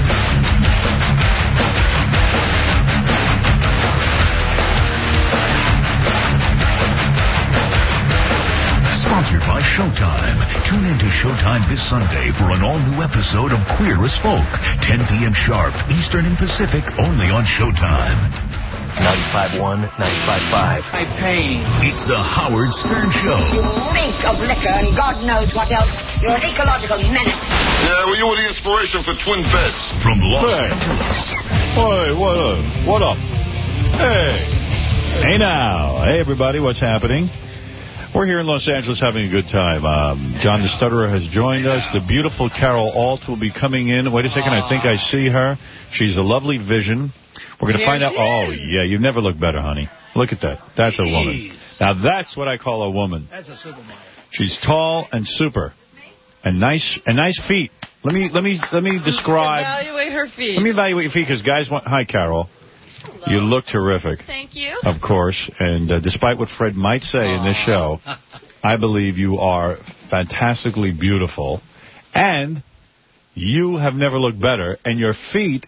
Sponsored by Showtime. Tune in to Showtime this Sunday for an all-new episode of Queer as Folk. ten p.m. sharp, Eastern and Pacific, only on Showtime. ninety-five point one, ninety-five point five. I pay. It's the Howard Stern Show. You reek of liquor and God knows what else. You're an ecological menace. Yeah, well, you were the inspiration for twin beds. From Los Hey. Angeles. Hey, what up? What up? Hey. Hey now. Hey, everybody, what's happening? We're here in Los Angeles having a good time. Um, John the Stutterer has joined us. The beautiful Carol Alt will be coming in. Wait a second, I think I see her. She's a lovely vision. We're going to There find out. she Oh, is. yeah, you've never looked better, honey. Look at that. That's a woman. Jeez. Now, that's what I call a woman. That's a supermodel. She's tall and super. And nice and nice feet. Let me let me let me describe. Evaluate her feet. Let me evaluate your feet because guys want. Hi, Carol. You look terrific. Thank you. Of course, and uh, despite what Fred might say in this show, I believe you are fantastically beautiful, and you have never looked better, and your feet...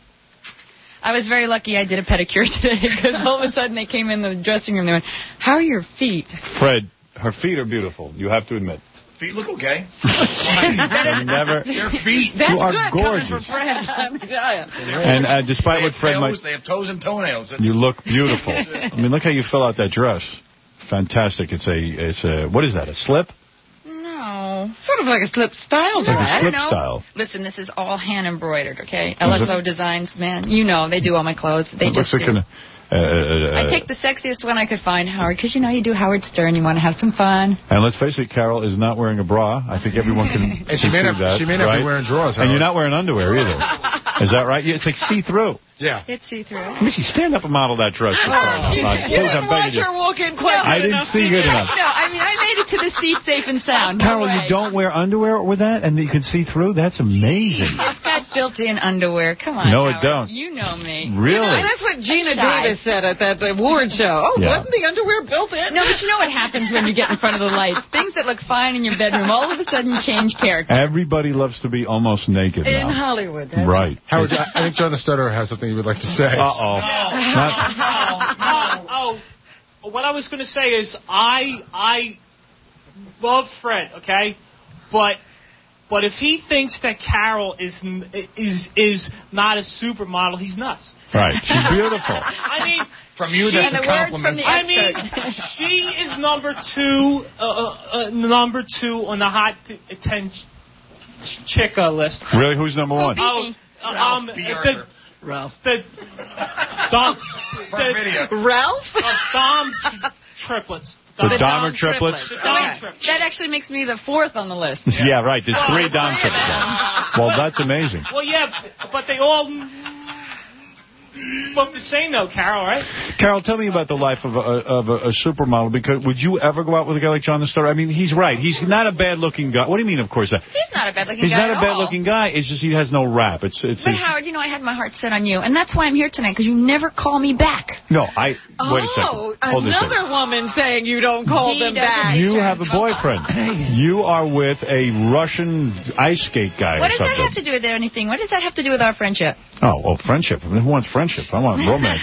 I was very lucky I did a pedicure today because all of a sudden they came in the dressing room and they went, how are your feet? Fred, her feet are beautiful, you have to admit. Feet look okay. You never... Their feet. That's You are good gorgeous. coming from Fred, let me tell you. And uh, despite what Fred might... They have toes and toenails. It's- You look beautiful. I mean, look how you fill out that dress. Fantastic. It's a... It's a... What is that, a slip? No. Sort of like a slip style Like a dress. slip know. style. Listen, this is all hand embroidered, okay? Is L S O it? Designs, man. You know, they do all my clothes. They What's just it do. gonna- uh, uh, I take the sexiest one I could find, Howard, because you know you do Howard Stern. You want to have some fun. And let's face it, Carol is not wearing a bra. I think everyone can And she may conclude not- that, she may not be right? wearing drawers, And you're Howard. not wearing underwear either. Is that right? Yeah, it's like see-through. Yeah. It's see-through. Let me see. Stand up and model that dress. for crying out You, loud. you Please, didn't I'm watch begging you. her walk in quite I good didn't enough. see did good you? enough. No, I mean, I made it to the seat safe and sound. No Carol, way. you don't wear underwear with that, and you can see through? That's amazing. It's got built-in underwear. Come on, No, it Howard. don't. You know me. Really? You know, That's what Gina shy. Davis said at that award show. Oh, Yeah. wasn't the underwear built in? No, but you know what happens when you get in front of the lights. Things that look fine in your bedroom all of a sudden change character. Everybody loves to be almost naked In now. Hollywood. That's Right. Howard, I I think John the Stutterer has something he would like to say. Uh-oh. oh, oh, oh, what I was going to say is I I love Fred, okay? But but if he thinks that Carol is is is not a supermodel, he's nuts. Right. She's beautiful. I mean, From you, she- that's a compliment. I mean, she is number two, uh, uh, uh, number two on the hot ten chicka list. Really? Who's number one? Oh, uh, um, the, Ralph. The Dom, the Ralph? Uh, Dom tri- triplets. The Dom- Dahmer triplets? The So Dom wait, triplets. that actually makes me the fourth on the list. Yeah, right. There's Well, three there's Dom three of triplets. them. Well, that's amazing. Well, yeah, but they all look the same, though, Carol, right? Carol, tell me about the life of a, of a, a supermodel. Because would you ever go out with a guy like John the Stutterer? I mean, he's right. He's not a bad-looking guy. What do you mean, of course? That? He's not a bad-looking He's guy not at a all. bad-looking guy. It's just he has no rap. It's it's. But his- Howard, you know, I had my heart set on you, and that's why I'm here tonight, because you never call me back. No, I. Wait a second. Oh, Hold a second. another woman saying you don't call He them doesn't back. You have a boyfriend. You are with a Russian ice skate guy What or does that something. have to do with anything? What does that have to do with our friendship? Oh, well, friendship. Who wants friendship? I want romance.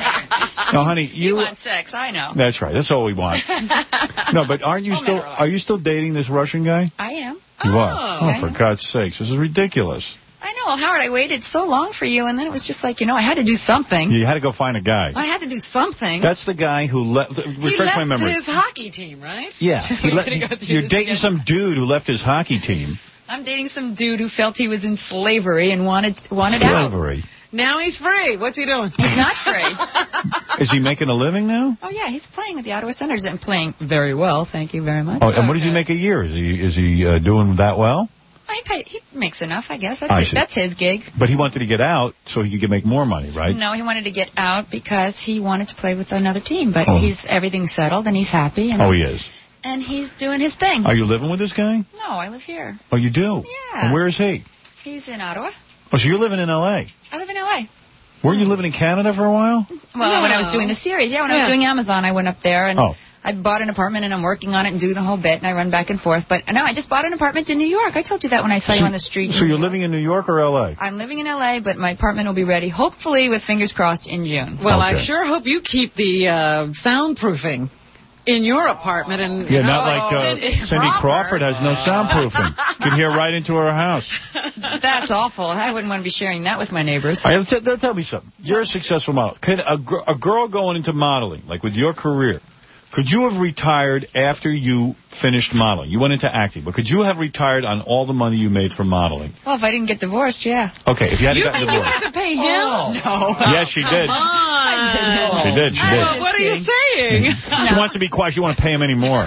No, honey, you. You want sex, I know. That's right. That's all we want. No, but aren't you Oh, still? matter of Are you still dating this Russian guy? I am. You are. okay. Oh, for God's sakes, this is ridiculous. I know. Well, Howard, I waited so long for you, and then it was just like, you know, I had to do something. You had to go find a guy. I had to do something. That's the guy who left. He Refresh left my memory. his hockey team, right? Yeah, he We're le- gonna go through you're this dating again. some dude who left his hockey team. I'm dating some dude who felt he was in slavery and wanted wanted out. Slavery. Now he's free. What's he doing? He's not free. Is he making a living now? Oh, yeah, he's playing at the Ottawa Senators and playing very well. Thank you very much. Oh, and what does he make a year? Is he is he uh, doing that well? He, pay, he makes enough, I guess. That's, I it. see. That's his gig. But he wanted to get out so he could make more money, right? No, he wanted to get out because he wanted to play with another team. But Oh. he's everything's settled and he's happy. And, Oh, he is. And he's doing his thing. Are you living with this guy? No, I live here. Oh, you do? Yeah. And where is he? He's in Ottawa. Oh, so you're living in L A. I live in L A. Weren't you living in Canada for a while? Well, No. when I was doing the series, yeah, when I Yeah. was doing Amazon, I went up there and Oh. I bought an apartment and I'm working on it and doing the whole bit and I run back and forth. But no, I just bought an apartment in New York. I told you that when I saw you on the street. So you're living in New York or L A? I'm living in L A, but my apartment will be ready, hopefully, with fingers crossed, in June. Well, I Okay. sure hope you keep the uh, soundproofing in your apartment. And Yeah, you not know, like uh, it's Cindy proper. Crawford has no soundproofing. Can hear right into her house. That's awful. I wouldn't want to be sharing that with my neighbors. All right, t- t- tell me something. You're a successful model. Could a, gr- a girl going into modeling, like with your career, could you have retired after you finished modeling? You went into acting, but could you have retired on all the money you made from modeling? Well, if I didn't get divorced, yeah. Okay, if you had You gotten think you divorced. had to pay him? Oh, no. Yes, she did. Come on. She did, she I did. don't know, what are you saying? She wants to be quiet. She wants to pay him any more.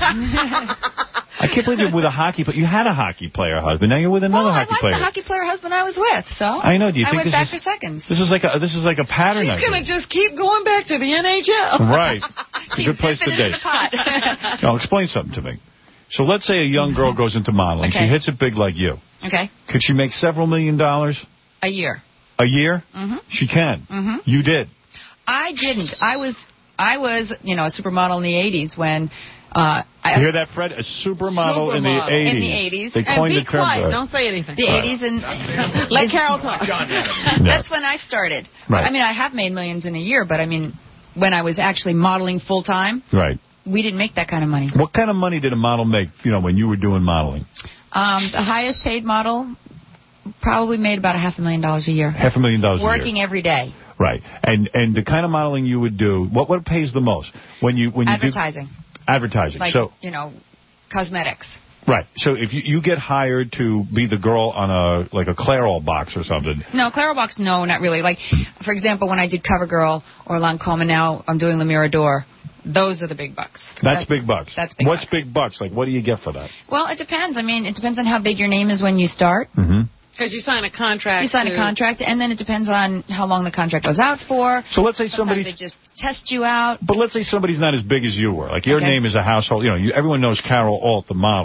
I can't believe you're with a hockey player. You had a hockey player husband. Now you're with another Well, I hockey like player. the hockey player husband I was with, so I know. Do you I think went this back is- for seconds. This is like a this is like a pattern. I She's going think. to just keep going back to the N H L. Right. It's a good place to date. Now, explain something to me. So let's say a young girl goes into modeling. Okay. She hits it big like you. Okay. Could she make several million dollars A year. a year? Mm-hmm. She can. Mm-hmm. You did. I didn't. I was, I was, you know, a supermodel in the eighties when. Uh, I, You hear that, Fred? A supermodel, in the Supermodel. eighties. In the eighties. They And coined be the term. quiet. uh, Don't say anything. The Right. eighties and Let Carol talk. That's when I started. Right. I mean, I have made millions in a year, but I mean, when I was actually modeling full time, Right. we didn't make that kind of money. What kind of money did a model make, you know, when you were doing modeling? Um, the highest paid model probably made about a half a million dollars a year. Half a million dollars a year. Working every day. Right. And and the kind of modeling you would do, what what pays the most? When you when you Advertising. do advertising. Like, so you know, cosmetics. right. So if you, you get hired to be the girl on a like a Clairol box or something. No, Clairol, no, not really. Like, for example, when I did CoverGirl or Lancome, and now I'm doing Le Mirador, those are the big bucks. That's, big bucks. That's big What's bucks. big bucks? Like, what do you get for that? Well, it depends. I mean, it depends on how big your name is when you start. Mm-hmm. Because you sign a contract. You sign a to- contract, and then it depends on how long the contract goes out for. So let's say Sometimes somebody's... they just test you out. But let's say somebody's not as big as you were. Like, your Okay. name is a household... You know, you, everyone knows Carol Alt, the model.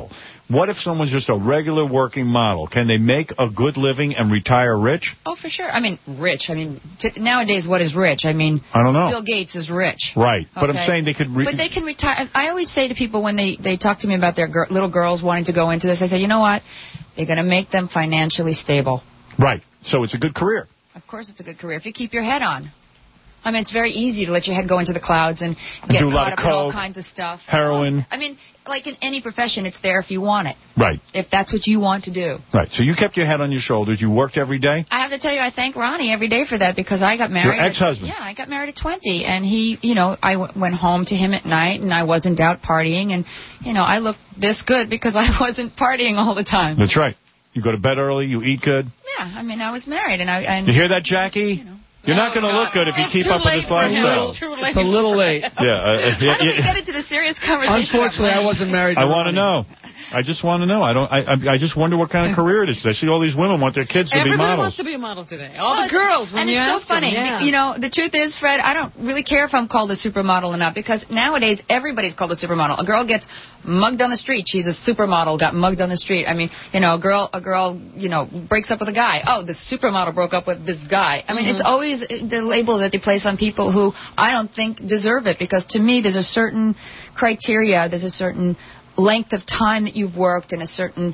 What if someone's just a regular working model? Can they make a good living and retire rich? Oh, for sure. I mean, rich. I mean, t nowadays, what is rich? I mean, I don't know. Bill Gates is rich. Right. But Okay. I'm saying they could... Re But they can retire. I always say to people when they, they talk to me about their gir little girls wanting to go into this, I say, you know what? They're going to make them financially stable. Right. So it's a good career. Of course it's a good career if you keep your head on. I mean, it's very easy to let your head go into the clouds and And get do a lot caught of up in all coke, kinds of stuff. heroin. I mean, like in any profession, it's there if you want it. Right. If that's what you want to do. Right. So you kept your head on your shoulders. You worked every day? I have to tell you, I thank Ronnie every day for that because I got married. Your ex-husband? At, yeah, I got married at twenty, and he, you know, I w went home to him at night, and I wasn't out partying, and you know, I looked this good because I wasn't partying all the time. That's right. You go to bed early. You eat good. Yeah, I mean, I was married, and I. And, You hear that, Jackie? You're not going to look good if you keep up with this lifestyle. It's too late. It's a little late. Yeah. Uh, uh, yeah, How do we yeah. get into the serious conversation? Unfortunately, I wasn't married to I want to Ronnie. know. I just want to know. I don't. I, I I just wonder what kind of career it is. I see all these women want their kids to be Everybody models. wants to be a model today. All Well, the girls, when and you it's ask so funny. them, yeah. You know, the truth is, Fred, I don't really care if I'm called a supermodel or not because nowadays everybody's called a supermodel. A girl gets mugged on the street. She's a supermodel, got mugged on the street. I mean, you know, a girl, a girl, you know, breaks up with a guy. Oh, the supermodel broke up with this guy. I mean, Mhm. it's always the label that they place on people who I don't think deserve it because to me, there's a certain criteria, there's a certain length of time that you've worked and a certain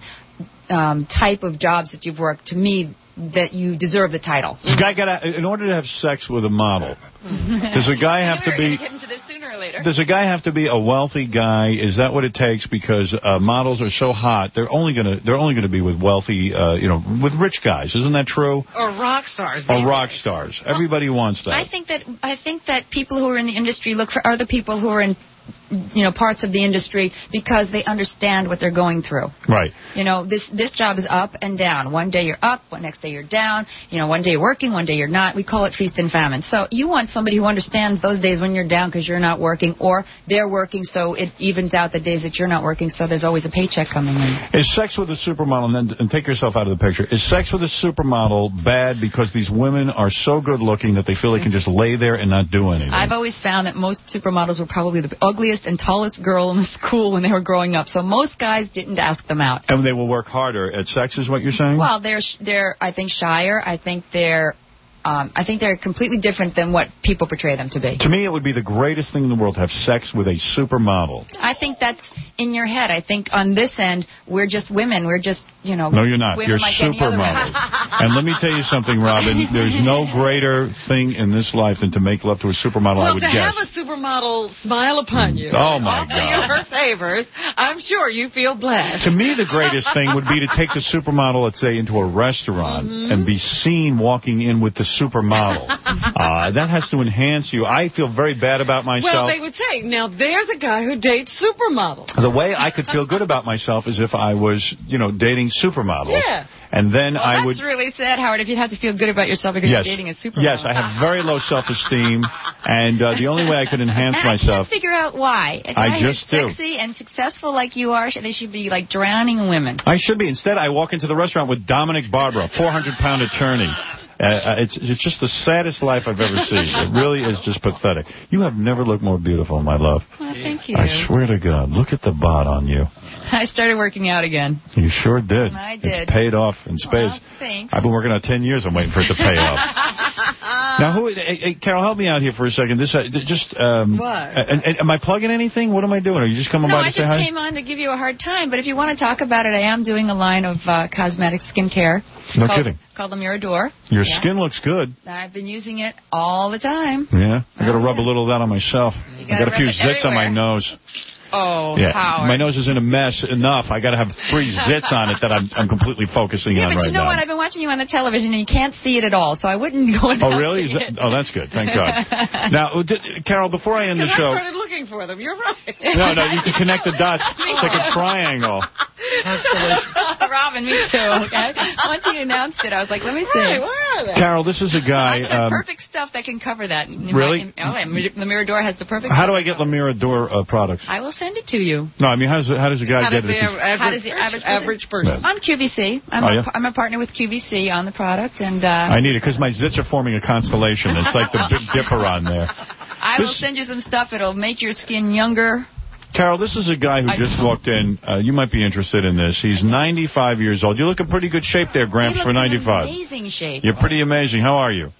um, type of jobs that you've worked. To me, that you deserve the title. This guy got to, in order to have sex with a model, does a guy have to be? Get into this sooner or later. Does a guy have to be a wealthy guy? Is that what it takes? Because uh, models are so hot, they're only gonna they're only gonna be with wealthy, uh, you know, with rich guys. Isn't that true? Or rock stars. Or rock stars. Everybody wants that. I think that I think that people who are in the industry look for other people who are in, you know, parts of the industry because they understand what they're going through. Right. You know, this this job is up and down. One day you're up, one next day you're down. You know, one day you're working, one day you're not. We call it feast and famine. So you want somebody who understands those days when you're down because you're not working, or they're working so it evens out the days that you're not working. So there's always a paycheck coming in. Is sex with a supermodel, and then and take yourself out of the picture, is sex with a supermodel bad because these women are so good looking that they feel they can just lay there and not do anything? I've always found that most supermodels were probably the ugliest and tallest girl in the school when they were growing up. So most guys didn't ask them out. And they will work harder at sex, is what you're saying? Well, they're sh- they're I think shyer. I think they're um, I think they're completely different than what people portray them to be. To me, it would be the greatest thing in the world to have sex with a supermodel. I think that's in your head. I think on this end, we're just women. We're just, you know, No, you're not. women You're like any other supermodel. women. And let me tell you something, Robin. There's no greater thing in this life than to make love to a supermodel, I Well, would to guess. have a supermodel smile upon you, Oh, my offer God. you her favors, I'm sure you feel blessed. To me, the greatest thing would be to take the supermodel, let's say, into a restaurant Mhm. and be seen walking in with the supermodel. uh, that has to enhance you. I feel very bad about myself. Well, they would say, now there's a guy who dates supermodels. The way I could feel good about myself is if I was, you know, dating supermodels. Yeah. And then Well, I that's would... really sad, Howard, if you have to feel good about yourself because Yes. you're dating a supermodel. Yes, I have very low self-esteem, and uh, the only way I could enhance And I myself... can't figure out why. A I guy just who's do. sexy and successful like you are, they should be like drowning in women. I should be. Instead, I walk into the restaurant with Dominic Barbara, four hundred pound attorney. Uh, it's it's just the saddest life I've ever seen. It really is just pathetic. You have never looked more beautiful, my love. Well, thank you. I swear to God. Look at the bod on you. I started working out again. You sure did. I did. It's paid off in spades. Well, thanks. I've been working out ten years. I'm waiting for it to pay off. Now, who? Hey, hey, Carol, help me out here for a second. This uh, just. Um, What? And, and, am I plugging anything? What am I doing? Are you just coming No, by to I say just hi? came on to give you a hard time, but if you want to talk about it, I am doing a line of uh, cosmetic skincare. No called, kidding. Called the Mirador. Your Yeah. skin looks good. I've been using it all the time. Yeah, I got to rub a little of that on myself. I gotta got a few rub it zits on my everywhere. nose. Oh, Yeah, Howard. my nose is in a mess enough. I got to have three zits on it that I'm I'm completely focusing Yeah, on but right you know now. what? I've been watching you on the television, and you can't see it at all, so I wouldn't go and Oh, help really? Is you. that, oh, that's good. Thank God. Now, d- Carol, before I end the Because I show... started looking for them. You're right. No, no, you can connect the dots. It's like a triangle. Robin, me too, okay? Once he announced it, I was like, let me see. Hey, where are they? Carol, this is a guy... The Um, perfect stuff that can cover that. Really? Oh, and the Mirador has the perfect how do I get La Mirador uh, products? I will send it to you. No, I mean, how does, how does a guy How get does it? the average, How does the average person? average person? I'm Q V C. I'm, Oh, a, yeah? I'm a partner with Q V C on the product, and uh, I need it because my zits are forming a constellation. It's like the Big Dipper on there. I will This- send you some stuff. It'll make your skin younger Carol, this is a guy who just walked in. Uh, you might be interested in this. He's ninety-five years old. You look in pretty good shape there, Gramps, for ninety-five. Amazing shape. You're pretty amazing. How are you?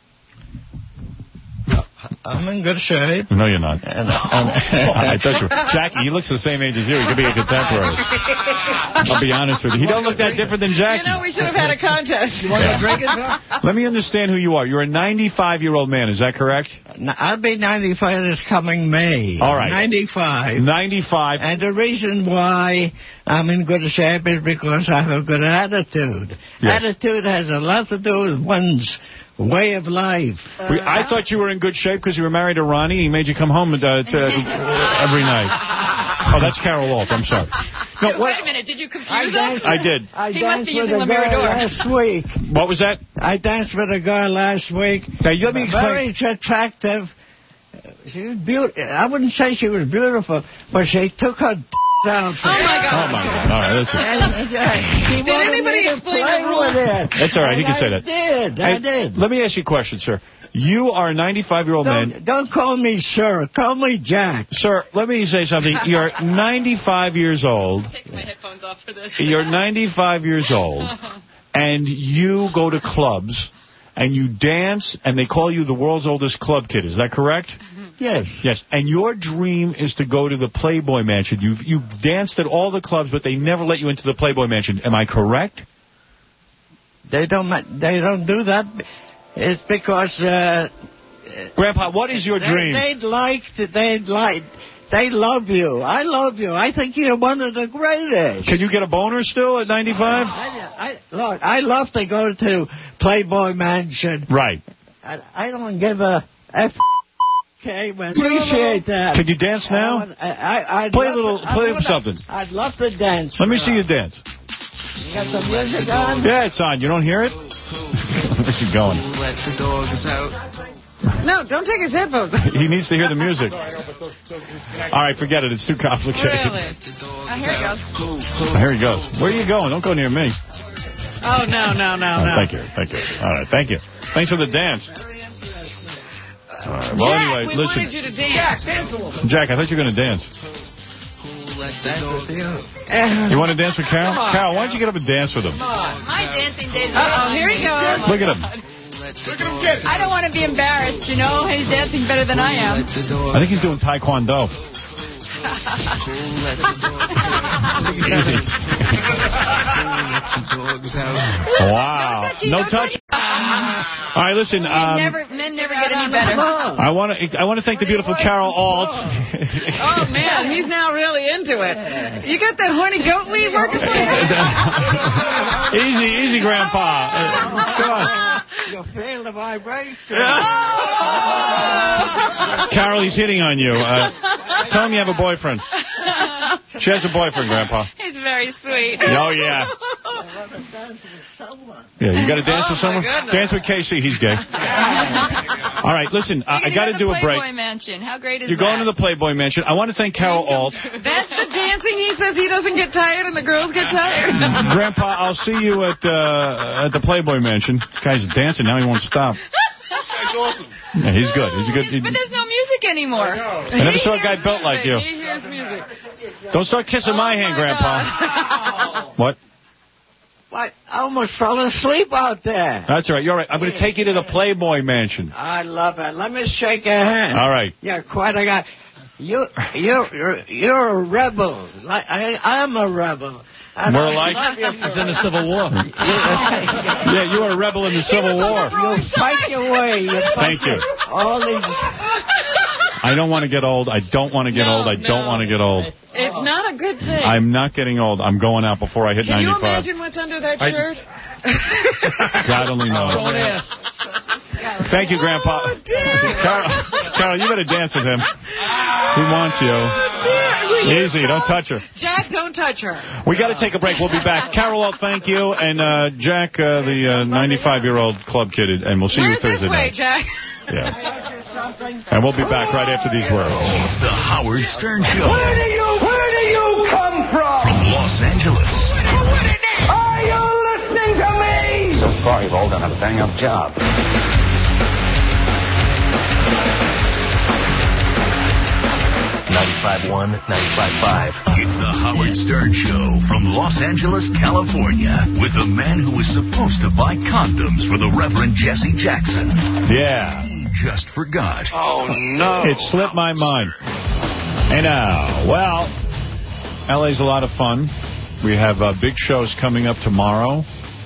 I'm in good shape. No, you're not. And, and I thought you were. Jackie, he looks the same age as you. He could be a contemporary. I'll be honest with you. He don't look that different than Jackie. You know, we should have had a contest. You want to drink it, huh? Let me understand who you are. You're a ninety-five-year-old man. Is that correct? I'll be ninety-five this coming May. All right. ninety-five. ninety-five. And the reason why I'm in good shape is because I have a good attitude. Yes. Attitude has a lot to do with one's way of life. We, I thought you were in good shape because you were married to Ronnie. He made you come home uh, to, every night. Oh, that's Carol Alt. I'm sorry. No, wait, wait a minute. Did you confuse us? I did. I he danced must be with using a the mirror girl door. last week. What was that? I danced with a girl last week. Now, let me explain. Very attractive. She was beautiful. I wouldn't say she was beautiful, but she took her down for Oh, my God. Oh, my God. All right, listen. And, uh, she Did wanted anybody me to explain play the rules? with it. That's all right. He And can say I that. did. I Hey, did. Let me ask you a question, sir. You are a ninety-five-year-old man. Don't, don't call me sir. Call me Jack. Sir, let me say something. You're ninety-five years old. Take my headphones off for this. You're ninety-five years old, and you go to clubs, and you dance, and they call you the world's oldest club kid. Is that correct? Yes. Yes. And your dream is to go to the Playboy Mansion. You've, you've danced at all the clubs, but they never let you into the Playboy Mansion. Am I correct? They don't. They don't do that. It's because. Uh, Grandpa, what is your they, dream? They'd like. To, they'd like. They love you. I love you. I think you're one of the greatest. Can you get a boner still at ninety-five? I, I, look, I love to go to Playboy Mansion. Right. I, I don't give a f. Okay, man. Appreciate that. Can you dance now? I, I, I'd Play a love little. to, Play I wanna, something. I'd love to dance. Let me see you dance. You got some music on? Yeah, it's on. You don't hear it? Where's he going? Let the dogs out. No, don't take his headphones off. He needs to hear the music. All right, forget it. It's too complicated. Really? Oh, here he goes. Here he goes. Where are you going? Don't go near me. Oh, no, no, no, Oh, no. thank you. Thank you. All right, thank you. Thanks for the dance. All right. Well, Jack, anyway, we listen. wanted you to dance. Dance a little. Jack, I thought you were going to dance. You want to dance with Carol? Come on, Carol, why don't you get up and dance with him? My dancing days are Uh-oh, here he goes. Look at him. I don't want to be embarrassed, you know. He's dancing better than I am. I think he's doing Taekwondo. Wow. No touch. All right, listen. Um, never, men never get any better. I want to I want to thank the beautiful Carol Alt. Oh, man, he's now really into it. You got that horny goat weed working for you? Easy, easy, Grandpa. Uh, come on. You feel the vibration. Carol, he's hitting on you. Uh, tell him you have a boyfriend. She has a boyfriend, Grandpa. He's very sweet. Oh, yeah. Yeah, you got to dance Oh, with someone? my goodness. Dance with K C. He's gay. All right, listen, uh, I got to do a break. Playboy Mansion. How great is You're that? going to the Playboy Mansion. I want to thank Carol Alt. That's the dancing. He says he doesn't get tired and the girls get tired. Grandpa, I'll see you at uh, at the Playboy Mansion. Guy's dancing now. He won't stop. That's awesome. Yeah, he's good. He's a good. He, But there's no music anymore. I never saw a guy built like you. He hears music. Don't start kissing Oh, my hand, Grandpa. What? What? I almost fell asleep out there. That's all right. You're all right. I'm going to take you to the Playboy Mansion. I love it. Let me shake your hand. All right. You're quite a guy. You, you're, you're, you're a rebel. Like I, I'm a rebel. And We're I alike? love you He's in the Civil War. Yeah, you were a rebel in the Civil War. You fight your way. You fight Thank you. All these. I don't want to get old. I don't want to get No, old. I no. don't want to get old. It's not a good thing. I'm not getting old. I'm going out before I hit Can you ninety-five. imagine what's under that I- shirt? God only knows. Don't ask. Thank you, Grandpa. Oh, dear. Carol, Carol, you better dance with him. He wants you. Easy, don't touch her. Jack, don't touch her. We got to take a break. We'll be back. Carol, thank you. And uh, Jack, uh, the uh, ninety-five-year-old club kid. And we'll see We're you Thursday this way, night. Jack. Yeah. And we'll be back right after these words. It's the Howard Stern Show. Where do you, where do you come from? From Los Angeles. Are you listening to me? So far, you've all done a bang-up job. ninety-five point one, ninety-five point five. It's the Howard Stern Show from Los Angeles, California, with the man who was supposed to buy condoms for the Reverend Jesse Jackson. Yeah. He just forgot. Oh, no. It slipped my mind. Hey, now, well, L A's a lot of fun. We have uh, big shows coming up tomorrow.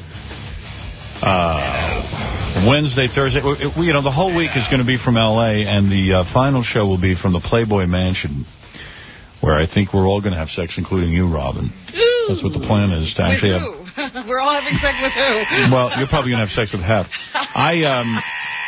Uh, Wednesday, Thursday. We, you know, the whole week is going to be from L A, and the uh, final show will be from the Playboy Mansion, where I think we're all going to have sex, including you, Robin. Ooh. That's what the plan is. To With actually who? have... We're all having sex with who? Well, you're probably going to have sex with Hef. I, um...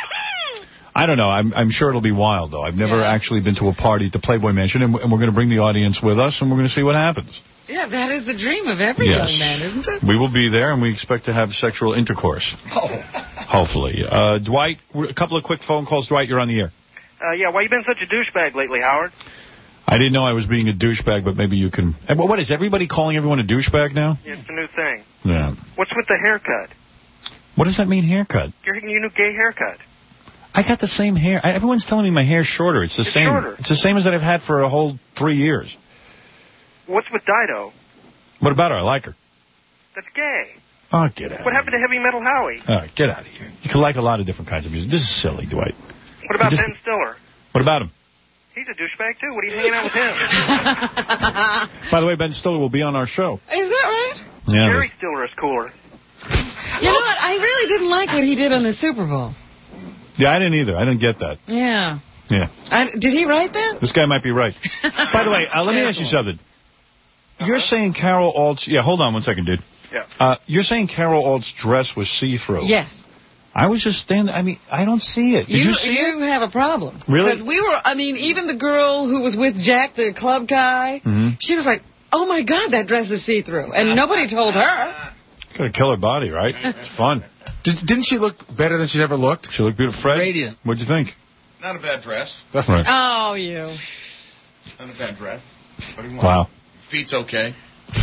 I don't know. I'm, I'm sure it'll be wild, though. I've never yeah. actually been to a party at the Playboy Mansion, and, and we're going to bring the audience with us, and we're going to see what happens. Yeah, that is the dream of every yes. young man, isn't it? We will be there, and we expect to have sexual intercourse. Oh. Hopefully. Uh, Dwight, a couple of quick phone calls. Dwight, you're on the air. Uh, yeah, why you been such a douchebag lately, Howard? I didn't know I was being a douchebag, but maybe you can... What, is everybody calling everyone a douchebag now? Yeah, it's a new thing. Yeah. What's with the haircut? What does that mean, haircut? Your, your new gay haircut. I got the same hair. I, everyone's telling me my hair's shorter. It's the it's same. Shorter. It's the same as that I've had for a whole three years. What's with Dido? What about her? I like her. That's gay. Oh, get out. What happened to Heavy Metal Howie? All right, get out of here. You can like a lot of different kinds of music. This is silly, Dwight. What about just, Ben Stiller? What about him? He's a douchebag, too. What are you hanging out with him? By the way, Ben Stiller will be on our show. Is that right? Yeah. Jerry Stiller is cooler. You know what? I really didn't like what he did on the Super Bowl. Yeah, I didn't either. I didn't get that. Yeah. Yeah. I, did he write that? This guy might be right. By the way, uh, let me ask you something. Uh-huh. You're saying Carol Alt's... Yeah, hold on one second, dude. Yeah. Uh, you're saying Carol Alt's dress was see-through. Yes. I was just standing... I mean, I don't see it. Did you, you see you it? You have a problem. Really? Because we were... I mean, even the girl who was with Jack, the club guy, mm-hmm. she was like, oh, my God, that dress is see-through. And nobody told her. Got a killer body, right? It's fun. Did, didn't she look better than she's ever looked? She looked beautiful. Fred, radiant. What'd you think? Not a bad dress. That's right. Oh, you. Not a bad dress. What do you want? Wow. Feet's okay.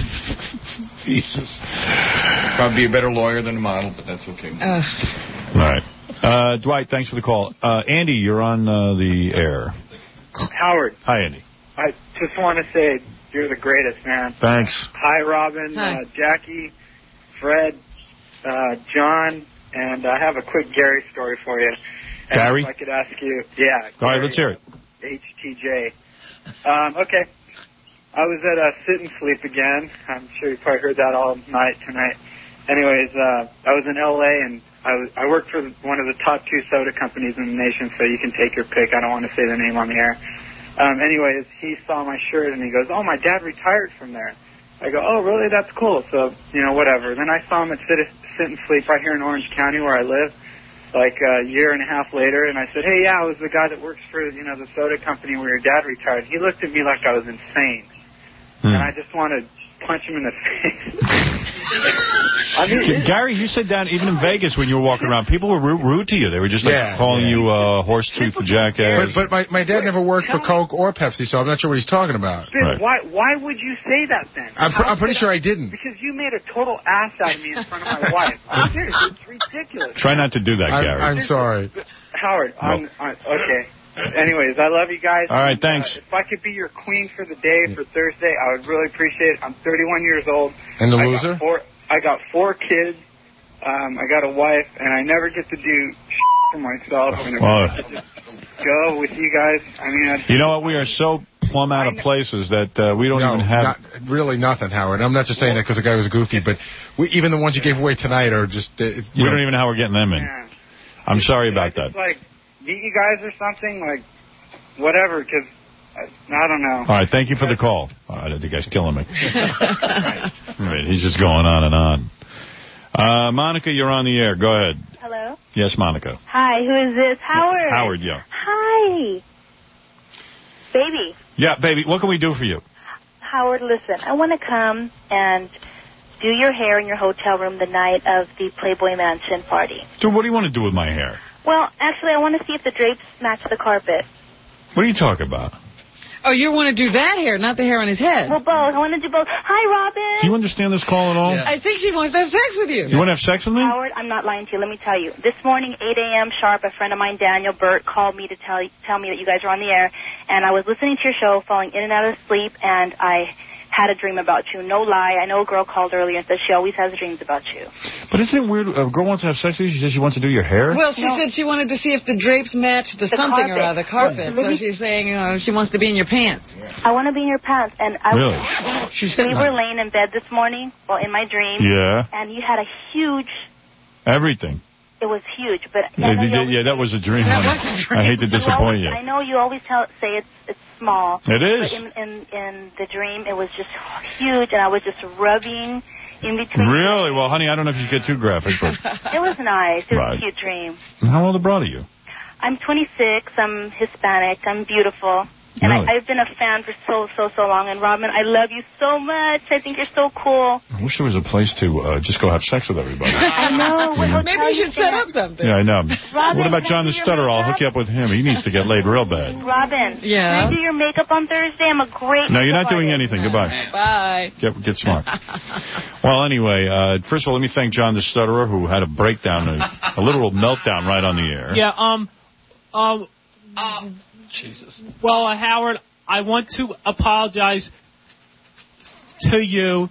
Jesus. Probably be a better lawyer than a model, but that's okay. Uh. All right. Uh, Dwight, thanks for the call. Uh, Andy, you're on uh, the air. Howard. Hi, Andy. I just want to say you're the greatest, man. Thanks. Hi, Robin, Hi. Uh, Jackie, Fred, uh, John, and I have a quick Gary story for you. And Gary? If I could ask you, yeah. All right, Gary, let's hear it. H T J. Um, okay. I was at a sit and sleep again. I'm sure you probably heard that all night tonight. Anyways, uh, I was in L A and I, was, I worked for one of the top two soda companies in the nation, so you can take your pick. I don't want to say the name on the air. Um, anyways, he saw my shirt and he goes, "Oh, my dad retired from there." I go, "Oh, really? That's cool." So, you know, whatever. Then I saw him at Sit, sit and Sleep right here in Orange County where I live, like a year and a half later. And I said, "Hey, yeah, I was the guy that works for, you know, the soda company where your dad retired." He looked at me like I was insane. Hmm. And I just want to punch him in the face. I mean, Gary, you said down even in Vegas when you were walking around, people were rude, rude to you. They were just like yeah, calling yeah. you uh, horse tooth jackass. But, but my, my dad never worked for Coke or Pepsi, so I'm not sure what he's talking about. Right. Why Why would you say that then? I'm, pr I'm pretty sure I didn't. Because you made a total ass out of me in front of my wife. I'm serious. It's ridiculous. Try not to do that, I'm, Gary. I'm sorry. Howard, I'm, I'm, okay. Anyways, I love you guys. All right, and, thanks. Uh, if I could be your queen for the day for Thursday, I would really appreciate it. I'm thirty-one years old. And the I loser? Got four, I got four kids. Um, I got a wife, and I never get to do for myself. And if Well, I could just go with you guys, I mean, I'd, you know what? We are so plumb out of places that uh, we don't no, even have... Not, really nothing, Howard. I'm not just saying that because the guy was goofy, but we, even the ones you gave away tonight are just... Uh, you we know, don't even know how we're getting them in. Yeah. I'm sorry about I just, that. like, meet you guys or something, like, whatever, because I, I don't know. All right, thank you for the call. Oh, I think the guy's killing me. Right, he's just going on and on. Uh, Monica, you're on the air. Go ahead. Hello? Yes, Monica. Hi, who is this? Howard. Howard, yeah. Hi. Baby. Yeah, baby, what can we do for you? Howard, listen, I want to come and do your hair in your hotel room the night of the Playboy Mansion party. Dude, what do you want to do with my hair? Well, actually, I want to see if the drapes match the carpet. What are you talking about? Oh, you want to do that hair, not the hair on his head. Well, both. I want to do both. Hi, Robin. Do you understand this call at all? Yeah. I think she wants to have sex with you. You want to have sex with me? Howard, I'm not lying to you. Let me tell you. This morning, eight a.m. sharp, a friend of mine, Daniel Burt, called me to tell tell me that you guys are on the air. And I was listening to your show, falling in and out of sleep, and I had a dream about you. No lie. I know a girl called earlier and said she always has dreams about you. But isn't it weird? A girl wants to have sex with you. She says she wants to do your hair. Well, she No. said she wanted to see if the drapes match the, The something carpet. or other, carpet. Well, so she's saying uh, she wants to be in your pants. I want to be in your pants. And I Really? She's we were laying in bed this morning, well, in my dream. Yeah. And you had a huge, Everything. it was huge, but I Yeah, know you you did- always- yeah, that was a dream. That honey. was a dream. I hate to You disappoint always- you. I know you always tell, say it's it's small. It is. But in, in, in the dream, it was just huge, and I was just rubbing in between. Really? Well, honey, I don't know if you get too graphic, but It was nice. It was Right. a cute dream. how old a brother are you? I'm twenty-six. I'm Hispanic. I'm beautiful. And Really? I, I've been a fan for so, so, so long. And, Robin, I love you so much. I think you're so cool. I wish there was a place to uh, just go have sex with everybody. I know. What Yeah. Maybe you should set up something. Yeah, I know. Robin, What about can I John do the your Stutterer? I'll makeup? hook you up with him. He needs to get laid real bad. Robin, Yeah? can I do your makeup on Thursday? I'm a great No, you're not makeup doing artist. anything. Goodbye. Bye. Get, get smart. Well, anyway, uh, first of all, let me thank John the Stutterer, who had a breakdown, a, a literal meltdown right on the air. Yeah, um, um, Jesus. Well, uh, Howard, I want to apologize to you,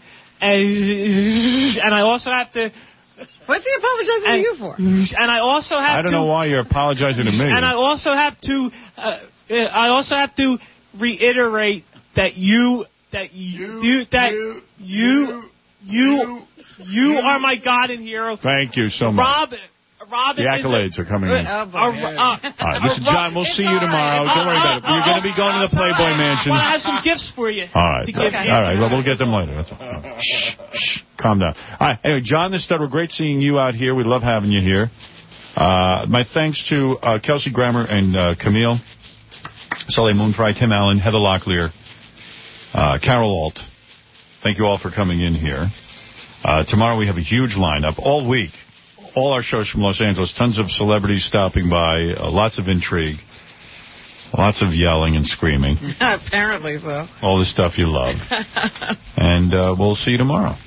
and and I also have to. What's he apologizing and, to you for? And I also have to. I don't know why you're apologizing to me. And I also have to. Uh, uh, I also have to reiterate that you that you, you that you you you, you are my God and hero. Thank you so much. Robin. Robin The accolades is a, are coming in. Uh, uh, uh, All right, listen, John, we'll see you tomorrow. Don't worry about it. You're going to be going to the Playboy Mansion. Well, I have some gifts for you. All right. To give Okay. you. All right. Well, we'll get them later. That's all. Shh, shh. Calm down. All right. Anyway, John the Stutterer, great seeing you out here. We love having you here. Uh, my thanks to uh, Kelsey Grammer and uh, Camille, Sully Moonfry, Tim Allen, Heather Locklear, uh, Carol Alt. Thank you all for coming in here. Uh, tomorrow we have a huge lineup all week. All our shows from Los Angeles, tons of celebrities stopping by, uh, lots of intrigue, lots of yelling and screaming, Apparently so. all the stuff you love. And uh, we'll see you tomorrow.